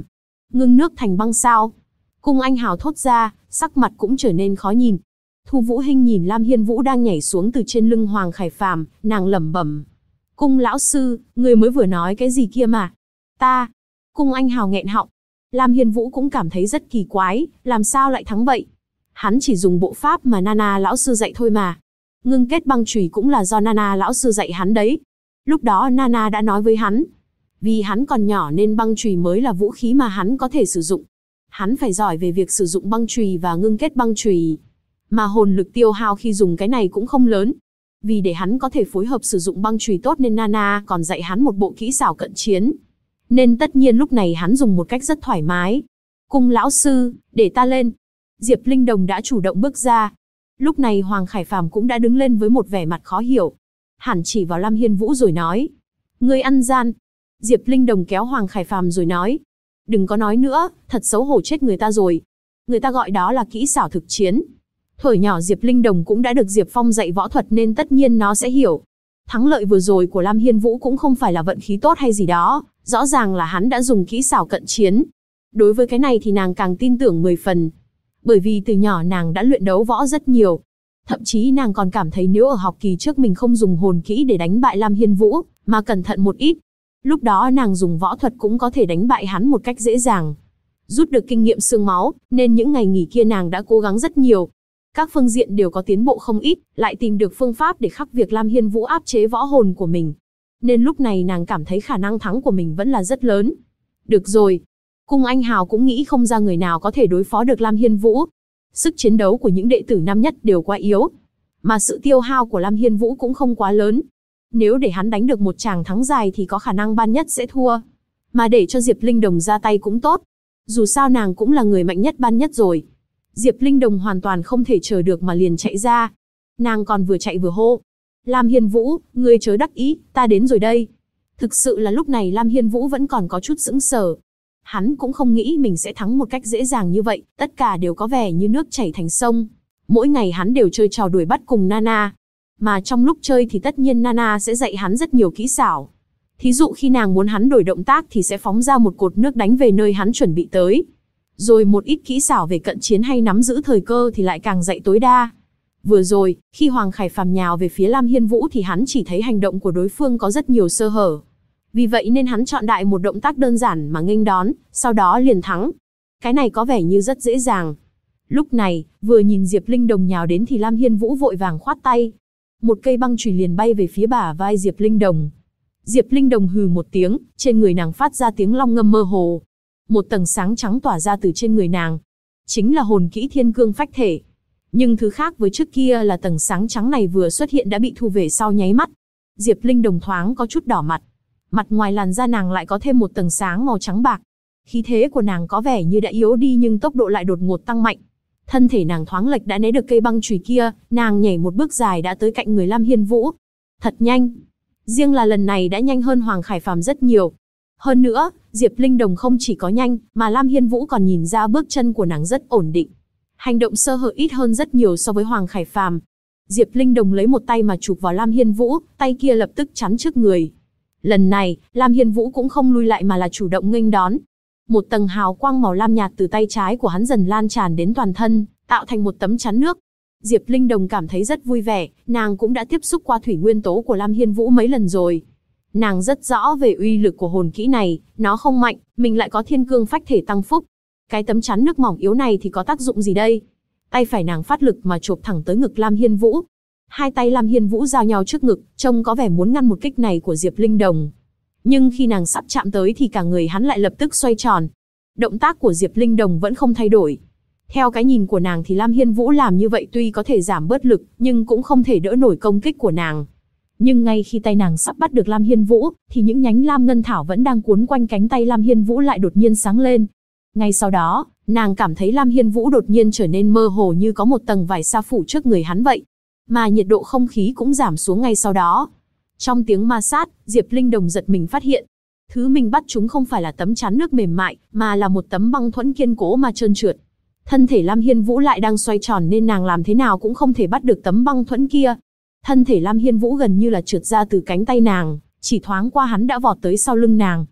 Ngưng nước thành băng sao? Cung Anh Hào thốt ra, sắc mặt cũng trở nên khó nhìn. Thu Vũ Hinh nhìn Lam Hiên Vũ đang nhảy xuống từ trên lưng Hoàng Khải Phàm, nàng lẩm bẩm. Cung lão sư, người mới vừa nói cái gì kia mà? Ta. Cung Anh Hào nghẹn họng. Lam Hiên Vũ cũng cảm thấy rất kỳ quái, làm sao lại thắng vậy? Hắn chỉ dùng bộ pháp mà Nana lão sư dạy thôi mà. Ngưng kết băng chùy cũng là do Nana lão sư dạy hắn đấy. Lúc đó Nana đã nói với hắn, vì hắn còn nhỏ nên băng chùy mới là vũ khí mà hắn có thể sử dụng. Hắn phải giỏi về việc sử dụng băng chùy và ngưng kết băng chùy. Mà hồn lực tiêu hao khi dùng cái này cũng không lớn. Vì để hắn có thể phối hợp sử dụng băng chùy tốt nên Nana còn dạy hắn một bộ kỹ xảo cận chiến. Nên tất nhiên lúc này hắn dùng một cách rất thoải mái. Cung lão sư, để ta lên. Diệp Linh Đồng đã chủ động bước ra. Lúc này Hoàng Khải Phàm cũng đã đứng lên với một vẻ mặt khó hiểu. Hắn chỉ vào Lam Hiên Vũ rồi nói. Ngươi ăn gian. Diệp Linh Đồng kéo Hoàng Khải Phàm rồi nói. Đừng có nói nữa, thật xấu hổ chết người ta rồi. Người ta gọi đó là kỹ xảo thực chiến. Thuở nhỏ Diệp Linh Đồng cũng đã được Diệp Phong dạy võ thuật nên tất nhiên nó sẽ hiểu. Thắng lợi vừa rồi của Lam Hiên Vũ cũng không phải là vận khí tốt hay gì đó, rõ ràng là hắn đã dùng kỹ xảo cận chiến. Đối với cái này thì nàng càng tin tưởng 10 phần. Bởi vì từ nhỏ nàng đã luyện đấu võ rất nhiều. Thậm chí nàng còn cảm thấy nếu ở học kỳ trước mình không dùng hồn kỹ để đánh bại Lam Hiên Vũ, mà cẩn thận một ít, lúc đó nàng dùng võ thuật cũng có thể đánh bại hắn một cách dễ dàng. Rút được kinh nghiệm xương máu, nên những ngày nghỉ kia nàng đã cố gắng rất nhiều. Các phương diện đều có tiến bộ không ít, lại tìm được phương pháp để khắc việc Lam Hiên Vũ áp chế võ hồn của mình. Nên lúc này nàng cảm thấy khả năng thắng của mình vẫn là rất lớn. Được rồi. Cung Anh Hào cũng nghĩ không ra người nào có thể đối phó được Lam Hiên Vũ. Sức chiến đấu của những đệ tử năm nhất đều quá yếu. Mà sự tiêu hao của Lam Hiên Vũ cũng không quá lớn. Nếu để hắn đánh được một tràng thắng dài thì có khả năng ban nhất sẽ thua. Mà để cho Diệp Linh Đồng ra tay cũng tốt. Dù sao nàng cũng là người mạnh nhất ban nhất rồi. Diệp Linh Đồng hoàn toàn không thể chờ được mà liền chạy ra. Nàng còn vừa chạy vừa hô. Lam Hiên Vũ, ngươi chớ đắc ý, ta đến rồi đây. Thực sự là lúc này Lam Hiên Vũ vẫn còn có chút sững sờ. Hắn cũng không nghĩ mình sẽ thắng một cách dễ dàng như vậy, tất cả đều có vẻ như nước chảy thành sông. Mỗi ngày hắn đều chơi trò đuổi bắt cùng Nana. Mà trong lúc chơi thì tất nhiên Nana sẽ dạy hắn rất nhiều kỹ xảo. Thí dụ khi nàng muốn hắn đổi động tác thì sẽ phóng ra một cột nước đánh về nơi hắn chuẩn bị tới. Rồi một ít kỹ xảo về cận chiến hay nắm giữ thời cơ thì lại càng dạy tối đa. Vừa rồi, khi Hoàng Khải Phàm nhào về phía Lam Hiên Vũ thì hắn chỉ thấy hành động của đối phương có rất nhiều sơ hở. Vì vậy nên hắn chọn đại một động tác đơn giản mà nghênh đón, sau đó liền thắng. Cái này có vẻ như rất dễ dàng. Lúc này, vừa nhìn Diệp Linh Đồng nhào đến thì Lam Hiên Vũ vội vàng khoát tay. Một cây băng chùy liền bay về phía bả vai Diệp Linh Đồng. Diệp Linh Đồng hừ một tiếng, trên người nàng phát ra tiếng long ngâm mơ hồ. Một tầng sáng trắng tỏa ra từ trên người nàng. Chính là hồn kỹ Thiên Cương Phách Thể. Nhưng thứ khác với trước kia là tầng sáng trắng này vừa xuất hiện đã bị thu về sau nháy mắt. Diệp Linh Đồng thoáng có chút đỏ mặt. Mặt ngoài làn da nàng lại có thêm một tầng sáng màu trắng bạc. Khí thế của nàng có vẻ như đã yếu đi nhưng tốc độ lại đột ngột tăng mạnh. Thân thể nàng thoáng lệch đã né được cây băng chùy kia, nàng nhảy một bước dài đã tới cạnh người Lam Hiên Vũ. Thật nhanh. Riêng là lần này đã nhanh hơn Hoàng Khải Phàm rất nhiều. Hơn nữa, Diệp Linh Đồng không chỉ có nhanh, mà Lam Hiên Vũ còn nhìn ra bước chân của nàng rất ổn định. Hành động sơ hở ít hơn rất nhiều so với Hoàng Khải Phàm. Diệp Linh Đồng lấy một tay mà chụp vào Lam Hiên Vũ, tay kia lập tức chắn trước người. Lần này, Lam Hiên Vũ cũng không lui lại mà là chủ động nghênh đón. Một tầng hào quang màu lam nhạt từ tay trái của hắn dần lan tràn đến toàn thân, tạo thành một tấm chắn nước. Diệp Linh Đồng cảm thấy rất vui vẻ, nàng cũng đã tiếp xúc qua thủy nguyên tố của Lam Hiên Vũ mấy lần rồi. Nàng rất rõ về uy lực của hồn kỹ này, nó không mạnh, mình lại có Thiên Cương Phách Thể tăng phúc. Cái tấm chắn nước mỏng yếu này thì có tác dụng gì đây? Tay phải nàng phát lực mà chộp thẳng tới ngực Lam Hiên Vũ. Hai tay Lam Hiên Vũ giao nhau trước ngực, trông có vẻ muốn ngăn một kích này của Diệp Linh Đồng. Nhưng khi nàng sắp chạm tới thì cả người hắn lại lập tức xoay tròn. Động tác của Diệp Linh Đồng vẫn không thay đổi. Theo cái nhìn của nàng thì Lam Hiên Vũ làm như vậy tuy có thể giảm bớt lực, nhưng cũng không thể đỡ nổi công kích của nàng. Nhưng ngay khi tay nàng sắp bắt được Lam Hiên Vũ, thì những nhánh lam ngân thảo vẫn đang cuốn quanh cánh tay Lam Hiên Vũ lại đột nhiên sáng lên. Ngay sau đó, nàng cảm thấy Lam Hiên Vũ đột nhiên trở nên mơ hồ như có một tầng vải sa phủ trước người hắn vậy. Mà nhiệt độ không khí cũng giảm xuống ngay sau đó. Trong tiếng ma sát, Diệp Linh Đồng giật mình phát hiện. Thứ mình bắt chúng không phải là tấm chắn nước mềm mại, mà là một tấm băng thuẫn kiên cố mà trơn trượt. Thân thể Lam Hiên Vũ lại đang xoay tròn nên nàng làm thế nào cũng không thể bắt được tấm băng thuẫn kia. Thân thể Lam Hiên Vũ gần như là trượt ra từ cánh tay nàng, chỉ thoáng qua hắn đã vọt tới sau lưng nàng.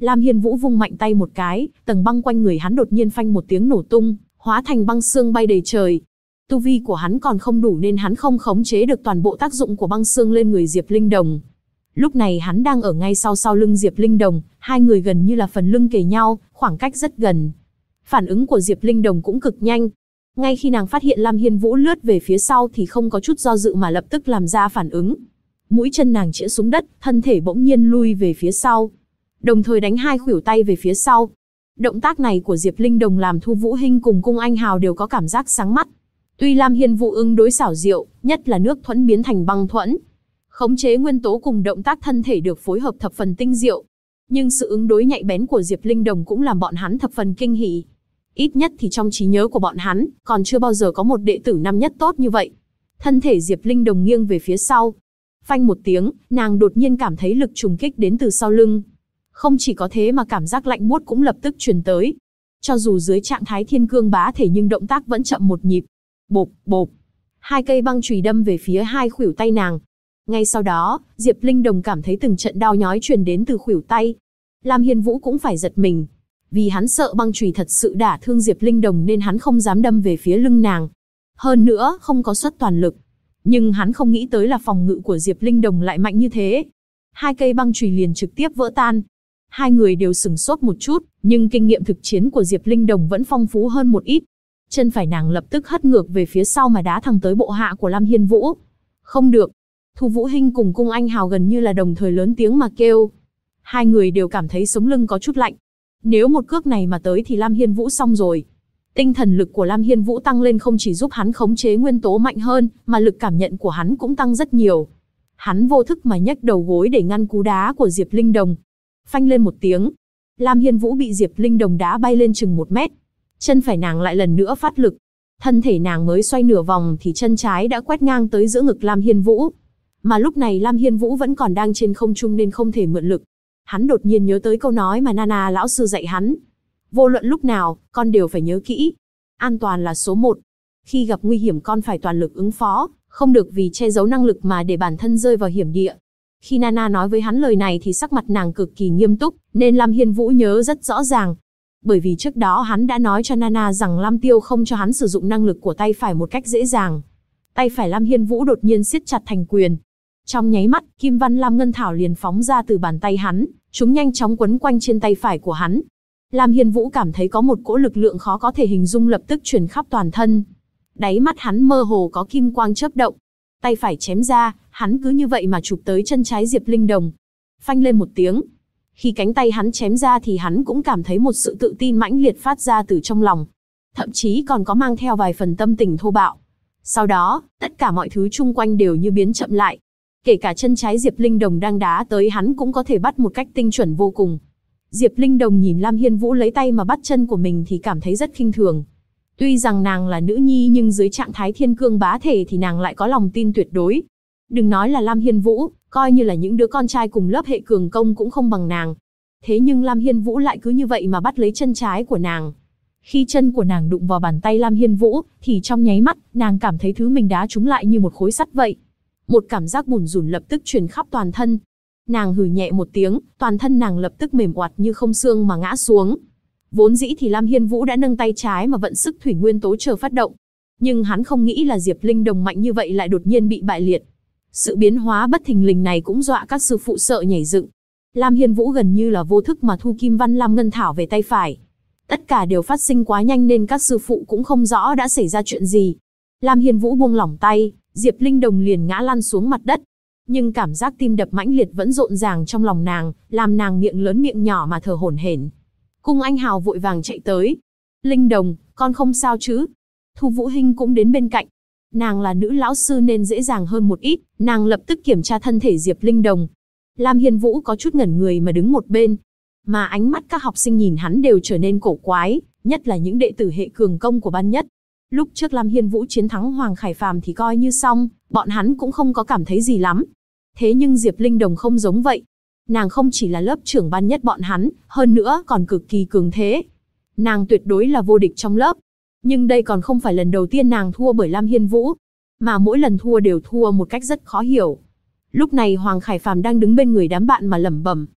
Lam Hiên Vũ vung mạnh tay một cái, tầng băng quanh người hắn đột nhiên phanh một tiếng nổ tung, hóa thành băng xương bay đầy trời. Tu vi của hắn còn không đủ nên hắn không khống chế được toàn bộ tác dụng của băng xương lên người Diệp Linh Đồng. Lúc này hắn đang ở ngay sau lưng Diệp Linh Đồng, hai người gần như là phần lưng kề nhau, khoảng cách rất gần. Phản ứng của Diệp Linh Đồng cũng cực nhanh. Ngay khi nàng phát hiện Lam Hiên Vũ lướt về phía sau thì không có chút do dự mà lập tức làm ra phản ứng. Mũi chân nàng chĩa xuống đất, thân thể bỗng nhiên lui về phía sau, đồng thời đánh hai khuỷu tay về phía sau. Động tác này của Diệp Linh Đồng làm Thu Vũ Hinh cùng Cung Anh Hào đều có cảm giác sáng mắt. Tuy Lam Hiên Vũ ứng đối xảo diệu, nhất là nước thuẫn biến thành băng thuẫn, khống chế nguyên tố cùng động tác thân thể được phối hợp thập phần tinh diệu, nhưng sự ứng đối nhạy bén của Diệp Linh Đồng cũng làm bọn hắn thập phần kinh hỉ. Ít nhất thì trong trí nhớ của bọn hắn, còn chưa bao giờ có một đệ tử năm nhất tốt như vậy. Thân thể Diệp Linh Đồng nghiêng về phía sau. Phanh một tiếng, nàng đột nhiên cảm thấy lực trùng kích đến từ sau lưng. Không chỉ có thế mà cảm giác lạnh buốt cũng lập tức truyền tới. Cho dù dưới trạng thái thiên cương bá thể nhưng động tác vẫn chậm một nhịp. Bộp, bộp. Hai cây băng chùy đâm về phía hai khuỷu tay nàng. Ngay sau đó, Diệp Linh Đồng cảm thấy từng trận đau nhói truyền đến từ khuỷu tay. Lam Hiên Vũ cũng phải giật mình. Vì hắn sợ băng chùy thật sự đả thương Diệp Linh Đồng nên hắn không dám đâm về phía lưng nàng. Hơn nữa, không có xuất toàn lực. Nhưng hắn không nghĩ tới là phòng ngự của Diệp Linh Đồng lại mạnh như thế. Hai cây băng chùy liền trực tiếp vỡ tan. Hai người đều sửng sốt một chút, nhưng kinh nghiệm thực chiến của Diệp Linh Đồng vẫn phong phú hơn một ít. Chân phải nàng lập tức hất ngược về phía sau mà đá thẳng tới bộ hạ của Lam Hiên Vũ. Không được. Thu Vũ Hinh cùng Cung Anh Hào gần như là đồng thời lớn tiếng mà kêu. Hai người đều cảm thấy sống lưng có chút lạnh. Nếu một cước này mà tới thì Lam Hiên Vũ xong rồi. Tinh thần lực của Lam Hiên Vũ tăng lên không chỉ giúp hắn khống chế nguyên tố mạnh hơn, mà lực cảm nhận của hắn cũng tăng rất nhiều. Hắn vô thức mà nhấc đầu gối để ngăn cú đá của Diệp Linh Đồng. Phanh lên một tiếng. Lam Hiên Vũ bị Diệp Linh Đồng đá bay lên chừng 1 mét. Chân phải nàng lại lần nữa phát lực. Thân thể nàng mới xoay nửa vòng thì chân trái đã quét ngang tới giữa ngực Lam Hiên Vũ. Mà lúc này Lam Hiên Vũ vẫn còn đang trên không trung nên không thể mượn lực. Hắn đột nhiên nhớ tới câu nói mà Nana lão sư dạy hắn. Vô luận lúc nào, con đều phải nhớ kỹ. An toàn là số 1. Khi gặp nguy hiểm con phải toàn lực ứng phó, không được vì che giấu năng lực mà để bản thân rơi vào hiểm địa. Khi Nana nói với hắn lời này thì sắc mặt nàng cực kỳ nghiêm túc, nên Lam Hiên Vũ nhớ rất rõ ràng. Bởi vì trước đó hắn đã nói cho Nana rằng Lam Tiêu không cho hắn sử dụng năng lực của tay phải một cách dễ dàng. Tay phải Lam Hiên Vũ đột nhiên siết chặt thành quyền. Trong nháy mắt, Kim Văn Lam Ngân Thảo liền phóng ra từ bàn tay hắn, chúng nhanh chóng quấn quanh trên tay phải của hắn. Lam Hiên Vũ cảm thấy có một cỗ lực lượng khó có thể hình dung lập tức truyền khắp toàn thân. Đáy mắt hắn mơ hồ có kim quang chớp động. Tay phải chém ra, hắn cứ như vậy mà chụp tới chân trái Diệp Linh Đồng. Phanh lên một tiếng. Khi cánh tay hắn chém ra thì hắn cũng cảm thấy một sự tự tin mãnh liệt phát ra từ trong lòng. Thậm chí còn có mang theo vài phần tâm tình thô bạo. Sau đó, tất cả mọi thứ chung quanh đều như biến chậm lại. Kể cả chân trái Diệp Linh Đồng đang đá tới hắn cũng có thể bắt một cách tinh chuẩn vô cùng. Diệp Linh Đồng nhìn Lam Hiên Vũ lấy tay mà bắt chân của mình thì cảm thấy rất khinh thường. Tuy rằng nàng là nữ nhi nhưng dưới trạng thái thiên cương bá thể thì nàng lại có lòng tin tuyệt đối. Đừng nói là Lam Hiên Vũ, coi như là những đứa con trai cùng lớp hệ cường công cũng không bằng nàng. Thế nhưng Lam Hiên Vũ lại cứ như vậy mà bắt lấy chân trái của nàng. Khi chân của nàng đụng vào bàn tay Lam Hiên Vũ, thì trong nháy mắt, nàng cảm thấy thứ mình đá trúng lại như một khối sắt vậy. Một cảm giác bủn rủn lập tức truyền khắp toàn thân. Nàng hừ nhẹ một tiếng, toàn thân nàng lập tức mềm oặt như không xương mà ngã xuống. Vốn dĩ thì Lam Hiên Vũ đã nâng tay trái mà vận sức thủy nguyên tố chờ phát động. Nhưng hắn không nghĩ là Diệp Linh Đồng mạnh như vậy lại đột nhiên bị bại liệt. Sự biến hóa bất thình lình này cũng dọa các sư phụ sợ nhảy dựng. Lam Hiên Vũ gần như là vô thức mà thu Kim Văn Lam Ngân Thảo về tay phải. Tất cả đều phát sinh quá nhanh nên các sư phụ cũng không rõ đã xảy ra chuyện gì. Lam Hiên Vũ buông lỏng tay, Diệp Linh Đồng liền ngã lăn xuống mặt đất. Nhưng cảm giác tim đập mãnh liệt vẫn rộn ràng trong lòng nàng, làm nàng miệng lớn miệng nhỏ mà thở hổn hển. Cung Anh Hào vội vàng chạy tới. Linh Đồng, con không sao chứ? Thu Vũ Hinh cũng đến bên cạnh. Nàng là nữ lão sư nên dễ dàng hơn một ít, nàng lập tức kiểm tra thân thể Diệp Linh Đồng. Lam Hiên Vũ có chút ngẩn người mà đứng một bên. Mà ánh mắt các học sinh nhìn hắn đều trở nên cổ quái, nhất là những đệ tử hệ cường công của ban nhất. Lúc trước Lam Hiên Vũ chiến thắng Hoàng Khải Phàm thì coi như xong, bọn hắn cũng không có cảm thấy gì lắm. Thế nhưng Diệp Linh Đồng không giống vậy. Nàng không chỉ là lớp trưởng ban nhất bọn hắn, hơn nữa còn cực kỳ cường thế. Nàng tuyệt đối là vô địch trong lớp. Nhưng đây còn không phải lần đầu tiên nàng thua bởi Lam Hiên Vũ, mà mỗi lần thua đều thua một cách rất khó hiểu. Lúc này Hoàng Khải Phàm đang đứng bên người đám bạn mà lẩm bẩm.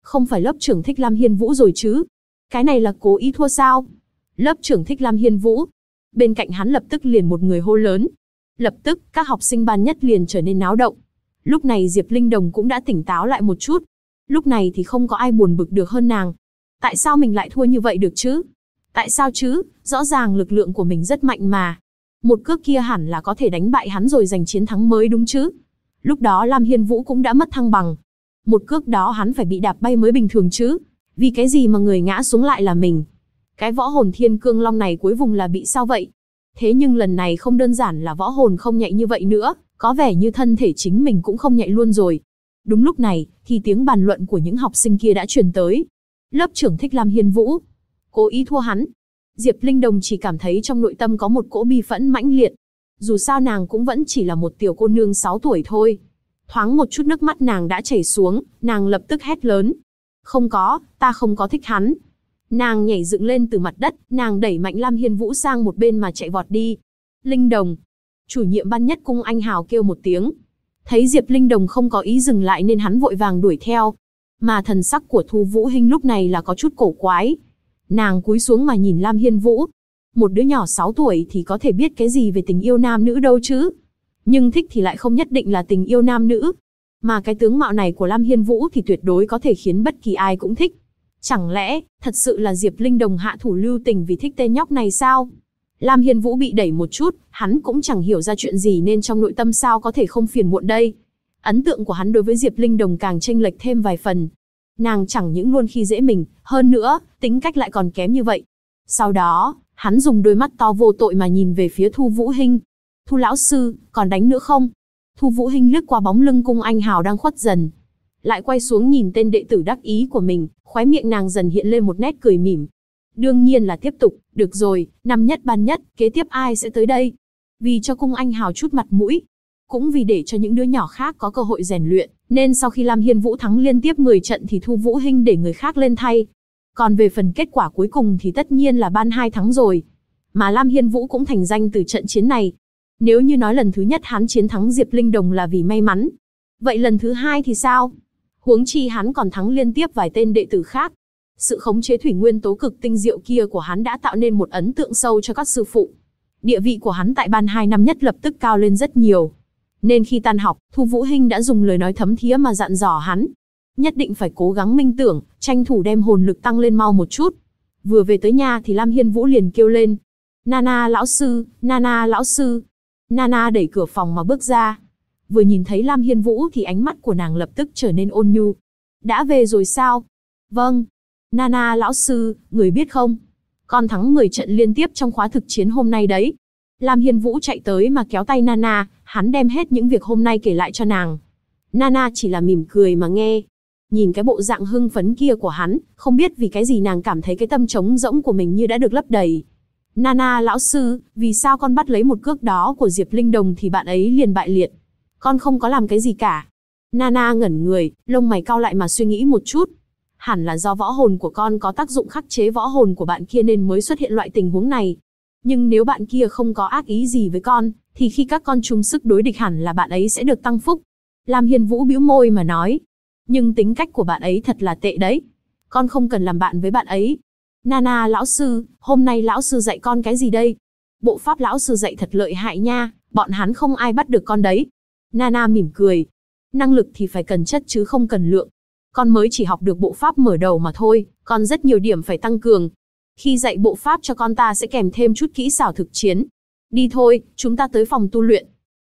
Không phải lớp trưởng thích Lam Hiên Vũ rồi chứ? Cái này là cố ý thua sao? Lớp trưởng thích Lam Hiên Vũ. Bên cạnh hắn lập tức liền một người hô lớn. Lập tức, các học sinh ban nhất liền trở nên náo động. Lúc này Diệp Linh Đồng cũng đã tỉnh táo lại một chút. Lúc này thì không có ai buồn bực được hơn nàng. Tại sao mình lại thua như vậy được chứ? Tại sao chứ? Rõ ràng lực lượng của mình rất mạnh mà. Một cước kia hẳn là có thể đánh bại hắn rồi giành chiến thắng mới đúng chứ? Lúc đó Lam Hiên Vũ cũng đã mất thăng bằng. Một cước đó hắn phải bị đạp bay mới bình thường chứ. Vì cái gì mà người ngã xuống lại là mình? Cái võ hồn Thiên Cương Long này cuối cùng là bị sao vậy? Thế nhưng lần này không đơn giản là võ hồn không nhạy như vậy nữa, có vẻ như thân thể chính mình cũng không nhạy luôn rồi. Đúng lúc này, thì tiếng bàn luận của những học sinh kia đã truyền tới. Lớp trưởng thích Lam Hiên Vũ, cố ý thua hắn. Diệp Linh Đồng chỉ cảm thấy trong nội tâm có một cỗ bi phẫn mãnh liệt. Dù sao nàng cũng vẫn chỉ là một tiểu cô nương 6 tuổi thôi. Thoáng một chút nước mắt nàng đã chảy xuống, nàng lập tức hét lớn. Không có, ta không có thích hắn. Nàng nhảy dựng lên từ mặt đất, nàng đẩy mạnh Lam Hiên Vũ sang một bên mà chạy vọt đi. Linh Đồng. Chủ nhiệm ban nhất Cung Anh Hào kêu một tiếng. Thấy Diệp Linh Đồng không có ý dừng lại nên hắn vội vàng đuổi theo. Mà thần sắc của Thu Vũ Hinh lúc này là có chút cổ quái. Nàng cúi xuống mà nhìn Lam Hiên Vũ. Một đứa nhỏ 6 tuổi thì có thể biết cái gì về tình yêu nam nữ đâu chứ. Nhưng thích thì lại không nhất định là tình yêu nam nữ. Mà cái tướng mạo này của Lam Hiên Vũ thì tuyệt đối có thể khiến bất kỳ ai cũng thích. Chẳng lẽ, thật sự là Diệp Linh Đồng hạ thủ lưu tình vì thích tên nhóc này sao? Lam Hiên Vũ bị đẩy một chút, hắn cũng chẳng hiểu ra chuyện gì nên trong nội tâm sao có thể không phiền muộn đây. Ấn tượng của hắn đối với Diệp Linh Đồng càng chênh lệch thêm vài phần. Nàng chẳng những luôn khi dễ mình, hơn nữa, tính cách lại còn kém như vậy. Sau đó, hắn dùng đôi mắt to vô tội mà nhìn về phía Thu Vũ Hinh. Thu lão sư, còn đánh nữa không? Thu Vũ Hinh lướt qua bóng lưng Cung Anh Hào đang khuất dần. Lại quay xuống nhìn tên đệ tử đắc ý của mình, khóe miệng nàng dần hiện lên một nét cười mỉm. Đương nhiên là tiếp tục, được rồi, năm nhất ban nhất, kế tiếp ai sẽ tới đây? Vì cho Cung Anh Hào chút mặt mũi, cũng vì để cho những đứa nhỏ khác có cơ hội rèn luyện, nên sau khi Lam Hiên Vũ thắng liên tiếp 10 trận thì Thu Vũ Hinh để người khác lên thay. Còn về phần kết quả cuối cùng thì tất nhiên là ban 2 thắng rồi. Mà Lam Hiên Vũ cũng thành danh từ trận chiến này. Nếu như nói lần thứ nhất hắn chiến thắng Diệp Linh Đồng là vì may mắn, vậy lần thứ hai thì sao? Huống chi hắn còn thắng liên tiếp vài tên đệ tử khác. Sự khống chế thủy nguyên tố cực tinh diệu kia của hắn đã tạo nên một ấn tượng sâu cho các sư phụ. Địa vị của hắn tại ban 2 năm nhất lập tức cao lên rất nhiều. Nên khi tan học, Thu Vũ Hinh đã dùng lời nói thấm thía mà dặn dò hắn. Nhất định phải cố gắng minh tưởng, tranh thủ đem hồn lực tăng lên mau một chút. Vừa về tới nhà thì Lam Hiên Vũ liền kêu lên. Nana lão sư, Nana lão sư. Nana đẩy cửa phòng mà bước ra. Vừa nhìn thấy Lam Hiên Vũ thì ánh mắt của nàng lập tức trở nên ôn nhu. Đã về rồi sao? Vâng. Nana lão sư, người biết không? Con thắng 10 trận liên tiếp trong khóa thực chiến hôm nay đấy. Lam Hiên Vũ chạy tới mà kéo tay Nana, hắn đem hết những việc hôm nay kể lại cho nàng. Nana chỉ là mỉm cười mà nghe. Nhìn cái bộ dạng hưng phấn kia của hắn, không biết vì cái gì nàng cảm thấy cái tâm trống rỗng của mình như đã được lấp đầy. Nana lão sư, vì sao con bắt lấy một cước đó của Diệp Linh Đồng thì bạn ấy liền bại liệt? Con không có làm cái gì cả. Nana ngẩn người, lông mày cau lại mà suy nghĩ một chút. Hẳn là do võ hồn của con có tác dụng khắc chế võ hồn của bạn kia nên mới xuất hiện loại tình huống này. Nhưng nếu bạn kia không có ác ý gì với con, thì khi các con chung sức đối địch hẳn là bạn ấy sẽ được tăng phúc. Lam Hiên Vũ bĩu môi mà nói. Nhưng tính cách của bạn ấy thật là tệ đấy. Con không cần làm bạn với bạn ấy. Nana lão sư, hôm nay lão sư dạy con cái gì đây? Bộ pháp lão sư dạy thật lợi hại nha, bọn hắn không ai bắt được con đấy. Nana mỉm cười. Năng lực thì phải cần chất chứ không cần lượng. Con mới chỉ học được bộ pháp mở đầu mà thôi, còn rất nhiều điểm phải tăng cường. Khi dạy bộ pháp cho con ta sẽ kèm thêm chút kỹ xảo thực chiến. Đi thôi, chúng ta tới phòng tu luyện.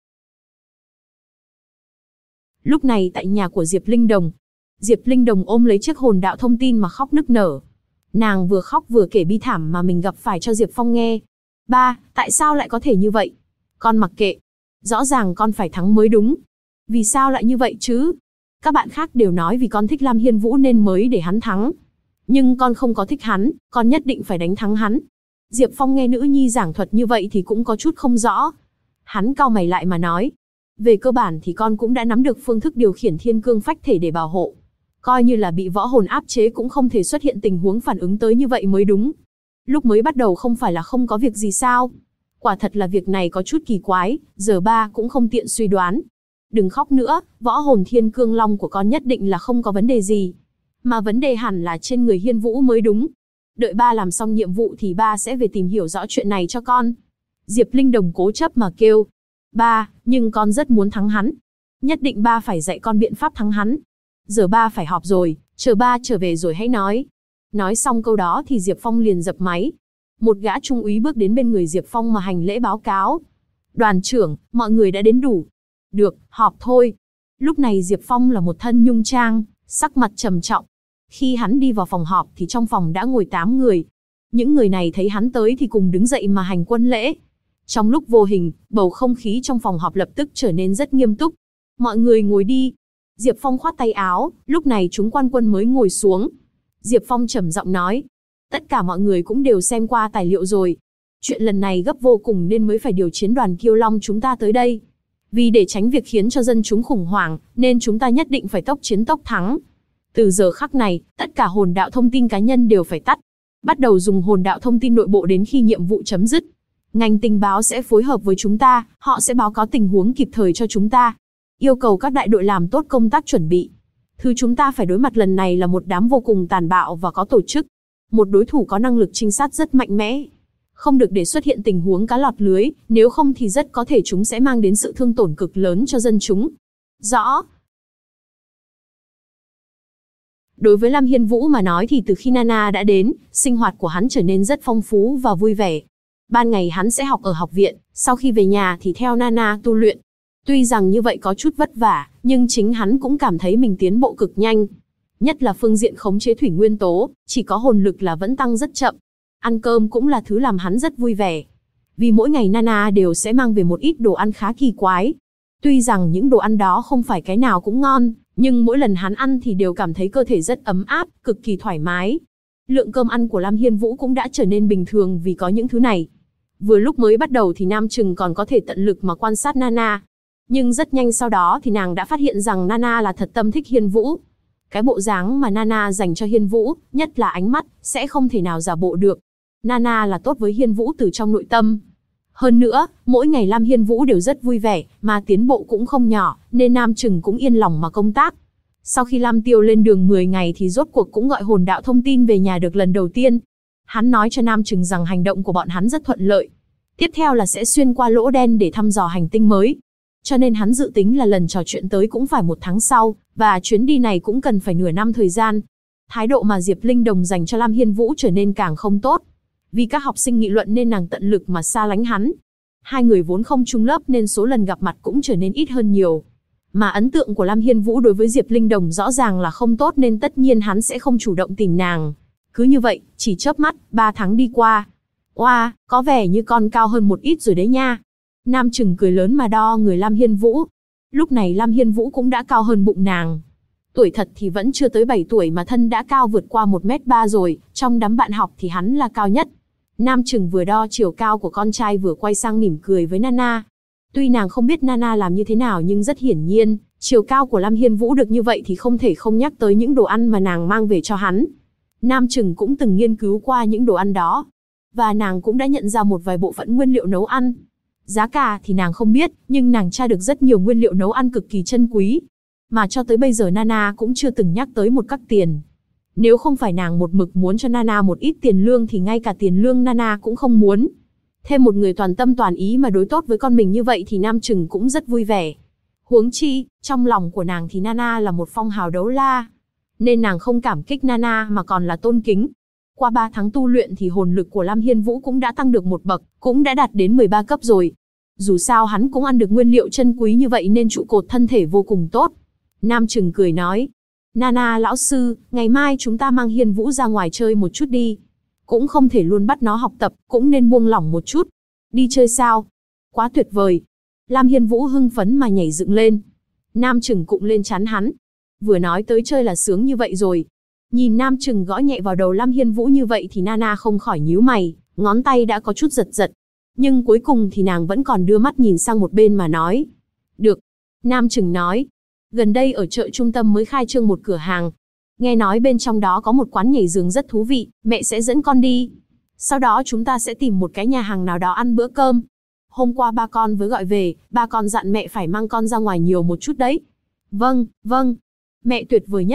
Lúc này tại nhà của Diệp Linh Đồng, Diệp Linh Đồng ôm lấy chiếc hồn đạo thông tin mà khóc nức nở. Nàng vừa khóc vừa kể bi thảm mà mình gặp phải cho Diệp Phong nghe. Ba, tại sao lại có thể như vậy? Con mặc kệ. Rõ ràng con phải thắng mới đúng. Vì sao lại như vậy chứ? Các bạn khác đều nói vì con thích Lam Hiên Vũ nên mới để hắn thắng. Nhưng con không có thích hắn, con nhất định phải đánh thắng hắn. Diệp Phong nghe nữ nhi giảng thuật như vậy thì cũng có chút không rõ. Hắn cau mày lại mà nói. Về cơ bản thì con cũng đã nắm được phương thức điều khiển thiên cương phách thể để bảo hộ. Coi như là bị võ hồn áp chế cũng không thể xuất hiện tình huống phản ứng tới như vậy mới đúng. Lúc mới bắt đầu không phải là không có việc gì sao? Quả thật là việc này có chút kỳ quái, giờ ba cũng không tiện suy đoán. Đừng khóc nữa, võ hồn thiên cương long của con nhất định là không có vấn đề gì. Mà vấn đề hẳn là trên người Hiên Vũ mới đúng. Đợi ba làm xong nhiệm vụ thì ba sẽ về tìm hiểu rõ chuyện này cho con. Diệp Linh Đồng cố chấp mà kêu. Ba, nhưng con rất muốn thắng hắn. Nhất định ba phải dạy con biện pháp thắng hắn. Giờ ba phải họp rồi, chờ ba trở về rồi hãy nói. Nói xong câu đó thì Diệp Phong liền dập máy. Một gã trung úy bước đến bên người Diệp Phong mà hành lễ báo cáo. Đoàn trưởng, mọi người đã đến đủ. Được, họp thôi. Lúc này Diệp Phong là một thân nhung trang, sắc mặt trầm trọng. Khi hắn đi vào phòng họp thì trong phòng đã ngồi 8 người. Những người này thấy hắn tới thì cùng đứng dậy mà hành quân lễ. Trong lúc vô hình, bầu không khí trong phòng họp lập tức trở nên rất nghiêm túc. Mọi người ngồi đi. Diệp Phong khoát tay áo, lúc này chúng quan quân mới ngồi xuống. Diệp Phong trầm giọng nói. Tất cả mọi người cũng đều xem qua tài liệu rồi. Chuyện lần này gấp vô cùng nên mới phải điều chiến đoàn Kiêu Long chúng ta tới đây. Vì để tránh việc khiến cho dân chúng khủng hoảng, nên chúng ta nhất định phải tốc chiến tốc thắng. Từ giờ khắc này, tất cả hồn đạo thông tin cá nhân đều phải tắt. Bắt đầu dùng hồn đạo thông tin nội bộ đến khi nhiệm vụ chấm dứt. Ngành tình báo sẽ phối hợp với chúng ta, họ sẽ báo cáo tình huống kịp thời cho chúng ta. Yêu cầu các đại đội làm tốt công tác chuẩn bị. Thứ chúng ta phải đối mặt lần này là một đám vô cùng tàn bạo và có tổ chức. Một đối thủ có năng lực trinh sát rất mạnh mẽ. Không được để xuất hiện tình huống cá lọt lưới, nếu không thì rất có thể chúng sẽ mang đến sự thương tổn cực lớn cho dân chúng. Rõ. Đối với Lam Hiên Vũ mà nói thì từ khi Nana đã đến, sinh hoạt của hắn trở nên rất phong phú và vui vẻ. Ban ngày hắn sẽ học ở học viện, sau khi về nhà thì theo Nana tu luyện. Tuy rằng như vậy có chút vất vả, nhưng chính hắn cũng cảm thấy mình tiến bộ cực nhanh. Nhất là phương diện khống chế thủy nguyên tố, chỉ có hồn lực là vẫn tăng rất chậm. Ăn cơm cũng là thứ làm hắn rất vui vẻ. Vì mỗi ngày Nana đều sẽ mang về một ít đồ ăn khá kỳ quái. Tuy rằng những đồ ăn đó không phải cái nào cũng ngon, nhưng mỗi lần hắn ăn thì đều cảm thấy cơ thể rất ấm áp, cực kỳ thoải mái. Lượng cơm ăn của Lam Hiên Vũ cũng đã trở nên bình thường vì có những thứ này. Vừa lúc mới bắt đầu thì Nam Trừng còn có thể tận lực mà quan sát Nana. Nhưng rất nhanh sau đó thì nàng đã phát hiện rằng Nana là thật tâm thích Hiên Vũ. Cái bộ dáng mà Nana dành cho Hiên Vũ, nhất là ánh mắt, sẽ không thể nào giả bộ được. Nana là tốt với Hiên Vũ từ trong nội tâm. Hơn nữa, mỗi ngày Lam Hiên Vũ đều rất vui vẻ, mà tiến bộ cũng không nhỏ, nên Nam Trừng cũng yên lòng mà công tác. Sau khi Lam Tiêu lên đường 10 ngày thì rốt cuộc cũng gọi hồn đạo thông tin về nhà được lần đầu tiên. Hắn nói cho Nam Trừng rằng hành động của bọn hắn rất thuận lợi. Tiếp theo là sẽ xuyên qua lỗ đen để thăm dò hành tinh mới. Cho nên hắn dự tính là lần trò chuyện tới cũng phải 1 tháng sau, và chuyến đi này cũng cần phải nửa năm thời gian. Thái độ mà Diệp Linh Đồng dành cho Lam Hiên Vũ trở nên càng không tốt. Vì các học sinh nghị luận nên nàng tận lực mà xa lánh hắn. Hai người vốn không chung lớp nên số lần gặp mặt cũng trở nên ít hơn nhiều. Mà ấn tượng của Lam Hiên Vũ đối với Diệp Linh Đồng rõ ràng là không tốt nên tất nhiên hắn sẽ không chủ động tìm nàng. Cứ như vậy, chỉ chớp mắt, 3 tháng đi qua. Oa, có vẻ như con cao hơn một ít rồi đấy nha. Nam Trừng cười lớn mà đo người Lam Hiên Vũ. Lúc này Lam Hiên Vũ cũng đã cao hơn bụng nàng. Tuổi thật thì vẫn chưa tới 7 tuổi mà thân đã cao vượt qua 1m3 rồi, trong đám bạn học thì hắn là cao nhất. Nam Trừng vừa đo chiều cao của con trai vừa quay sang mỉm cười với Nana. Tuy nàng không biết Nana làm như thế nào nhưng rất hiển nhiên, chiều cao của Lam Hiên Vũ được như vậy thì không thể không nhắc tới những đồ ăn mà nàng mang về cho hắn. Nam Trừng cũng từng nghiên cứu qua những đồ ăn đó. Và nàng cũng đã nhận ra một vài bộ phận nguyên liệu nấu ăn. Giá cả thì nàng không biết, nhưng nàng tra được rất nhiều nguyên liệu nấu ăn cực kỳ chân quý. Mà cho tới bây giờ Nana cũng chưa từng nhắc tới một cắc tiền. Nếu không phải nàng một mực muốn cho Nana một ít tiền lương thì ngay cả tiền lương Nana cũng không muốn. Thêm một người toàn tâm toàn ý mà đối tốt với con mình như vậy thì Nam Trừng cũng rất vui vẻ. Huống chi, trong lòng của nàng thì Nana là một phong hào đấu la. Nên nàng không cảm kích Nana mà còn là tôn kính. Qua 3 tháng tu luyện thì hồn lực của Lam Hiên Vũ cũng đã tăng được một bậc, cũng đã đạt đến 13 cấp rồi. Dù sao hắn cũng ăn được nguyên liệu chân quý như vậy nên trụ cột thân thể vô cùng tốt. Nam Trừng cười nói. Nana lão sư, ngày mai chúng ta mang Hiên Vũ ra ngoài chơi một chút đi. Cũng không thể luôn bắt nó học tập, cũng nên buông lỏng một chút. Đi chơi sao? Quá tuyệt vời. Lam Hiên Vũ hưng phấn mà nhảy dựng lên. Nam Trừng cụng lên trán hắn. Vừa nói tới chơi là sướng như vậy rồi. Nhìn Nam Trừng gõ nhẹ vào đầu Lam Hiên Vũ như vậy thì Nana không khỏi nhíu mày, ngón tay đã có chút giật giật. Nhưng cuối cùng thì nàng vẫn còn đưa mắt nhìn sang một bên mà nói. Được. Nam Trừng nói. Gần đây ở chợ trung tâm mới khai trương một cửa hàng. Nghe nói bên trong đó có một quán nhảy giường rất thú vị, mẹ sẽ dẫn con đi. Sau đó chúng ta sẽ tìm một cái nhà hàng nào đó ăn bữa cơm. Hôm qua ba con với gọi về, ba con dặn mẹ phải mang con ra ngoài nhiều một chút đấy. Vâng, vâng. Mẹ tuyệt vời nhất.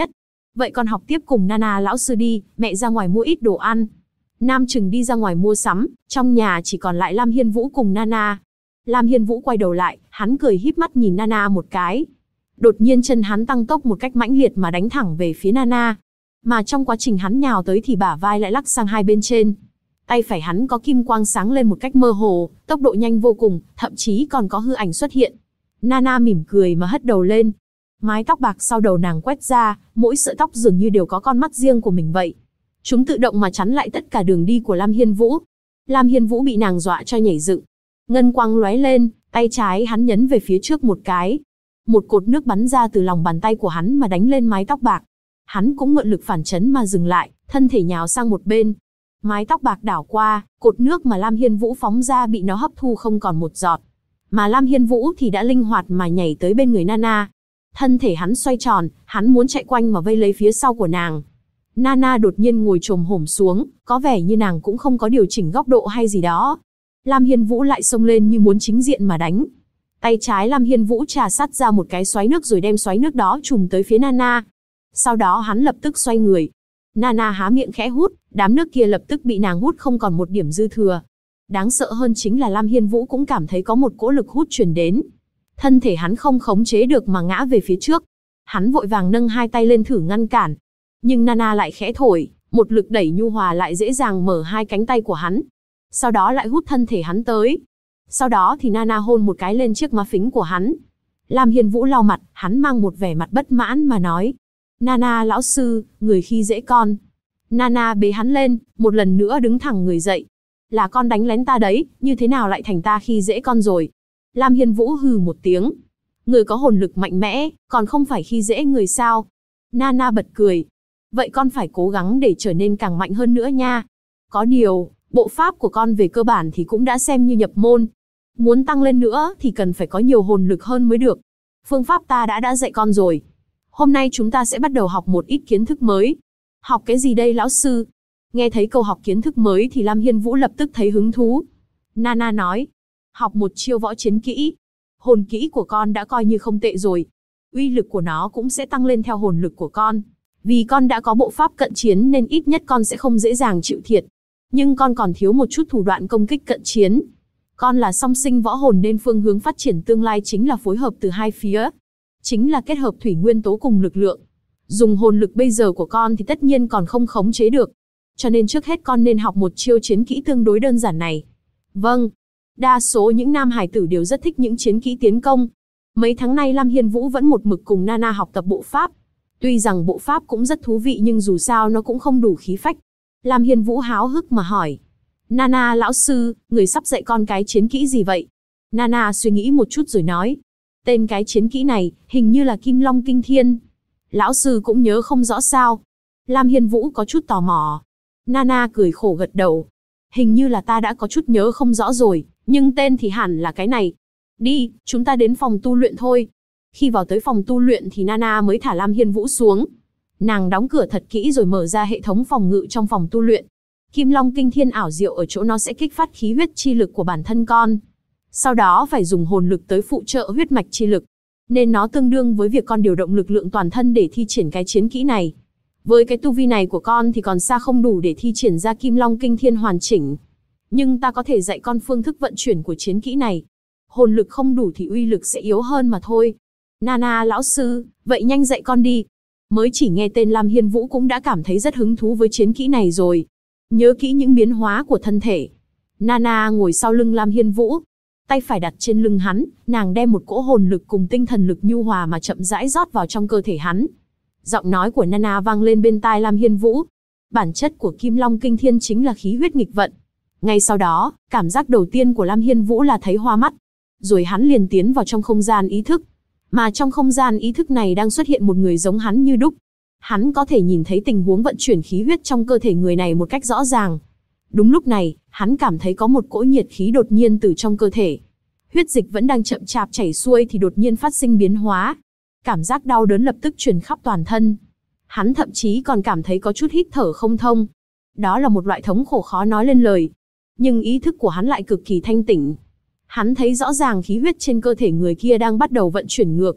Vậy con học tiếp cùng Nana lão sư đi, mẹ ra ngoài mua ít đồ ăn. Nam Trừng đi ra ngoài mua sắm, trong nhà chỉ còn lại Lam Hiên Vũ cùng Nana. Lam Hiên Vũ quay đầu lại, hắn cười híp mắt nhìn Nana một cái. Đột nhiên chân hắn tăng tốc một cách mãnh liệt mà đánh thẳng về phía Nana. Mà trong quá trình hắn nhào tới thì bả vai lại lắc sang hai bên trên. Tay phải hắn có kim quang sáng lên một cách mơ hồ, tốc độ nhanh vô cùng, thậm chí còn có hư ảnh xuất hiện. Nana mỉm cười mà hất đầu lên. Mái tóc bạc sau đầu nàng quét ra, mỗi sợi tóc dường như đều có con mắt riêng của mình vậy. Chúng tự động mà chắn lại tất cả đường đi của Lam Hiên Vũ. Lam Hiên Vũ bị nàng dọa cho nhảy dựng. Ngân quang lóe lên, tay trái hắn nhấn về phía trước một cái. Một cột nước bắn ra từ lòng bàn tay của hắn mà đánh lên mái tóc bạc. Hắn cũng mượn lực phản chấn mà dừng lại, thân thể nhào sang một bên. Mái tóc bạc đảo qua, cột nước mà Lam Hiên Vũ phóng ra bị nó hấp thu không còn một giọt. Mà Lam Hiên Vũ thì đã linh hoạt mà nhảy tới bên người Nana. Thân thể hắn xoay tròn, hắn muốn chạy quanh mà vây lấy phía sau của nàng. Nana đột nhiên ngồi chồm hổm xuống, có vẻ như nàng cũng không có điều chỉnh góc độ hay gì đó. Lam Hiên Vũ lại xông lên như muốn chính diện mà đánh. Tay trái Lam Hiên Vũ trà sát ra một cái xoáy nước rồi đem xoáy nước đó trùm tới phía Nana. Sau đó hắn lập tức xoay người. Nana há miệng khẽ hút, đám nước kia lập tức bị nàng hút không còn một điểm dư thừa. Đáng sợ hơn chính là Lam Hiên Vũ cũng cảm thấy có một cỗ lực hút truyền đến. Thân thể hắn không khống chế được mà ngã về phía trước. Hắn vội vàng nâng hai tay lên thử ngăn cản. Nhưng Nana lại khẽ thổi, một lực đẩy nhu hòa lại dễ dàng mở hai cánh tay của hắn. Sau đó lại hút thân thể hắn tới. Sau đó thì Nana hôn một cái lên chiếc má phính của hắn. Lam Hiên Vũ lau mặt, hắn mang một vẻ mặt bất mãn mà nói. Nana lão sư, người khi dễ con. Nana bế hắn lên, một lần nữa đứng thẳng người dậy. Là con đánh lén ta đấy, như thế nào lại thành ta khi dễ con rồi? Lam Hiên Vũ hừ một tiếng. Người có hồn lực mạnh mẽ, còn không phải khi dễ người sao? Nana bật cười. Vậy con phải cố gắng để trở nên càng mạnh hơn nữa nha. Có điều, bộ pháp của con về cơ bản thì cũng đã xem như nhập môn. Muốn tăng lên nữa thì cần phải có nhiều hồn lực hơn mới được. Phương pháp ta đã dạy con rồi. Hôm nay chúng ta sẽ bắt đầu học một ít kiến thức mới. Học cái gì đây lão sư? Nghe thấy câu học kiến thức mới thì Lam Hiên Vũ lập tức thấy hứng thú. Nana nói, học một chiêu võ chiến kỹ. Hồn kỹ của con đã coi như không tệ rồi. Uy lực của nó cũng sẽ tăng lên theo hồn lực của con. Vì con đã có bộ pháp cận chiến nên ít nhất con sẽ không dễ dàng chịu thiệt. Nhưng con còn thiếu một chút thủ đoạn công kích cận chiến. Con là song sinh võ hồn nên phương hướng phát triển tương lai chính là phối hợp từ hai phía. Chính là kết hợp thủy nguyên tố cùng lực lượng. Dùng hồn lực bây giờ của con thì tất nhiên còn không khống chế được. Cho nên trước hết con nên học một chiêu chiến kỹ tương đối đơn giản này. Vâng. Đa số những nam hải tử đều rất thích những chiến kỹ tiến công. Mấy tháng nay Lam Hiên Vũ vẫn một mực cùng Nana học tập bộ pháp. Tuy rằng bộ pháp cũng rất thú vị nhưng dù sao nó cũng không đủ khí phách. Lam Hiên Vũ háo hức mà hỏi. Nana lão sư, người sắp dạy con cái chiến kỹ gì vậy? Nana suy nghĩ một chút rồi nói. Tên cái chiến kỹ này, hình như là Kim Long Kinh Thiên. Lão sư cũng nhớ không rõ sao? Lam Hiên Vũ có chút tò mò. Nana cười khổ gật đầu. Hình như là ta đã có chút nhớ không rõ rồi, nhưng tên thì hẳn là cái này. Đi, chúng ta đến phòng tu luyện thôi. Khi vào tới phòng tu luyện thì Nana mới thả Lam Hiên Vũ xuống. Nàng đóng cửa thật kỹ rồi mở ra hệ thống phòng ngự trong phòng tu luyện. Kim Long Kinh Thiên ảo diệu ở chỗ nó sẽ kích phát khí huyết chi lực của bản thân con. Sau đó phải dùng hồn lực tới phụ trợ huyết mạch chi lực. Nên nó tương đương với việc con điều động lực lượng toàn thân để thi triển cái chiến kỹ này. Với cái tu vi này của con thì còn xa không đủ để thi triển ra Kim Long Kinh Thiên hoàn chỉnh. Nhưng ta có thể dạy con phương thức vận chuyển của chiến kỹ này. Hồn lực không đủ thì uy lực sẽ yếu hơn mà thôi. Nana lão sư, vậy nhanh dạy con đi. Mới chỉ nghe tên Lam Hiên Vũ cũng đã cảm thấy rất hứng thú với chiến kỹ này rồi. Nhớ kỹ những biến hóa của thân thể. Nana ngồi sau lưng Lam Hiên Vũ. Tay phải đặt trên lưng hắn, nàng đem một cỗ hồn lực cùng tinh thần lực nhu hòa mà chậm rãi rót vào trong cơ thể hắn. Giọng nói của Nana vang lên bên tai Lam Hiên Vũ. Bản chất của Kim Long Kinh Thiên chính là khí huyết nghịch vận. Ngay sau đó, cảm giác đầu tiên của Lam Hiên Vũ là thấy hoa mắt. Rồi hắn liền tiến vào trong không gian ý thức. Mà trong không gian ý thức này đang xuất hiện một người giống hắn như đúc. Hắn có thể nhìn thấy tình huống vận chuyển khí huyết trong cơ thể người này một cách rõ ràng. Đúng lúc này, hắn cảm thấy có một cỗ nhiệt khí đột nhiên từ trong cơ thể. Huyết dịch vẫn đang chậm chạp chảy xuôi thì đột nhiên phát sinh biến hóa. Cảm giác đau đớn lập tức truyền khắp toàn thân. Hắn thậm chí còn cảm thấy có chút hít thở không thông. Đó là một loại thống khổ khó nói lên lời. Nhưng ý thức của hắn lại cực kỳ thanh tỉnh. Hắn thấy rõ ràng khí huyết trên cơ thể người kia đang bắt đầu vận chuyển ngược.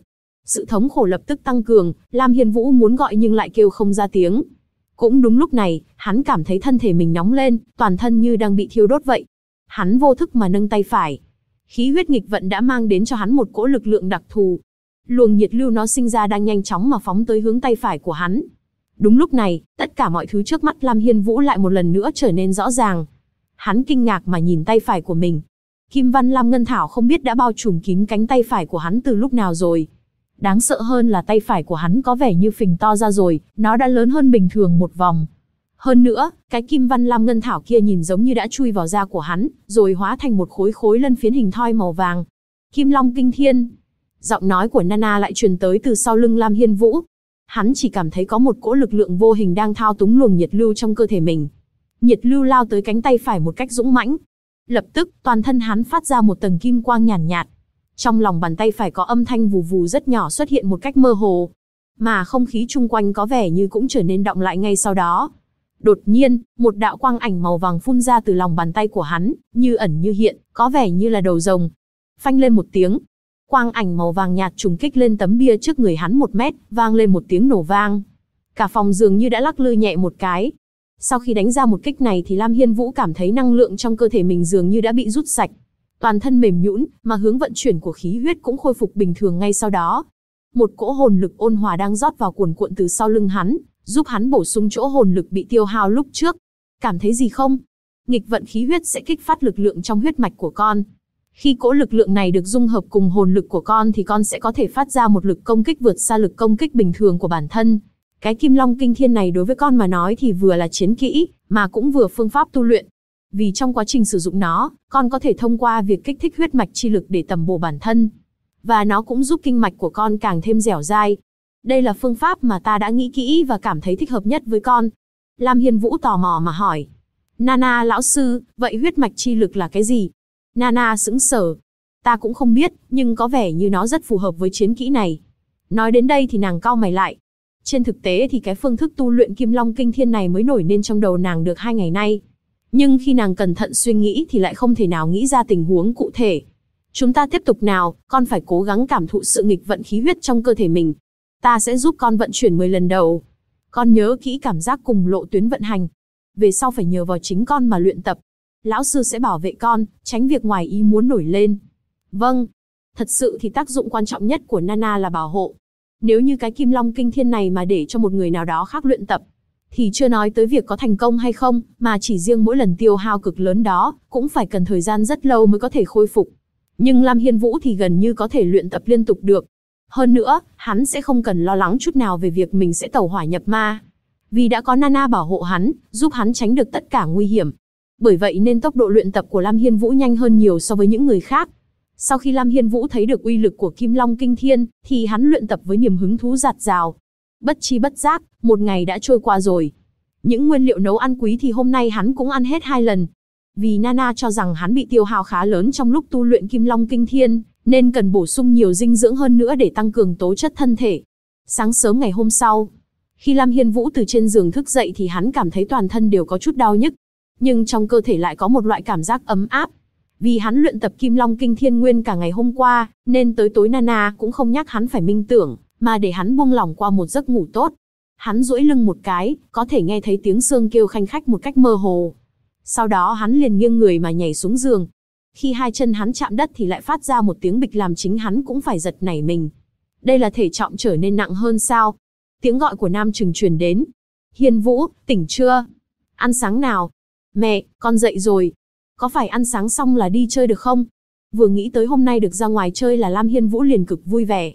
Sự thống khổ lập tức tăng cường, Lam Hiên Vũ muốn gọi nhưng lại kêu không ra tiếng. Cũng đúng lúc này, hắn cảm thấy thân thể mình nóng lên, toàn thân như đang bị thiêu đốt vậy. Hắn vô thức mà nâng tay phải. Khí huyết nghịch vận đã mang đến cho hắn một cỗ lực lượng đặc thù. Luồng nhiệt lưu nó sinh ra đang nhanh chóng mà phóng tới hướng tay phải của hắn. Đúng lúc này, tất cả mọi thứ trước mắt Lam Hiên Vũ lại một lần nữa trở nên rõ ràng. Hắn kinh ngạc mà nhìn tay phải của mình. Kim văn lam ngân thảo không biết đã bao trùm kín cánh tay phải của hắn từ lúc nào rồi. Đáng sợ hơn là tay phải của hắn có vẻ như phình to ra rồi, nó đã lớn hơn bình thường một vòng. Hơn nữa, cái kim văn lam ngân thảo kia nhìn giống như đã chui vào da của hắn, rồi hóa thành một khối khối lân phiến hình thoi màu vàng. Kim Long Kinh Thiên. Giọng nói của Nana lại truyền tới từ sau lưng Lam Hiên Vũ. Hắn chỉ cảm thấy có một cỗ lực lượng vô hình đang thao túng luồng nhiệt lưu trong cơ thể mình. Nhiệt lưu lao tới cánh tay phải một cách dũng mãnh. Lập tức, toàn thân hắn phát ra một tầng kim quang nhàn nhạt. Trong lòng bàn tay phải có âm thanh vù vù rất nhỏ xuất hiện một cách mơ hồ. Mà không khí chung quanh có vẻ như cũng trở nên đọng lại ngay sau đó. Đột nhiên, một đạo quang ảnh màu vàng phun ra từ lòng bàn tay của hắn, như ẩn như hiện, có vẻ như là đầu rồng. Phanh lên một tiếng. Quang ảnh màu vàng nhạt trùng kích lên tấm bia trước người hắn 1 mét, vang lên một tiếng nổ vang. Cả phòng dường như đã lắc lư nhẹ một cái. Sau khi đánh ra một kích này thì Lam Hiên Vũ cảm thấy năng lượng trong cơ thể mình dường như đã bị rút sạch. Toàn thân mềm nhũn, mà hướng vận chuyển của khí huyết cũng khôi phục bình thường ngay sau đó. Một cỗ hồn lực ôn hòa đang rót vào cuồn cuộn từ sau lưng hắn, giúp hắn bổ sung chỗ hồn lực bị tiêu hao lúc trước. Cảm thấy gì không? Nghịch vận khí huyết sẽ kích phát lực lượng trong huyết mạch của con. Khi cỗ lực lượng này được dung hợp cùng hồn lực của con thì con sẽ có thể phát ra một lực công kích vượt xa lực công kích bình thường của bản thân. Cái Kim Long Kinh Thiên này đối với con mà nói thì vừa là chiến kỹ, mà cũng vừa phương pháp tu luyện. Vì trong quá trình sử dụng nó, con có thể thông qua việc kích thích huyết mạch chi lực để tầm bổ bản thân. Và nó cũng giúp kinh mạch của con càng thêm dẻo dai. Đây là phương pháp mà ta đã nghĩ kỹ và cảm thấy thích hợp nhất với con. Lam Hiên Vũ tò mò mà hỏi. Nana lão sư, vậy huyết mạch chi lực là cái gì? Nana sững sờ. Ta cũng không biết, nhưng có vẻ như nó rất phù hợp với chiến kỹ này. Nói đến đây thì nàng cau mày lại. Trên thực tế thì cái phương thức tu luyện Kim Long Kinh Thiên này mới nổi lên trong đầu nàng được 2 ngày nay. Nhưng khi nàng cẩn thận suy nghĩ thì lại không thể nào nghĩ ra tình huống cụ thể. Chúng ta tiếp tục nào, con phải cố gắng cảm thụ sự nghịch vận khí huyết trong cơ thể mình. Ta sẽ giúp con vận chuyển 10 lần đầu. Con nhớ kỹ cảm giác cùng lộ tuyến vận hành. Về sau phải nhờ vào chính con mà luyện tập. Lão sư sẽ bảo vệ con, tránh việc ngoài ý muốn nổi lên. Vâng. Thật sự thì tác dụng quan trọng nhất của Nana là bảo hộ. Nếu như cái Kim Long Kinh Thiên này mà để cho một người nào đó khác luyện tập, thì chưa nói tới việc có thành công hay không, mà chỉ riêng mỗi lần tiêu hao cực lớn đó, cũng phải cần thời gian rất lâu mới có thể khôi phục. Nhưng Lam Hiên Vũ thì gần như có thể luyện tập liên tục được. Hơn nữa, hắn sẽ không cần lo lắng chút nào về việc mình sẽ tẩu hỏa nhập ma. Vì đã có Nana bảo hộ hắn, giúp hắn tránh được tất cả nguy hiểm. Bởi vậy nên tốc độ luyện tập của Lam Hiên Vũ nhanh hơn nhiều so với những người khác. Sau khi Lam Hiên Vũ thấy được uy lực của Kim Long Kinh Thiên, thì hắn luyện tập với niềm hứng thú dạt dào. Bất chi bất giác, 1 ngày đã trôi qua rồi. Những nguyên liệu nấu ăn quý thì hôm nay hắn cũng ăn hết 2 lần. Vì Nana cho rằng hắn bị tiêu hao khá lớn trong lúc tu luyện Kim Long Kinh Thiên, nên cần bổ sung nhiều dinh dưỡng hơn nữa để tăng cường tố chất thân thể. Sáng sớm ngày hôm sau, khi Lam Hiên Vũ từ trên giường thức dậy thì hắn cảm thấy toàn thân đều có chút đau nhức. Nhưng trong cơ thể lại có một loại cảm giác ấm áp. Vì hắn luyện tập Kim Long Kinh Thiên nguyên cả ngày hôm qua, nên tới tối Nana cũng không nhắc hắn phải minh tưởng, mà để hắn buông lỏng qua một giấc ngủ tốt. Hắn duỗi lưng một cái, có thể nghe thấy tiếng xương kêu khanh khách một cách mơ hồ. Sau đó hắn liền nghiêng người mà nhảy xuống giường. Khi 2 chân hắn chạm đất thì lại phát ra một tiếng bịch làm chính hắn cũng phải giật nảy mình. Đây là thể trọng trở nên nặng hơn sao? Tiếng gọi của Nam Trừng truyền đến. Hiên Vũ, tỉnh chưa? Ăn sáng nào? Mẹ, con dậy rồi. Có phải ăn sáng xong là đi chơi được không? Vừa nghĩ tới hôm nay được ra ngoài chơi là Lam Hiên Vũ liền cực vui vẻ.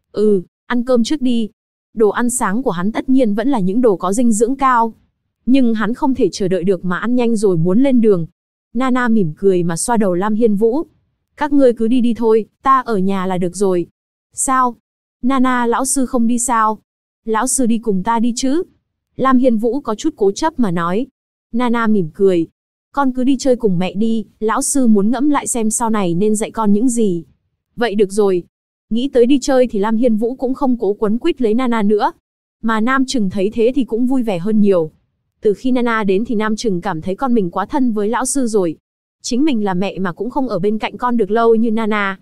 Ăn cơm trước đi. Đồ ăn sáng của hắn tất nhiên vẫn là những đồ có dinh dưỡng cao. Nhưng hắn không thể chờ đợi được mà ăn nhanh rồi muốn lên đường. Nana mỉm cười mà xoa đầu Lam Hiên Vũ. Các ngươi cứ đi đi thôi, ta ở nhà là được rồi. Sao? Nana lão sư không đi sao? Lão sư đi cùng ta đi chứ? Lam Hiên Vũ có chút cố chấp mà nói. Nana mỉm cười. Con cứ đi chơi cùng mẹ đi, lão sư muốn ngẫm lại xem sau này nên dạy con những gì. Vậy được rồi. Nghĩ tới đi chơi thì Lam Hiên Vũ cũng không cố quấn quýt lấy Nana nữa. Mà Nam Trừng thấy thế thì cũng vui vẻ hơn nhiều. Từ khi Nana đến thì Nam Trừng cảm thấy con mình quá thân với lão sư rồi. Chính mình là mẹ mà cũng không ở bên cạnh con được lâu như Nana.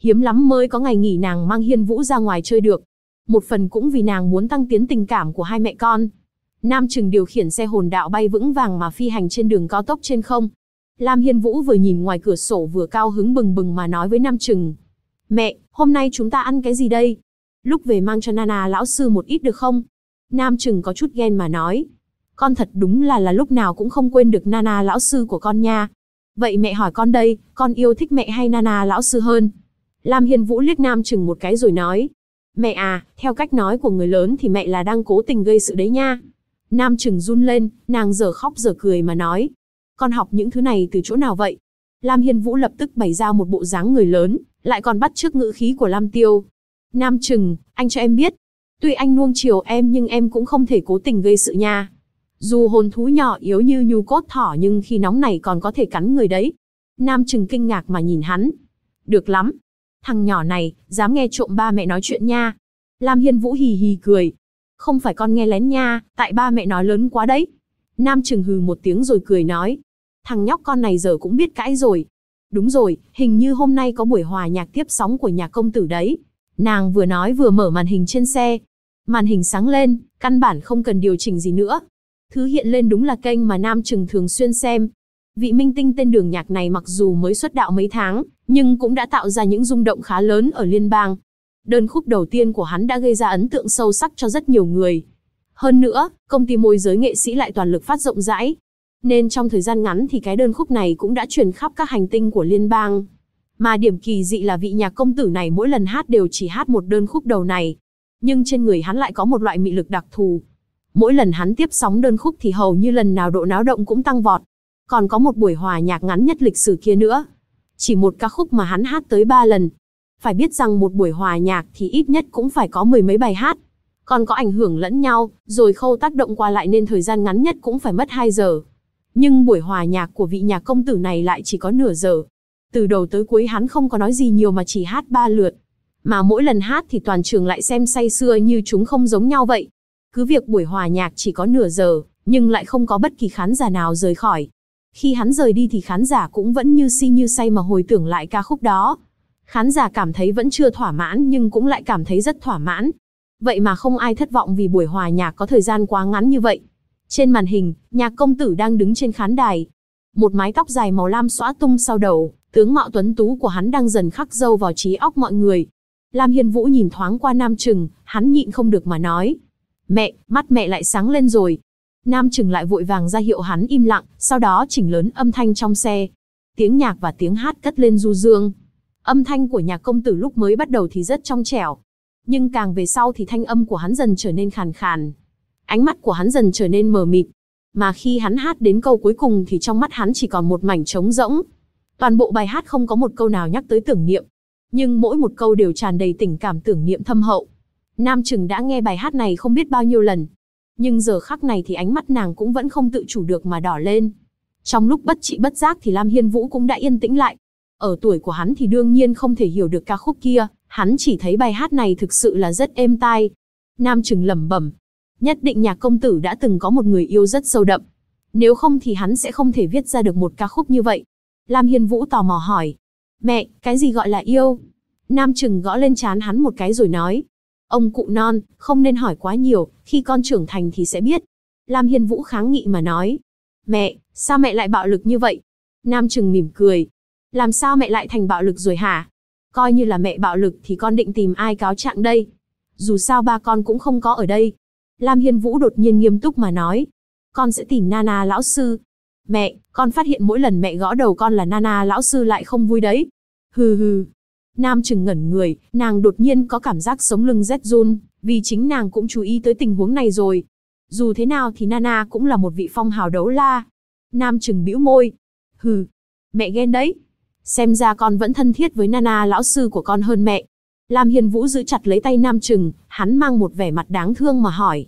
Hiếm lắm mới có ngày nghỉ nàng mang Hiên Vũ ra ngoài chơi được. Một phần cũng vì nàng muốn tăng tiến tình cảm của hai mẹ con. Nam Trừng điều khiển xe hồn đạo bay vững vàng mà phi hành trên đường cao tốc trên không. Lam Hiên Vũ vừa nhìn ngoài cửa sổ vừa cao hứng bừng bừng mà nói với Nam Trừng. Mẹ, hôm nay chúng ta ăn cái gì đây? Lúc về mang cho Nana lão sư một ít được không? Nam Trừng có chút ghen mà nói. Con thật đúng là lúc nào cũng không quên được Nana lão sư của con nha. Vậy mẹ hỏi con đây, con yêu thích mẹ hay Nana lão sư hơn? Lam Hiên Vũ liếc Nam Trừng một cái rồi nói. Mẹ à, theo cách nói của người lớn thì mẹ là đang cố tình gây sự đấy nha. Nam Trừng run lên, nàng giờ khóc giờ cười mà nói. Con học những thứ này từ chỗ nào vậy? Lam Hiên Vũ lập tức bày ra một bộ dáng người lớn, lại còn bắt chước ngữ khí của Lam Tiêu. Nam Trừng, anh cho em biết. Tuy anh nuông chiều em nhưng em cũng không thể cố tình gây sự nha. Dù hồn thú nhỏ yếu như nhu cốt thỏ nhưng khi nóng này còn có thể cắn người đấy. Nam Trừng kinh ngạc mà nhìn hắn. Được lắm. Thằng nhỏ này, dám nghe trộm ba mẹ nói chuyện nha. Lam Hiên Vũ hì hì cười. Không phải con nghe lén nha, tại ba mẹ nói lớn quá đấy. Nam Trừng hừ một tiếng rồi cười nói. Thằng nhóc con này giờ cũng biết cãi rồi. Đúng rồi, hình như hôm nay có buổi hòa nhạc tiếp sóng của nhà công tử đấy. Nàng vừa nói vừa mở màn hình trên xe. Màn hình sáng lên, căn bản không cần điều chỉnh gì nữa. Thứ hiện lên đúng là kênh mà Nam Trừng thường xuyên xem. Vị minh tinh tên Đường Nhạc này mặc dù mới xuất đạo mấy tháng, nhưng cũng đã tạo ra những rung động khá lớn ở liên bang. Đơn khúc đầu tiên của hắn đã gây ra ấn tượng sâu sắc cho rất nhiều người. Hơn nữa, công ty môi giới nghệ sĩ lại toàn lực phát rộng rãi. Nên trong thời gian ngắn thì cái đơn khúc này cũng đã truyền khắp các hành tinh của liên bang. Mà điểm kỳ dị là vị nhạc công tử này mỗi lần hát đều chỉ hát một đơn khúc đầu này. Nhưng trên người hắn lại có một loại mị lực đặc thù. Mỗi lần hắn tiếp sóng đơn khúc thì hầu như lần nào độ náo động cũng tăng vọt. Còn có một buổi hòa nhạc ngắn nhất lịch sử kia nữa. Chỉ một ca khúc mà hắn hát tới 3 lần. Phải biết rằng một buổi hòa nhạc thì ít nhất cũng phải có mười mấy bài hát. Còn có ảnh hưởng lẫn nhau, rồi khâu tác động qua lại nên thời gian ngắn nhất cũng phải mất 2 giờ. Nhưng buổi hòa nhạc của vị nhạc công tử này lại chỉ có nửa giờ. Từ đầu tới cuối hắn không có nói gì nhiều mà chỉ hát 3 lượt. Mà mỗi lần hát thì toàn trường lại xem say sưa như chúng không giống nhau vậy. Cứ việc buổi hòa nhạc chỉ có nửa giờ, nhưng lại không có bất kỳ khán giả nào rời khỏi. Khi hắn rời đi thì khán giả cũng vẫn như si như say mà hồi tưởng lại ca khúc đó. Khán giả cảm thấy vẫn chưa thỏa mãn nhưng cũng lại cảm thấy rất thỏa mãn. Vậy mà không ai thất vọng vì buổi hòa nhạc có thời gian quá ngắn như vậy. Trên màn hình, nhạc công tử đang đứng trên khán đài. Một mái tóc dài màu lam xõa tung sau đầu, tướng mạo tuấn tú của hắn đang dần khắc sâu vào trí óc mọi người. Lam Hiên Vũ nhìn thoáng qua Nam Trừng, hắn nhịn không được mà nói. Mẹ, mắt mẹ lại sáng lên rồi. Nam Trừng lại vội vàng ra hiệu hắn im lặng, sau đó chỉnh lớn âm thanh trong xe. Tiếng nhạc và tiếng hát cất lên du dương. Âm thanh của nhạc công tử lúc mới bắt đầu thì rất trong trẻo. Nhưng càng về sau thì thanh âm của hắn dần trở nên khàn khàn. Ánh mắt của hắn dần trở nên mờ mịt. Mà khi hắn hát đến câu cuối cùng thì trong mắt hắn chỉ còn một mảnh trống rỗng. Toàn bộ bài hát không có một câu nào nhắc tới tưởng niệm. Nhưng mỗi một câu đều tràn đầy tình cảm tưởng niệm thâm hậu. Nam Trừng đã nghe bài hát này không biết bao nhiêu lần. Nhưng giờ khắc này thì ánh mắt nàng cũng vẫn không tự chủ được mà đỏ lên. Trong lúc bất trị bất giác thì Lam Hiên Vũ cũng đã yên tĩnh lại. Ở tuổi của hắn thì đương nhiên không thể hiểu được ca khúc kia, hắn chỉ thấy bài hát này thực sự là rất êm tai. Nam Trừng lẩm bẩm, nhất định nhạc công tử đã từng có một người yêu rất sâu đậm. Nếu không thì hắn sẽ không thể viết ra được một ca khúc như vậy. Lam Hiên Vũ tò mò hỏi, mẹ, cái gì gọi là yêu? Nam Trừng gõ lên trán hắn một cái rồi nói, ông cụ non, không nên hỏi quá nhiều, khi con trưởng thành thì sẽ biết. Lam Hiên Vũ kháng nghị mà nói, mẹ, sao mẹ lại bạo lực như vậy? Nam Trừng mỉm cười, làm sao mẹ lại thành bạo lực rồi hả? Coi như là mẹ bạo lực thì con định tìm ai cáo trạng đây? Dù sao ba con cũng không có ở đây. Lam Hiên Vũ đột nhiên nghiêm túc mà nói, con sẽ tìm Nana lão sư. Mẹ, con phát hiện mỗi lần mẹ gõ đầu con là Nana lão sư lại không vui đấy. Hừ hừ. Nam Trừng ngẩn người, nàng đột nhiên có cảm giác sống lưng rét run, vì chính nàng cũng chú ý tới tình huống này rồi. Dù thế nào thì Nana cũng là một vị phong hào đấu la. Nam Trừng bĩu môi. Hừ, mẹ ghen đấy. Xem ra con vẫn thân thiết với Nana lão sư của con hơn mẹ. Lam Hiên Vũ giữ chặt lấy tay Nam Trừng, hắn mang một vẻ mặt đáng thương mà hỏi.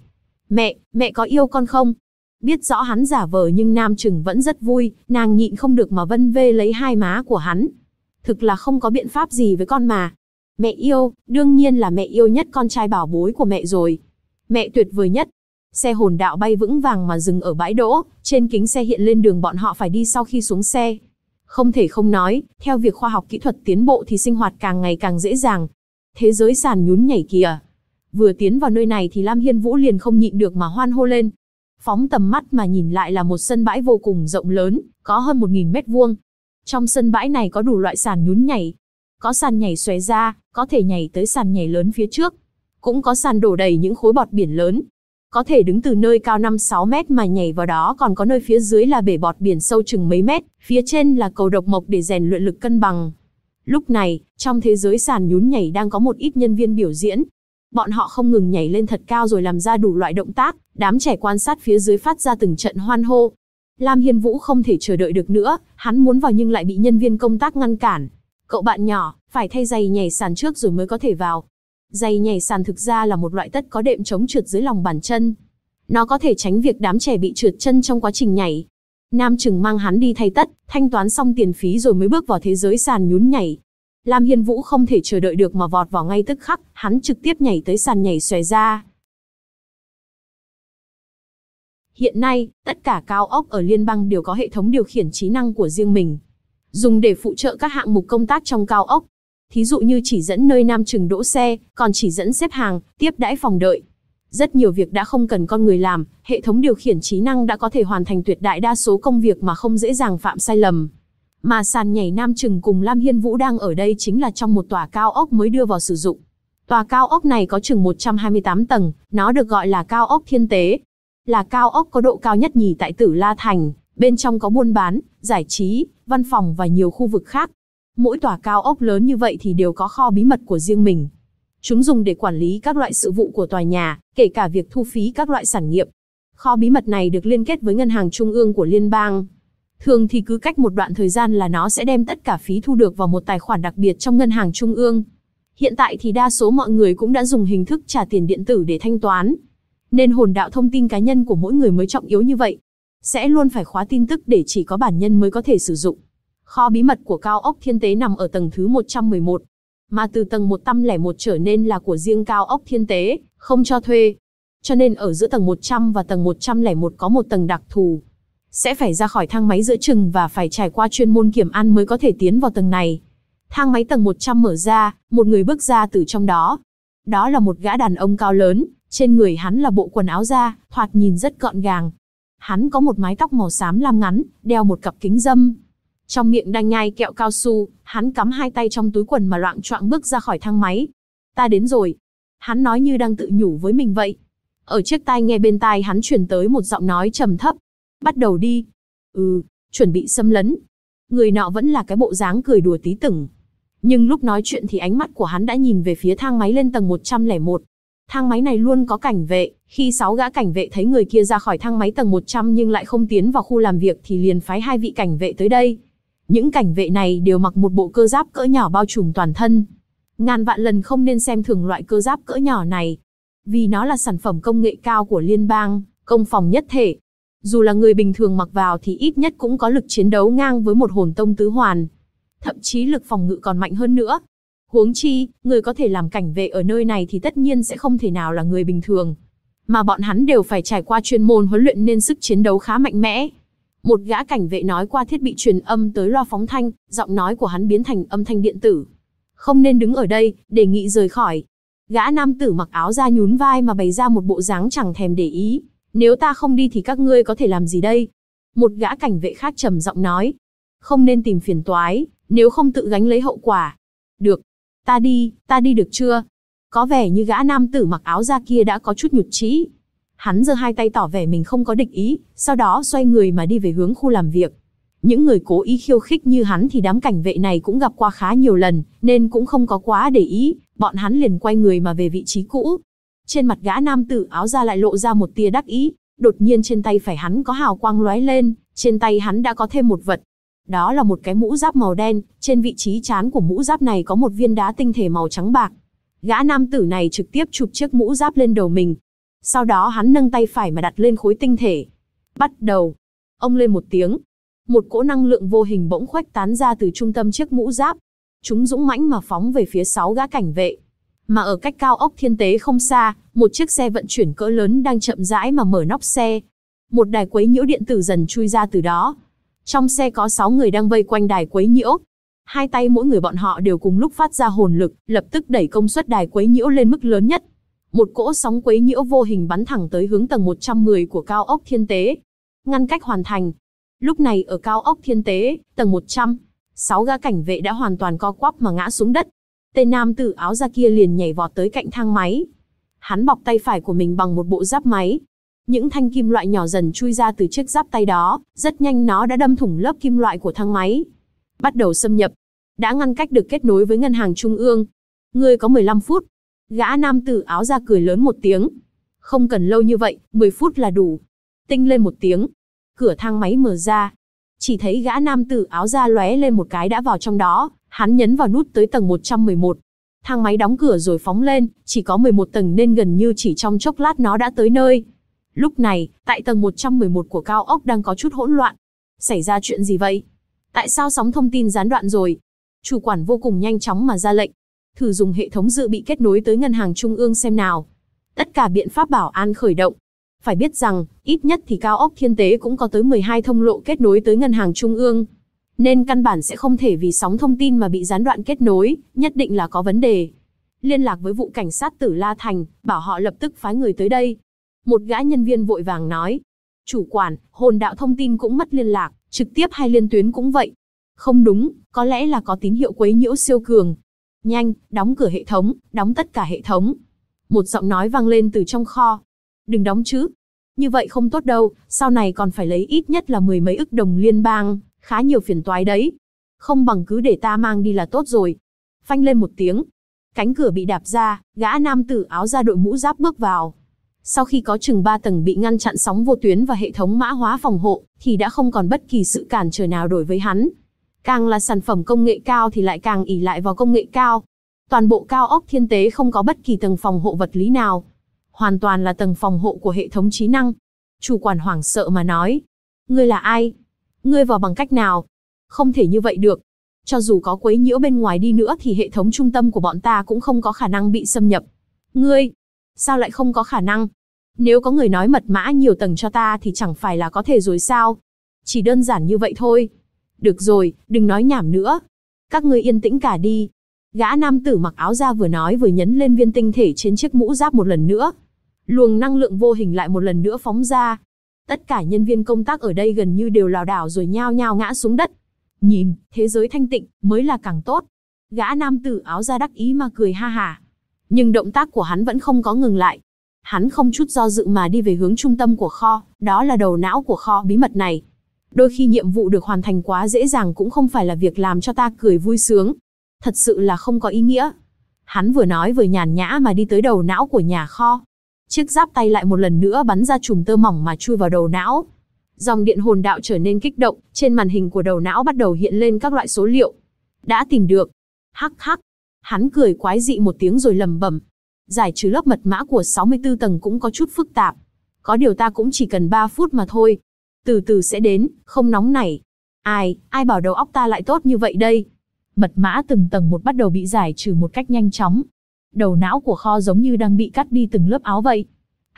Mẹ có yêu con không? Biết rõ hắn giả vờ nhưng Nam Trừng vẫn rất vui, nàng nhịn không được mà vân vê lấy hai má của hắn. Thực là không có biện pháp gì với con mà. Mẹ yêu, đương nhiên là mẹ yêu nhất con trai bảo bối của mẹ rồi. Mẹ tuyệt vời nhất. Xe hồn đạo bay vững vàng mà dừng ở bãi đỗ, trên kính xe hiện lên đường bọn họ phải đi sau khi xuống xe. Không thể không nói, theo việc khoa học kỹ thuật tiến bộ thì sinh hoạt càng ngày càng dễ dàng. Thế giới sàn nhún nhảy kìa. Vừa tiến vào nơi này thì Lam Hiên Vũ liền không nhịn được mà hoan hô lên. Phóng tầm mắt mà nhìn lại là một sân bãi vô cùng rộng lớn, có hơn 1000 mét vuông. Trong sân bãi này có đủ loại sàn nhún nhảy. Có sàn nhảy xòe ra, có thể nhảy tới sàn nhảy lớn phía trước. Cũng có sàn đổ đầy những khối bọt biển lớn. Có thể đứng từ nơi cao 5-6 mét mà nhảy vào đó, còn có nơi phía dưới là bể bọt biển sâu chừng mấy mét, phía trên là cầu độc mộc để rèn luyện lực cân bằng. Lúc này, trong thế giới sàn nhún nhảy đang có một ít nhân viên biểu diễn. Bọn họ không ngừng nhảy lên thật cao rồi làm ra đủ loại động tác, đám trẻ quan sát phía dưới phát ra từng trận hoan hô. Lam Hiên Vũ không thể chờ đợi được nữa, hắn muốn vào nhưng lại bị nhân viên công tác ngăn cản. Cậu bạn nhỏ, phải thay giày nhảy sàn trước rồi mới có thể vào. Giày nhảy sàn thực ra là một loại tất có đệm chống trượt dưới lòng bàn chân. Nó có thể tránh việc đám trẻ bị trượt chân trong quá trình nhảy. Nam Trừng mang hắn đi thay tất, thanh toán xong tiền phí rồi mới bước vào thế giới sàn nhún nhảy. Lam Hiên Vũ không thể chờ đợi được mà vọt vào ngay tức khắc, hắn trực tiếp nhảy tới sàn nhảy xòe ra. Hiện nay, tất cả cao ốc ở liên bang đều có hệ thống điều khiển trí năng của riêng mình, dùng để phụ trợ các hạng mục công tác trong cao ốc. Thí dụ như chỉ dẫn nơi Nam Trừng đỗ xe, còn chỉ dẫn xếp hàng, tiếp đãi phòng đợi. Rất nhiều việc đã không cần con người làm, hệ thống điều khiển trí năng đã có thể hoàn thành tuyệt đại đa số công việc mà không dễ dàng phạm sai lầm. Mà sàn nhảy Nam Trừng cùng Lam Hiên Vũ đang ở đây chính là trong một tòa cao ốc mới đưa vào sử dụng. Tòa cao ốc này có chừng 128 tầng, nó được gọi là cao ốc Thiên Tế. Là cao ốc có độ cao nhất nhì tại Tử La Thành, bên trong có buôn bán, giải trí, văn phòng và nhiều khu vực khác. Mỗi tòa cao ốc lớn như vậy thì đều có kho bí mật của riêng mình. Chúng dùng để quản lý các loại sự vụ của tòa nhà, kể cả việc thu phí các loại sản nghiệp. Kho bí mật này được liên kết với ngân hàng trung ương của liên bang. Thường thì cứ cách một đoạn thời gian là nó sẽ đem tất cả phí thu được vào một tài khoản đặc biệt trong ngân hàng trung ương. Hiện tại thì đa số mọi người cũng đã dùng hình thức trả tiền điện tử để thanh toán. Nên hồn đạo thông tin cá nhân của mỗi người mới trọng yếu như vậy. Sẽ luôn phải khóa tin tức để chỉ có bản nhân mới có thể sử dụng. Kho bí mật của cao ốc Thiên Tế nằm ở tầng thứ 111. Mà từ tầng 101 trở nên là của riêng cao ốc Thiên Tế, không cho thuê. Cho nên ở giữa tầng 100 và tầng 101 có một tầng đặc thù. Sẽ phải ra khỏi thang máy giữa chừng và phải trải qua chuyên môn kiểm an mới có thể tiến vào tầng này. Thang máy tầng 100 mở ra, một người bước ra từ trong đó. Đó là một gã đàn ông cao lớn, trên người hắn là bộ quần áo da, thoạt nhìn rất gọn gàng. Hắn có một mái tóc màu xám lam ngắn, đeo một cặp kính râm. Trong miệng đang nhai kẹo cao su, hắn cắm hai tay trong túi quần mà loạng choạng bước ra khỏi thang máy. Ta đến rồi. Hắn nói như đang tự nhủ với mình vậy. Ở chiếc tai nghe bên tai hắn truyền tới một giọng nói trầm thấp. Bắt đầu đi. Chuẩn bị xâm lấn. Người nọ vẫn là cái bộ dáng cười đùa tí tửng. Nhưng lúc nói chuyện thì ánh mắt của hắn đã nhìn về phía thang máy lên tầng 101. Thang máy này luôn có cảnh vệ, khi 6 gã cảnh vệ thấy người kia ra khỏi thang máy tầng 100 nhưng lại không tiến vào khu làm việc thì liền phái 2 vị cảnh vệ tới đây. Những cảnh vệ này đều mặc một bộ cơ giáp cỡ nhỏ bao trùm toàn thân. Ngàn vạn lần không nên xem thường loại cơ giáp cỡ nhỏ này. Vì nó là sản phẩm công nghệ cao của liên bang, công phòng nhất thể. Dù là người bình thường mặc vào thì ít nhất cũng có lực chiến đấu ngang với một hồn tông tứ hoàn. Thậm chí lực phòng ngự còn mạnh hơn nữa. Huống chi, người có thể làm cảnh vệ ở nơi này thì tất nhiên sẽ không thể nào là người bình thường. Mà bọn hắn đều phải trải qua chuyên môn huấn luyện nên sức chiến đấu khá mạnh mẽ. Một gã cảnh vệ nói qua thiết bị truyền âm tới loa phóng thanh, giọng nói của hắn biến thành âm thanh điện tử. Không nên đứng ở đây, đề nghị rời khỏi. Gã nam tử mặc áo da nhún vai mà bày ra một bộ dáng chẳng thèm để ý. Nếu ta không đi thì các ngươi có thể làm gì đây? Một gã cảnh vệ khác trầm giọng nói. Không nên tìm phiền toái, nếu không tự gánh lấy hậu quả. Được. Ta đi được chưa? Có vẻ như gã nam tử mặc áo da kia đã có chút nhụt chí. Hắn giơ hai tay tỏ vẻ mình không có địch ý, sau đó xoay người mà đi về hướng khu làm việc. Những người cố ý khiêu khích như hắn thì đám cảnh vệ này cũng gặp qua khá nhiều lần, nên cũng không có quá để ý, bọn hắn liền quay người mà về vị trí cũ. Trên mặt gã nam tử áo da lại lộ ra một tia đắc ý, đột nhiên trên tay phải hắn có hào quang lóe lên, trên tay hắn đã có thêm một vật. Đó là một cái mũ giáp màu đen, trên vị trí trán của mũ giáp này có một viên đá tinh thể màu trắng bạc. Gã nam tử này trực tiếp chụp chiếc mũ giáp lên đầu mình. Sau đó hắn nâng tay phải mà đặt lên khối tinh thể. Bắt đầu. Ông lên một tiếng. Một cỗ năng lượng vô hình bỗng khuếch tán ra từ trung tâm chiếc mũ giáp. Chúng dũng mãnh mà phóng về phía 6 gã cảnh vệ. Mà ở cách cao ốc Thiên Tế không xa, một chiếc xe vận chuyển cỡ lớn đang chậm rãi mà mở nóc xe. Một đài quấy nhiễu điện tử dần chui ra từ đó. Trong xe có 6 người đang vây quanh đài quấy nhiễu. Hai tay mỗi người bọn họ đều cùng lúc phát ra hồn lực, lập tức đẩy công suất đài quấy nhiễu lên mức lớn nhất. Một cỗ sóng quấy nhiễu vô hình bắn thẳng tới hướng tầng 110 của cao ốc Thiên Tế. Ngăn cách hoàn thành. Lúc này ở cao ốc Thiên Tế, tầng 100, 6 gã cảnh vệ đã hoàn toàn co quắp mà ngã xuống đất. Tên nam tử áo da kia liền nhảy vọt tới cạnh thang máy. Hắn bọc tay phải của mình bằng một bộ giáp máy. Những thanh kim loại nhỏ dần chui ra từ chiếc giáp tay đó, rất nhanh nó đã đâm thủng lớp kim loại của thang máy. Bắt đầu xâm nhập. Đã ngăn cách được kết nối với ngân hàng trung ương. Ngươi có 15 phút. Gã nam tử áo da cười lớn một tiếng. Không cần lâu như vậy, 10 phút là đủ. Tinh lên một tiếng. Cửa thang máy mở ra. Chỉ thấy gã nam tử áo da lóe lên một cái đã vào trong đó, hắn nhấn vào nút tới tầng 111. Thang máy đóng cửa rồi phóng lên, chỉ có 11 tầng nên gần như chỉ trong chốc lát nó đã tới nơi. Lúc này, tại tầng 111 của cao ốc đang có chút hỗn loạn. Xảy ra chuyện gì vậy? Tại sao sóng thông tin gián đoạn rồi? Chủ quản vô cùng nhanh chóng mà ra lệnh. Thử dùng hệ thống dự bị kết nối tới ngân hàng trung ương xem nào. Tất cả biện pháp bảo an khởi động. Phải biết rằng, ít nhất thì cao ốc Thiên Tế cũng có tới 12 thông lộ kết nối tới ngân hàng trung ương. Nên căn bản sẽ không thể vì sóng thông tin mà bị gián đoạn kết nối, nhất định là có vấn đề. Liên lạc với vụ cảnh sát Tử La Thành, bảo họ lập tức phái người tới đây. Một gã nhân viên vội vàng nói. Chủ quản, hồn đạo thông tin cũng mất liên lạc, trực tiếp hay liên tuyến cũng vậy. Không đúng, có lẽ là có tín hiệu quấy nhiễu siêu cường. Nhanh, đóng cửa hệ thống, đóng tất cả hệ thống. Một giọng nói vang lên từ trong kho. Đừng đóng chứ. Như vậy không tốt đâu, sau này còn phải lấy ít nhất là 10 mấy ức đồng liên bang, khá nhiều phiền toái đấy. Không bằng cứ để ta mang đi là tốt rồi. Phanh lên một tiếng. Cánh cửa bị đạp ra, gã nam tử áo da đội mũ giáp bước vào. Sau khi có chừng 3 tầng bị ngăn chặn sóng vô tuyến và hệ thống mã hóa phòng hộ, thì đã không còn bất kỳ sự cản trở nào đối với hắn. Càng là sản phẩm công nghệ cao thì lại càng ỷ lại vào công nghệ cao. Toàn bộ cao ốc Thiên Tế không có bất kỳ tầng phòng hộ vật lý nào. Hoàn toàn là tầng phòng hộ của hệ thống trí năng. Chủ quản hoảng sợ mà nói. Ngươi là ai? Ngươi vào bằng cách nào? Không thể như vậy được. Cho dù có quấy nhiễu bên ngoài đi nữa thì hệ thống trung tâm của bọn ta cũng không có khả năng bị xâm nhập. Ngươi? Sao lại không có khả năng? Nếu có người nói mật mã nhiều tầng cho ta thì chẳng phải là có thể rồi sao? Chỉ đơn giản như vậy thôi. Được rồi, đừng nói nhảm nữa. Các ngươi yên tĩnh cả đi. Gã nam tử mặc áo da vừa nói vừa nhấn lên viên tinh thể trên chiếc mũ giáp một lần nữa. Luồng năng lượng vô hình lại một lần nữa phóng ra. Tất cả nhân viên công tác ở đây gần như đều lảo đảo rồi nhao nhao ngã xuống đất. Nhìn, thế giới thanh tịnh mới là càng tốt. Gã nam tử áo da đắc ý mà cười ha hả. Nhưng động tác của hắn vẫn không có ngừng lại. Hắn không chút do dự mà đi về hướng trung tâm của kho, đó là đầu não của kho bí mật này. Đôi khi nhiệm vụ được hoàn thành quá dễ dàng cũng không phải là việc làm cho ta cười vui sướng. Thật sự là không có ý nghĩa. Hắn vừa nói vừa nhàn nhã mà đi tới đầu não của nhà kho. Chiếc giáp tay lại một lần nữa bắn ra chùm tơ mỏng mà chui vào đầu não. Dòng điện hồn đạo trở nên kích động, trên màn hình của đầu não bắt đầu hiện lên các loại số liệu. Đã tìm được. Hắc hắc. Hắn cười quái dị một tiếng rồi lẩm bẩm. Giải trừ lớp mật mã của 64 tầng cũng có chút phức tạp. Có điều ta cũng chỉ cần 3 phút mà thôi. Từ từ sẽ đến, không nóng nảy. Ai bảo đầu óc ta lại tốt như vậy đây. Mật mã từng tầng một bắt đầu bị giải trừ một cách nhanh chóng. Đầu não của kho giống như đang bị cắt đi từng lớp áo vậy.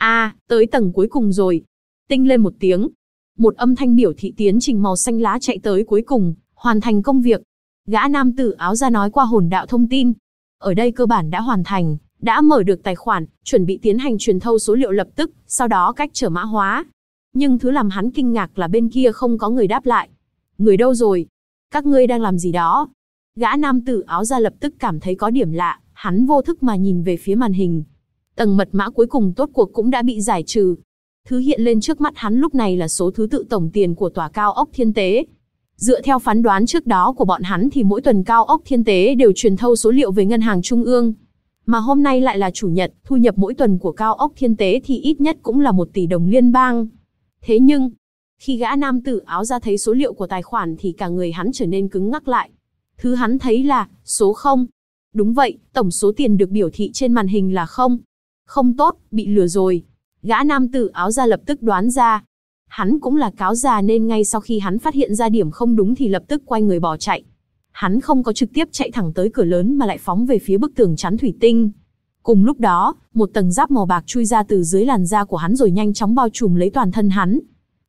Tới tầng cuối cùng rồi. Tinh lên một tiếng. Một âm thanh biểu thị tiến trình màu xanh lá chạy tới cuối cùng, hoàn thành công việc. Gã nam tử áo da nói qua hồn đạo thông tin. Ở đây cơ bản đã hoàn thành, đã mở được tài khoản, chuẩn bị tiến hành truyền thâu số liệu lập tức, sau đó cách trở mã hóa. Nhưng thứ làm hắn kinh ngạc là bên kia không có người đáp lại. Người đâu rồi? Các ngươi đang làm gì đó? Gã nam tử áo da lập tức cảm thấy có điểm lạ, hắn vô thức mà nhìn về phía màn hình. Tầng mật mã cuối cùng tốt cuộc cũng đã bị giải trừ. Thứ hiện lên trước mắt hắn lúc này là số thứ tự tổng tiền của tòa cao ốc Thiên Tế. Dựa theo phán đoán trước đó của bọn hắn thì mỗi tuần cao ốc Thiên Tế đều truyền thâu số liệu về ngân hàng trung ương. Mà hôm nay lại là chủ nhật, thu nhập mỗi tuần của cao ốc Thiên Tế thì ít nhất cũng là 1 tỷ đồng liên bang. Thế nhưng, khi gã nam tử áo da thấy số liệu của tài khoản thì cả người hắn trở nên cứng ngắc lại. Thứ hắn thấy là số 0. Đúng vậy, tổng số tiền được biểu thị trên màn hình là 0. Không tốt, bị lừa rồi. Gã nam tử áo da lập tức đoán ra. Hắn cũng là cáo già nên ngay sau khi hắn phát hiện ra điểm không đúng thì lập tức quay người bỏ chạy. Hắn không có trực tiếp chạy thẳng tới cửa lớn mà lại phóng về phía bức tường chắn thủy tinh. Cùng lúc đó, một tầng giáp màu bạc chui ra từ dưới làn da của hắn rồi nhanh chóng bao trùm lấy toàn thân hắn.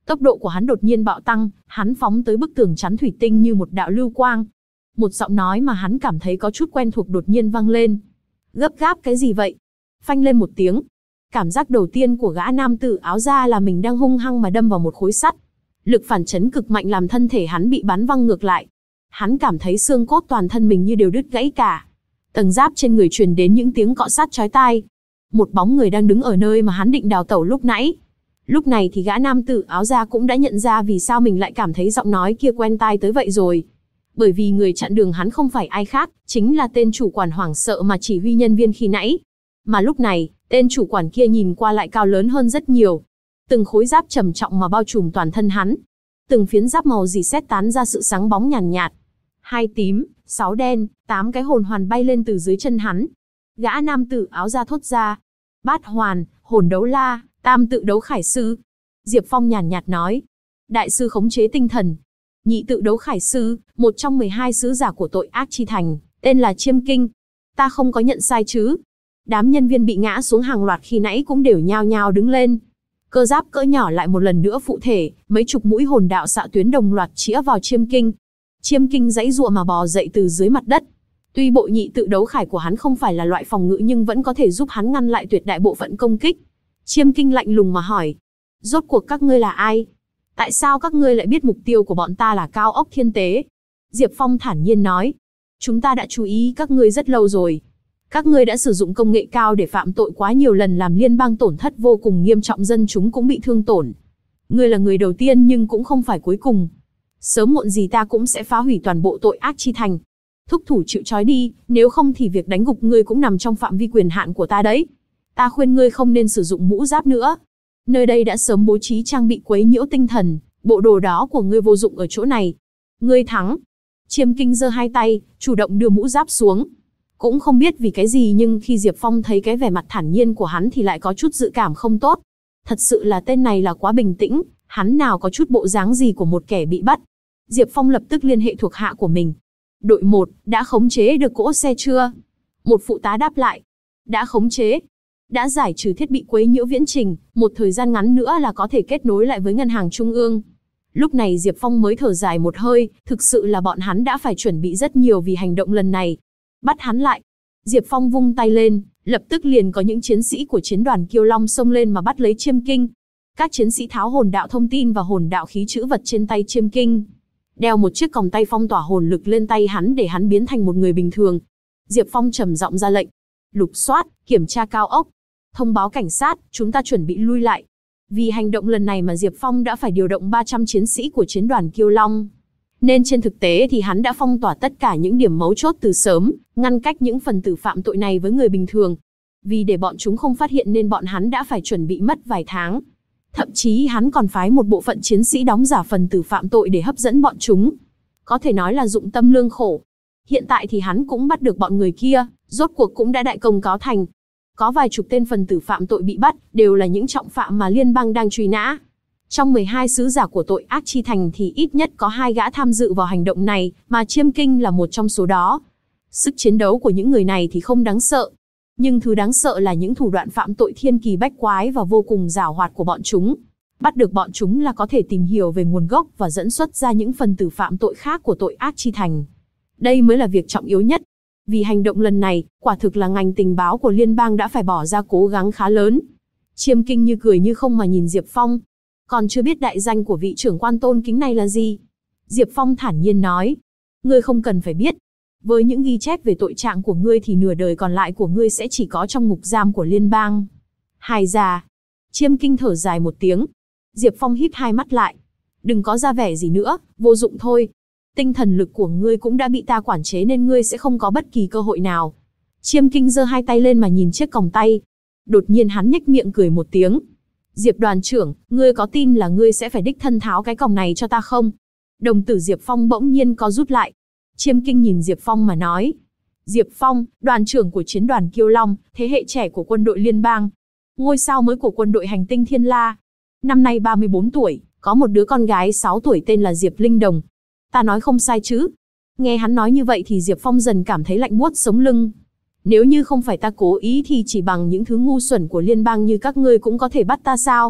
Tốc độ của hắn đột nhiên bạo tăng, hắn phóng tới bức tường chắn thủy tinh như một đạo lưu quang. Một giọng nói mà hắn cảm thấy có chút quen thuộc đột nhiên vang lên. Gấp gáp cái gì vậy? Phanh lên một tiếng. Cảm giác đầu tiên của gã nam tử áo da là mình đang hung hăng mà đâm vào một khối sắt. Lực phản chấn cực mạnh làm thân thể hắn bị bắn văng ngược lại. Hắn cảm thấy xương cốt toàn thân mình như đều đứt gãy cả. Tầng giáp trên người truyền đến những tiếng cọ sát chói tai. Một bóng người đang đứng ở nơi mà hắn định đào tẩu lúc nãy. Lúc này thì gã nam tử áo da cũng đã nhận ra vì sao mình lại cảm thấy giọng nói kia quen tai tới vậy rồi. Bởi vì người chặn đường hắn không phải ai khác, chính là tên chủ quản hoảng sợ mà chỉ huy nhân viên khi nãy. Mà lúc này, tên chủ quản kia nhìn qua lại cao lớn hơn rất nhiều. Từng khối giáp trầm trọng mà bao trùm toàn thân hắn. Từng phiến giáp màu rỉ sét tán ra sự sáng bóng nhàn nhạt. 2 tím, 6 đen, 8 cái hồn hoàn bay lên từ dưới chân hắn. Gã nam tử áo da thốt ra. Bát hoàn, hồn đấu la, tam tự đấu khải sư. Diệp Phong nhàn nhạt nói. Đại sư khống chế tinh thần. Nhị tự đấu khải sư, một trong 12 sứ giả của tội ác chi thành, tên là Chiêm Kinh. Ta không có nhận sai chứ? Đám nhân viên bị ngã xuống hàng loạt khi nãy cũng đều nhao nhao đứng lên. Cơ giáp cỡ nhỏ lại một lần nữa phụ thể, mấy chục mũi hồn đạo xạ tuyến đồng loạt chĩa vào Chiêm Kinh. Chiêm Kinh giãy giụa mà bò dậy từ dưới mặt đất. Tuy bộ nhị tự đấu khải của hắn không phải là loại phòng ngự nhưng vẫn có thể giúp hắn ngăn lại tuyệt đại bộ phận công kích. Chiêm Kinh lạnh lùng mà hỏi. Rốt cuộc các ngươi là ai? Tại sao các ngươi lại biết mục tiêu của bọn ta là cao ốc thiên tế? Diệp Phong thản nhiên nói. Chúng ta đã chú ý các ngươi rất lâu rồi. Các ngươi đã sử dụng công nghệ cao để phạm tội quá nhiều lần làm liên bang tổn thất vô cùng nghiêm trọng, dân chúng cũng bị thương tổn. Ngươi là người đầu tiên nhưng cũng không phải cuối cùng. Sớm muộn gì ta cũng sẽ phá hủy toàn bộ tội ác chi thành. Thúc thủ chịu trói đi, nếu không thì việc đánh gục ngươi cũng nằm trong phạm vi quyền hạn của ta đấy. Ta khuyên ngươi không nên sử dụng mũ giáp nữa. Nơi đây đã sớm bố trí trang bị quấy nhiễu tinh thần, bộ đồ đó của ngươi vô dụng ở chỗ này. Ngươi thắng. Chiêm Kinh giơ 2 tay, chủ động đưa mũ giáp xuống. Cũng không biết vì cái gì nhưng khi Diệp Phong thấy cái vẻ mặt thản nhiên của hắn thì lại có chút dự cảm không tốt. Thật sự là tên này là quá bình tĩnh, hắn nào có chút bộ dáng gì của một kẻ bị bắt. Diệp Phong lập tức liên hệ thuộc hạ của mình. Đội 1, đã khống chế được cỗ xe chưa? Một phụ tá đáp lại. Đã khống chế. Đã giải trừ thiết bị quấy nhiễu viễn trình, một thời gian ngắn nữa là có thể kết nối lại với ngân hàng trung ương. Lúc này Diệp Phong mới thở dài một hơi, thực sự là bọn hắn đã phải chuẩn bị rất nhiều vì hành động lần này. Bắt hắn lại. Diệp Phong vung tay lên, lập tức liền có những chiến sĩ của chiến đoàn Kiêu Long xông lên mà bắt lấy Chiêm Kinh. Các chiến sĩ tháo hồn đạo thông tin và hồn đạo khí trữ vật trên tay Chiêm Kinh. Đeo một chiếc còng tay phong tỏa hồn lực lên tay hắn để hắn biến thành một người bình thường. Diệp Phong trầm giọng ra lệnh. Lục soát, kiểm tra cao ốc. Thông báo cảnh sát, chúng ta chuẩn bị lui lại. Vì hành động lần này mà Diệp Phong đã phải điều động 300 chiến sĩ của chiến đoàn Kiêu Long. Nên trên thực tế thì hắn đã phong tỏa tất cả những điểm mấu chốt từ sớm, ngăn cách những phần tử phạm tội này với người bình thường. Vì để bọn chúng không phát hiện nên bọn hắn đã phải chuẩn bị mất vài tháng. Thậm chí hắn còn phái một bộ phận chiến sĩ đóng giả phần tử phạm tội để hấp dẫn bọn chúng. Có thể nói là dụng tâm lương khổ. Hiện tại thì hắn cũng bắt được bọn người kia, rốt cuộc cũng đã đại công cáo thành. Có vài chục tên phần tử phạm tội bị bắt, đều là những trọng phạm mà liên bang đang truy nã. Trong 12 sứ giả của tội ác chi thành thì ít nhất có 2 gã tham dự vào hành động này, mà Chiêm Kinh là một trong số đó. Sức chiến đấu của những người này thì không đáng sợ. Nhưng thứ đáng sợ là những thủ đoạn phạm tội thiên kỳ bách quái và vô cùng giảo hoạt của bọn chúng. Bắt được bọn chúng là có thể tìm hiểu về nguồn gốc và dẫn xuất ra những phần tử phạm tội khác của tội ác chi thành. Đây mới là việc trọng yếu nhất. Vì hành động lần này, quả thực là ngành tình báo của liên bang đã phải bỏ ra cố gắng khá lớn. Chiêm Kinh như cười như không mà nhìn Diệp Phong. Còn chưa biết đại danh của vị trưởng quan tôn kính này là gì? Diệp Phong thản nhiên nói. Ngươi không cần phải biết. Với những ghi chép về tội trạng của ngươi thì nửa đời còn lại của ngươi sẽ chỉ có trong ngục giam của liên bang. Hài già. Chiêm Kinh thở dài một tiếng. Diệp Phong híp 2 mắt lại. Đừng có ra vẻ gì nữa, vô dụng thôi. Tinh thần lực của ngươi cũng đã bị ta quản chế nên ngươi sẽ không có bất kỳ cơ hội nào. Chiêm Kinh giơ 2 tay lên mà nhìn chiếc còng tay. Đột nhiên hắn nhếch miệng cười một tiếng. Diệp đoàn trưởng, ngươi có tin là ngươi sẽ phải đích thân tháo cái còng này cho ta không? Đồng tử Diệp Phong bỗng nhiên co rút lại. Chiêm Kinh nhìn Diệp Phong mà nói. Diệp Phong, đoàn trưởng của chiến đoàn Kiêu Long, thế hệ trẻ của quân đội liên bang. Ngôi sao mới của quân đội hành tinh Thiên La. Năm nay 34 tuổi, có một đứa con gái 6 tuổi tên là Diệp Linh Đồng. Ta nói không sai chứ? Nghe hắn nói như vậy thì Diệp Phong dần cảm thấy lạnh buốt sống lưng. Nếu như không phải ta cố ý thì chỉ bằng những thứ ngu xuẩn của liên bang như các ngươi cũng có thể bắt ta sao?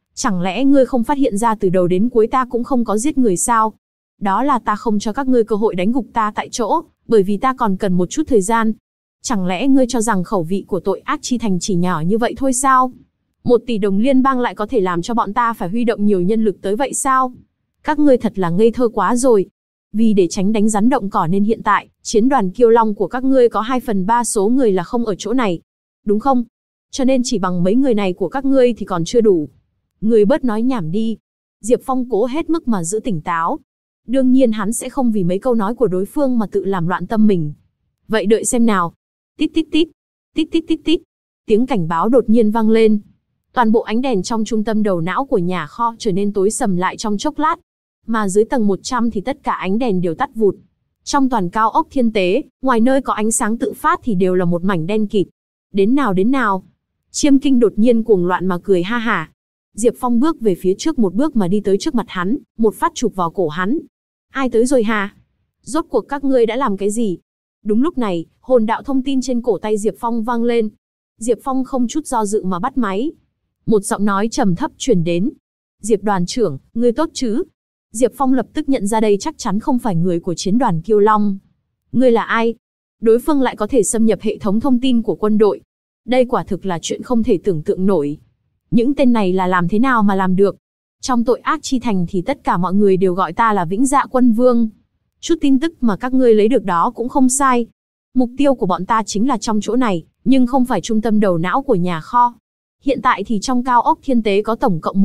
Chẳng lẽ ngươi không phát hiện ra từ đầu đến cuối ta cũng không có giết người sao? Đó là ta không cho các ngươi cơ hội đánh gục ta tại chỗ, bởi vì ta còn cần một chút thời gian. Chẳng lẽ ngươi cho rằng khẩu vị của tội ác chi thành chỉ nhỏ như vậy thôi sao? 1 tỷ đồng liên bang lại có thể làm cho bọn ta phải huy động nhiều nhân lực tới vậy sao? Các ngươi thật là ngây thơ quá rồi. Vì để tránh đánh rắn động cỏ nên hiện tại, chiến đoàn Kiêu Long của các ngươi có 2/3 số người là không ở chỗ này. Đúng không? Cho nên chỉ bằng mấy người này của các ngươi thì còn chưa đủ. Ngươi bớt nói nhảm đi. Diệp Phong cố hết mức mà giữ tỉnh táo. Đương nhiên hắn sẽ không vì mấy câu nói của đối phương mà tự làm loạn tâm mình. Vậy đợi xem nào. Tít tít tít. Tít tít tít tít. Tiếng cảnh báo đột nhiên vang lên. Toàn bộ ánh đèn trong trung tâm đầu não của nhà kho trở nên tối sầm lại trong chốc lát. Mà dưới tầng 100 thì tất cả ánh đèn đều tắt vụt. Trong toàn cao ốc thiên tế, ngoài nơi có ánh sáng tự phát thì đều là một mảnh đen kịt. Đến nào. Chiêm Kinh đột nhiên cuồng loạn mà cười ha hả. Diệp Phong bước về phía trước một bước mà đi tới trước mặt hắn, một phát chụp vào cổ hắn. Ai tới rồi hả? Rốt cuộc các ngươi đã làm cái gì? Đúng lúc này, hồn đạo thông tin trên cổ tay Diệp Phong vang lên. Diệp Phong không chút do dự mà bắt máy. Một giọng nói trầm thấp truyền đến. Diệp đoàn trưởng, ngươi tốt chứ? Diệp Phong lập tức nhận ra đây chắc chắn không phải người của chiến đoàn Kiêu Long. Ngươi là ai? Đối phương lại có thể xâm nhập hệ thống thông tin của quân đội. Đây quả thực là chuyện không thể tưởng tượng nổi. Những tên này là làm thế nào mà làm được? Trong tội ác chi thành thì tất cả mọi người đều gọi ta là Vĩnh Dạ Quân Vương. Chút tin tức mà các ngươi lấy được đó cũng không sai. Mục tiêu của bọn ta chính là trong chỗ này, nhưng không phải trung tâm đầu não của nhà kho. Hiện tại thì trong cao ốc thiên tế có tổng cộng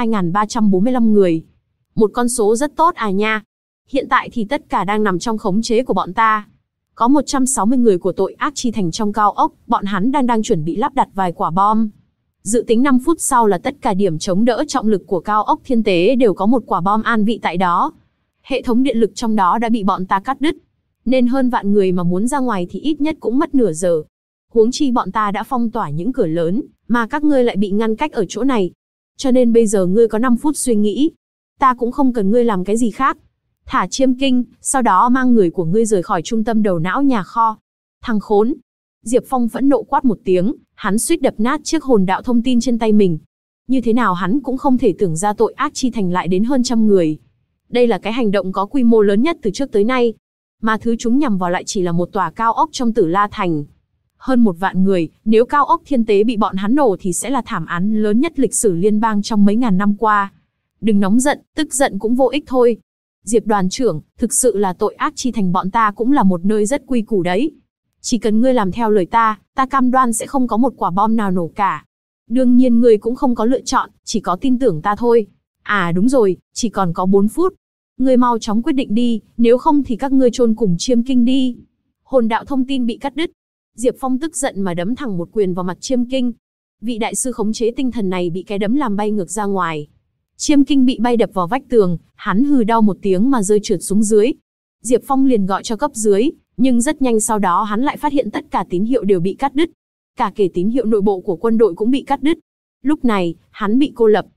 1.2345 người. Một con số rất tốt à nha. Hiện tại thì tất cả đang nằm trong khống chế của bọn ta. Có 160 người của tội ác chi thành trong cao ốc, bọn hắn đang chuẩn bị lắp đặt vài quả bom. Dự tính 5 phút sau là tất cả điểm chống đỡ trọng lực của cao ốc thiên tế đều có một quả bom an vị tại đó. Hệ thống điện lực trong đó đã bị bọn ta cắt đứt. Nên hơn vạn người mà muốn ra ngoài thì ít nhất cũng mất nửa giờ. Huống chi bọn ta đã phong tỏa những cửa lớn, mà các ngươi lại bị ngăn cách ở chỗ này. Cho nên bây giờ ngươi có 5 phút suy nghĩ. Ta cũng không cần ngươi làm cái gì khác. Thả Chiêm Kinh, sau đó mang người của ngươi rời khỏi trung tâm đầu não nhà kho. Thằng khốn! Diệp Phong phẫn nộ quát một tiếng, hắn suýt đập nát chiếc hồn đạo thông tin trên tay mình. Như thế nào hắn cũng không thể tưởng ra tội ác chi thành lại đến hơn trăm người. Đây là cái hành động có quy mô lớn nhất từ trước tới nay. Mà thứ chúng nhằm vào lại chỉ là một tòa cao ốc trong Tử La Thành. Hơn 1 vạn người, nếu cao ốc thiên tế bị bọn hắn nổ thì sẽ là thảm án lớn nhất lịch sử liên bang trong mấy ngàn năm qua. Đừng nóng giận, tức giận cũng vô ích thôi. Diệp đoàn trưởng, thực sự là tội ác chi thành bọn ta cũng là một nơi rất quy củ đấy. Chỉ cần ngươi làm theo lời ta cam đoan sẽ không có một quả bom nào nổ cả. Đương nhiên ngươi cũng không có lựa chọn, chỉ có tin tưởng ta thôi. À đúng rồi, chỉ còn có 4 phút. Ngươi mau chóng quyết định đi, nếu không thì các ngươi chôn cùng Chiêm Kinh đi. Hồn đạo thông tin bị cắt đứt. Diệp Phong tức giận mà đấm thẳng một quyền vào mặt Chiêm Kinh. Vị đại sư khống chế tinh thần này bị cái đấm làm bay ngược ra ngoài. Chiêm Kinh bị bay đập vào vách tường, hắn hừ đau một tiếng mà rơi trượt xuống dưới. Diệp Phong liền gọi cho cấp dưới, nhưng rất nhanh sau đó hắn lại phát hiện tất cả tín hiệu đều bị cắt đứt. Cả kể tín hiệu nội bộ của quân đội cũng bị cắt đứt. Lúc này, hắn bị cô lập.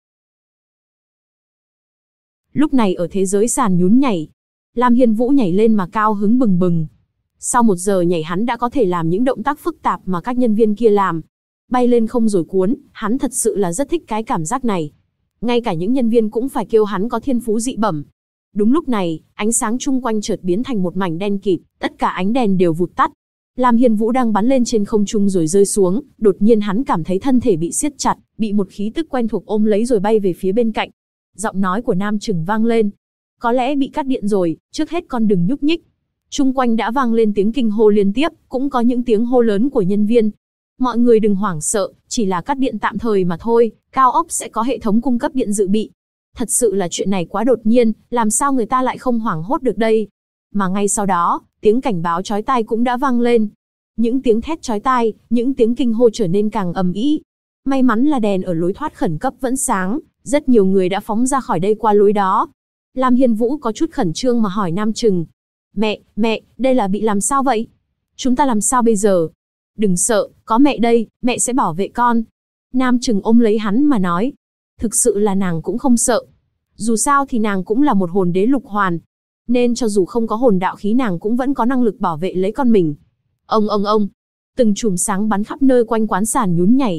Lúc này ở thế giới sàn nhún nhảy, Lam Hiên Vũ nhảy lên mà cao hứng bừng bừng. Sau 1 giờ nhảy hắn đã có thể làm những động tác phức tạp mà các nhân viên kia làm. Bay lên không rồi cuốn, hắn thật sự là rất thích cái cảm giác này. Ngay cả những nhân viên cũng phải kêu hắn có thiên phú dị bẩm. Đúng lúc này, ánh sáng chung quanh chợt biến thành một mảnh đen kịt, tất cả ánh đèn đều vụt tắt. Lam Hiên Vũ đang bắn lên trên không trung rồi rơi xuống, đột nhiên hắn cảm thấy thân thể bị siết chặt, bị một khí tức quen thuộc ôm lấy rồi bay về phía bên cạnh. Giọng nói của Nam Trừng vang lên. Có lẽ bị cắt điện rồi, trước hết con đừng nhúc nhích. Chung quanh đã vang lên tiếng kinh hô liên tiếp, cũng có những tiếng hô lớn của nhân viên. Mọi người đừng hoảng sợ, chỉ là cắt điện tạm thời mà thôi, cao ốc sẽ có hệ thống cung cấp điện dự bị. Thật sự là chuyện này quá đột nhiên, làm sao người ta lại không hoảng hốt được đây. Mà ngay sau đó, tiếng cảnh báo chói tai cũng đã vang lên. Những tiếng thét chói tai, những tiếng kinh hô trở nên càng ầm ĩ. May mắn là đèn ở lối thoát khẩn cấp vẫn sáng, rất nhiều người đã phóng ra khỏi đây qua lối đó. Lam Hiên Vũ có chút khẩn trương mà hỏi Nam Trừng. Mẹ, đây là bị làm sao vậy? Chúng ta làm sao bây giờ? Đừng sợ, có mẹ đây, mẹ sẽ bảo vệ con. Nam Trừng ôm lấy hắn mà nói. Thực sự là nàng cũng không sợ. Dù sao thì nàng cũng là một hồn đế lục hoàn. Nên cho dù không có hồn đạo khí nàng cũng vẫn có năng lực bảo vệ lấy con mình. Ông. Từng chùm sáng bắn khắp nơi quanh quán sàn nhún nhảy.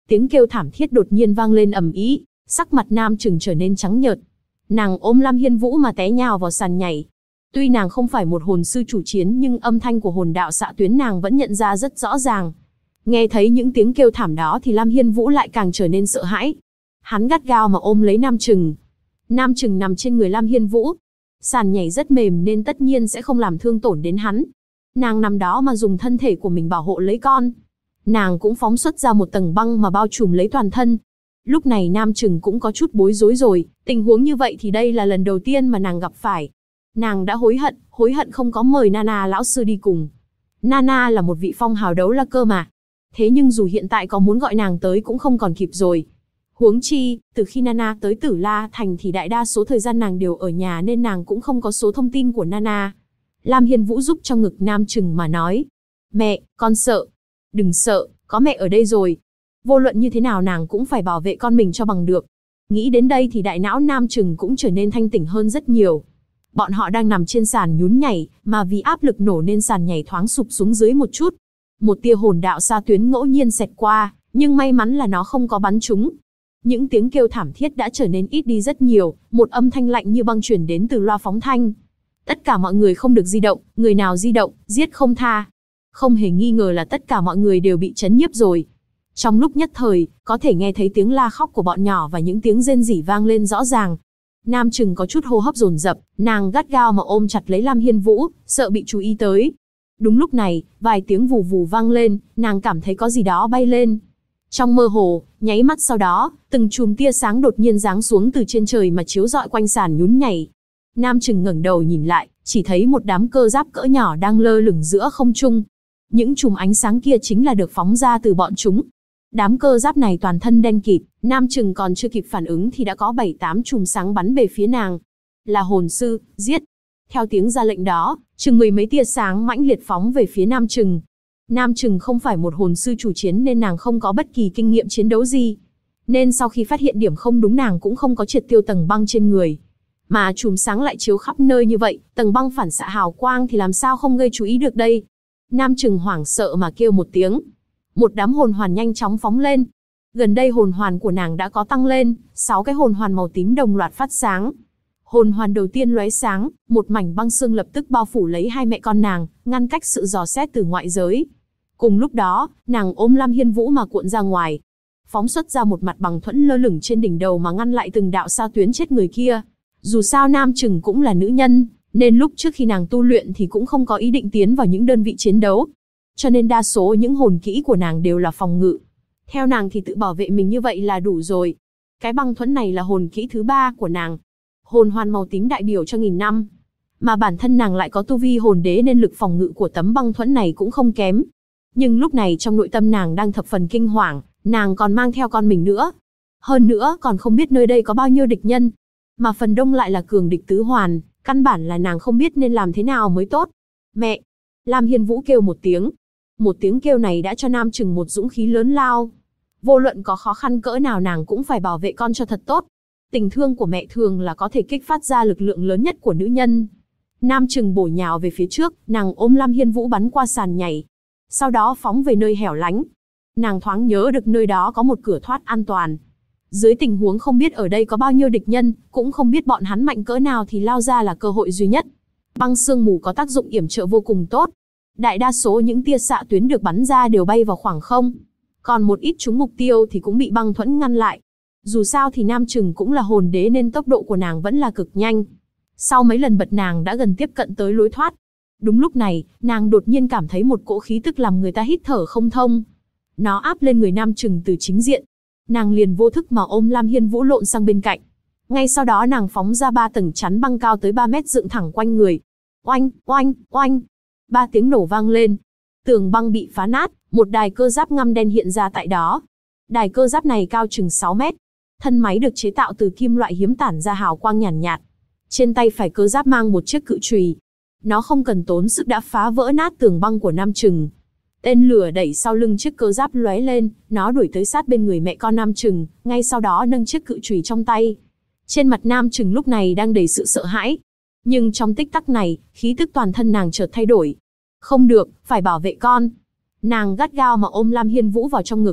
Tiếng kêu thảm thiết đột nhiên vang lên ầm ĩ, sắc mặt Nam Trừng trở nên trắng nhợt. Nàng ôm Lam Hiên Vũ mà té nhào vào sàn nhảy. Tuy nàng không phải một hồn sư chủ chiến nhưng âm thanh của hồn đạo xạ tuyến nàng vẫn nhận ra rất rõ ràng. Nghe thấy những tiếng kêu thảm đó thì Lam Hiên Vũ lại càng trở nên sợ hãi. Hắn gắt gao mà ôm lấy Nam Trừng. Nam Trừng nằm trên người Lam Hiên Vũ. Sàn nhảy rất mềm nên tất nhiên sẽ không làm thương tổn đến hắn. Nàng nằm đó mà dùng thân thể của mình bảo hộ lấy con. Nàng cũng phóng xuất ra một tầng băng mà bao trùm lấy toàn thân. Lúc này Nam Trừng cũng có chút bối rối rồi, tình huống như vậy thì đây là lần đầu tiên mà nàng gặp phải. Nàng đã hối hận không có mời Nana lão sư đi cùng. Nana là một vị phong hào đấu la cơ mà. Thế nhưng dù hiện tại có muốn gọi nàng tới cũng không còn kịp rồi. Huống chi, từ khi Nana tới Tử La Thành thì đại đa số thời gian nàng đều ở nhà nên nàng cũng không có số thông tin của Nana. Lam Hiên Vũ giúp trong ngực Nam Trừng mà nói. Mẹ, con sợ. Đừng sợ, có mẹ ở đây rồi. Vô luận như thế nào nàng cũng phải bảo vệ con mình cho bằng được. Nghĩ đến đây thì đại não Nam Trừng cũng trở nên thanh tỉnh hơn rất nhiều. Bọn họ đang nằm trên sàn nhún nhảy, mà vì áp lực nổ nên sàn nhảy thoáng sụp xuống dưới một chút. Một tia hồn đạo xa tuyến ngẫu nhiên xẹt qua, nhưng may mắn là nó không có bắn trúng. Những tiếng kêu thảm thiết đã trở nên ít đi rất nhiều, một âm thanh lạnh như băng truyền đến từ loa phóng thanh. Tất cả mọi người không được di động, người nào di động, giết không tha. Không hề nghi ngờ là tất cả mọi người đều bị chấn nhiếp rồi. Trong lúc nhất thời, có thể nghe thấy tiếng la khóc của bọn nhỏ và những tiếng rên rỉ vang lên rõ ràng. Nam Trừng có chút hô hấp dồn dập, nàng gắt gao mà ôm chặt lấy Lam Hiên Vũ, sợ bị chú ý tới. Đúng lúc này, vài tiếng vù vù vang lên, nàng cảm thấy có gì đó bay lên. Trong mơ hồ, nháy mắt sau đó, từng chùm tia sáng đột nhiên giáng xuống từ trên trời mà chiếu rọi quanh sàn nhún nhảy. Nam Trừng ngẩng đầu nhìn lại, chỉ thấy một đám cơ giáp cỡ nhỏ đang lơ lửng giữa không trung. Những chùm ánh sáng kia chính là được phóng ra từ bọn chúng. Đám cơ giáp này toàn thân đen kịt, Nam Trừng còn chưa kịp phản ứng thì đã có 7-8 chùm sáng bắn về phía nàng. Là hồn sư, giết. Theo tiếng ra lệnh đó, chừng mười mấy tia sáng mãnh liệt phóng về phía Nam Trừng. Nam Trừng không phải một hồn sư chủ chiến nên nàng không có bất kỳ kinh nghiệm chiến đấu gì. Nên sau khi phát hiện điểm không đúng nàng cũng không có triệt tiêu tầng băng trên người. Mà chùm sáng lại chiếu khắp nơi như vậy, tầng băng phản xạ hào quang thì làm sao không gây chú ý được đây. Nam Trừng hoảng sợ mà kêu một tiếng. Một đám hồn hoàn nhanh chóng phóng lên. Gần đây hồn hoàn của nàng đã có tăng lên, 6 cái hồn hoàn màu tím đồng loạt phát sáng. Hồn hoàn đầu tiên lóe sáng, một mảnh băng xương lập tức bao phủ lấy hai mẹ con nàng, ngăn cách sự dò xét từ ngoại giới. Cùng lúc đó, nàng ôm Lam Hiên Vũ mà cuộn ra ngoài, phóng xuất ra một mặt bằng thuẫn lơ lửng trên đỉnh đầu mà ngăn lại từng đạo sa tuyến chết người kia. Dù sao Nam Trừng cũng là nữ nhân, nên lúc trước khi nàng tu luyện thì cũng không có ý định tiến vào những đơn vị chiến đấu. Cho nên đa số những hồn kỹ của nàng đều là phòng ngự. Theo nàng thì tự bảo vệ mình như vậy là đủ rồi. Cái băng thuẫn này là hồn kỹ thứ 3 của nàng. Hồn hoàn màu tím đại biểu cho 1000 năm. Mà bản thân nàng lại có tu vi hồn đế nên lực phòng ngự của tấm băng thuẫn này cũng không kém. Nhưng lúc này trong nội tâm nàng đang thập phần kinh hoàng, nàng còn mang theo con mình nữa. Hơn nữa còn không biết nơi đây có bao nhiêu địch nhân. Mà phần đông lại là cường địch tứ hoàn, căn bản là nàng không biết nên làm thế nào mới tốt. Mẹ! Lam Hiên Vũ kêu một tiếng. Một tiếng kêu này đã cho Nam Trừng một dũng khí lớn lao. Vô luận có khó khăn cỡ nào nàng cũng phải bảo vệ con cho thật tốt. Tình thương của mẹ thường là có thể kích phát ra lực lượng lớn nhất của nữ nhân. Nam Trừng bổ nhào về phía trước, nàng ôm Lam Hiên Vũ bắn qua sàn nhảy. Sau đó phóng về nơi hẻo lánh. Nàng thoáng nhớ được nơi đó có một cửa thoát an toàn. Dưới tình huống không biết ở đây có bao nhiêu địch nhân, cũng không biết bọn hắn mạnh cỡ nào thì lao ra là cơ hội duy nhất. Băng sương mù có tác dụng yểm trợ vô cùng tốt. Đại đa số những tia xạ tuyến được bắn ra đều bay vào khoảng không. Còn một ít trúng mục tiêu thì cũng bị băng thuẫn ngăn lại. Dù sao thì Nam Trừng cũng là hồn đế nên tốc độ của nàng vẫn là cực nhanh. Sau mấy lần bật nàng đã gần tiếp cận tới lối thoát. Đúng lúc này, nàng đột nhiên cảm thấy một cỗ khí tức làm người ta hít thở không thông. Nó áp lên người Nam Trừng từ chính diện. Nàng liền vô thức mà ôm Lam Hiên Vũ lộn sang bên cạnh. Ngay sau đó nàng phóng ra 3 tầng chắn băng cao tới 3 mét dựng thẳng quanh người. Oanh, oanh, oanh. 3 tiếng nổ vang lên. Tường băng bị phá nát, một đài cơ giáp ngăm đen hiện ra tại đó. Đài cơ giáp này cao chừng 6 mét. Thân máy được chế tạo từ kim loại hiếm tản ra hào quang nhàn nhạt. Trên tay phải cơ giáp mang một chiếc cự chùy. Nó không cần tốn sức đã phá vỡ nát tường băng của Nam Trừng. Tên lửa đẩy sau lưng chiếc cơ giáp lóe lên, nó đuổi tới sát bên người mẹ con Nam Trừng, ngay sau đó nâng chiếc cự chùy trong tay. Trên mặt Nam Trừng lúc này đang đầy sự sợ hãi. Nhưng trong tích tắc này, khí tức toàn thân nàng chợt thay đổi. Không được, phải bảo vệ con. Nàng gắt gao mà ôm Lam Hiên Vũ vào trong ngực.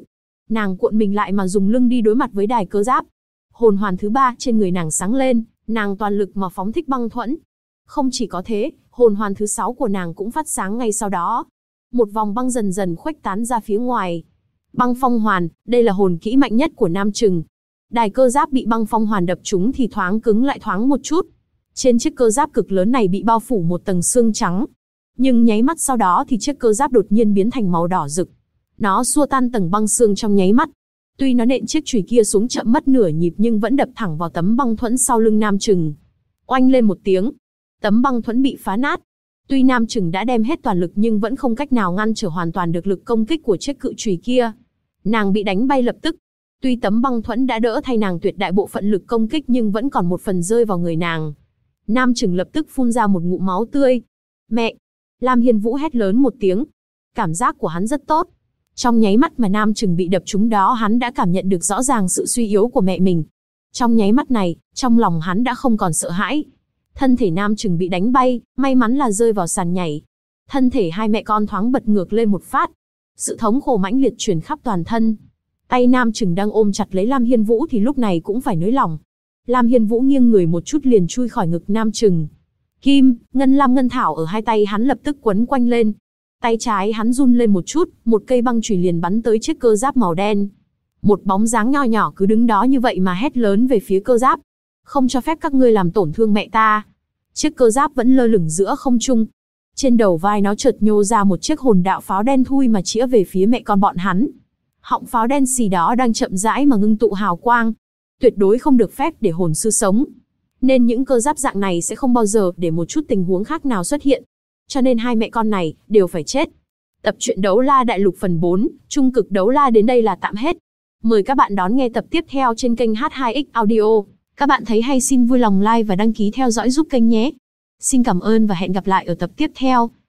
Nàng cuộn mình lại mà dùng lưng đi đối mặt với đài cơ giáp. Hồn hoàn thứ 3 trên người nàng sáng lên, nàng toàn lực mà phóng thích băng thuẫn. Không chỉ có thế, hồn hoàn thứ 6 của nàng cũng phát sáng ngay sau đó. Một vòng băng dần dần khuếch tán ra phía ngoài. Băng phong hoàn, đây là hồn kỹ mạnh nhất của Nam Trừng. Đài cơ giáp bị băng phong hoàn đập trúng thì thoáng cứng lại thoáng một chút. Trên chiếc cơ giáp cực lớn này bị bao phủ một tầng xương trắng. Nhưng nháy mắt sau đó thì chiếc cơ giáp đột nhiên biến thành màu đỏ rực. Nó xua tan tầng băng xương trong nháy mắt. Tuy nó nện chiếc chùy kia xuống chậm mất nửa nhịp nhưng vẫn đập thẳng vào tấm băng thuẫn sau lưng Nam Trừng. Oanh lên một tiếng, tấm băng thuẫn bị phá nát. Tuy Nam Trừng đã đem hết toàn lực nhưng vẫn không cách nào ngăn trở hoàn toàn được lực công kích của chiếc cự chùy kia. Nàng bị đánh bay lập tức. Tuy tấm băng thuẫn đã đỡ thay nàng tuyệt đại bộ phận lực công kích nhưng vẫn còn một phần rơi vào người nàng. Nam Trừng lập tức phun ra một ngụm máu tươi. Mẹ! Lam Hiên Vũ hét lớn một tiếng. Cảm giác của hắn rất tốt. Trong nháy mắt mà Nam Trừng bị đập trúng đó hắn đã cảm nhận được rõ ràng sự suy yếu của mẹ mình. Trong nháy mắt này, trong lòng hắn đã không còn sợ hãi. Thân thể Nam Trừng bị đánh bay, may mắn là rơi vào sàn nhảy. Thân thể hai mẹ con thoáng bật ngược lên một phát. Sự thống khổ mãnh liệt truyền khắp toàn thân. Tay Nam Trừng đang ôm chặt lấy Lam Hiên Vũ thì lúc này cũng phải nới lỏng. Lam Hiên Vũ nghiêng người một chút liền chui khỏi ngực Nam Trừng. Kim, ngân lam ngân thảo ở hai tay hắn lập tức quấn quanh lên. Tay trái hắn run lên một chút, một cây băng chùy liền bắn tới chiếc cơ giáp màu đen. Một bóng dáng nho nhỏ cứ đứng đó như vậy mà hét lớn về phía cơ giáp. Không cho phép các ngươi làm tổn thương mẹ ta. Chiếc cơ giáp vẫn lơ lửng giữa không trung. Trên đầu vai nó chợt nhô ra một chiếc hồn đạo pháo đen thui mà chĩa về phía mẹ con bọn hắn. Họng pháo đen xì đó đang chậm rãi mà ngưng tụ hào quang. Tuyệt đối không được phép để hồn sư sống. Nên những cơ giáp dạng này sẽ không bao giờ để một chút tình huống khác nào xuất hiện. Cho nên hai mẹ con này đều phải chết. Tập truyện Đấu La Đại Lục phần 4, Trung cực Đấu La đến đây là tạm hết. Mời các bạn đón nghe tập tiếp theo trên kênh H2X Audio. Các bạn thấy hay xin vui lòng like và đăng ký theo dõi giúp kênh nhé. Xin cảm ơn và hẹn gặp lại ở tập tiếp theo.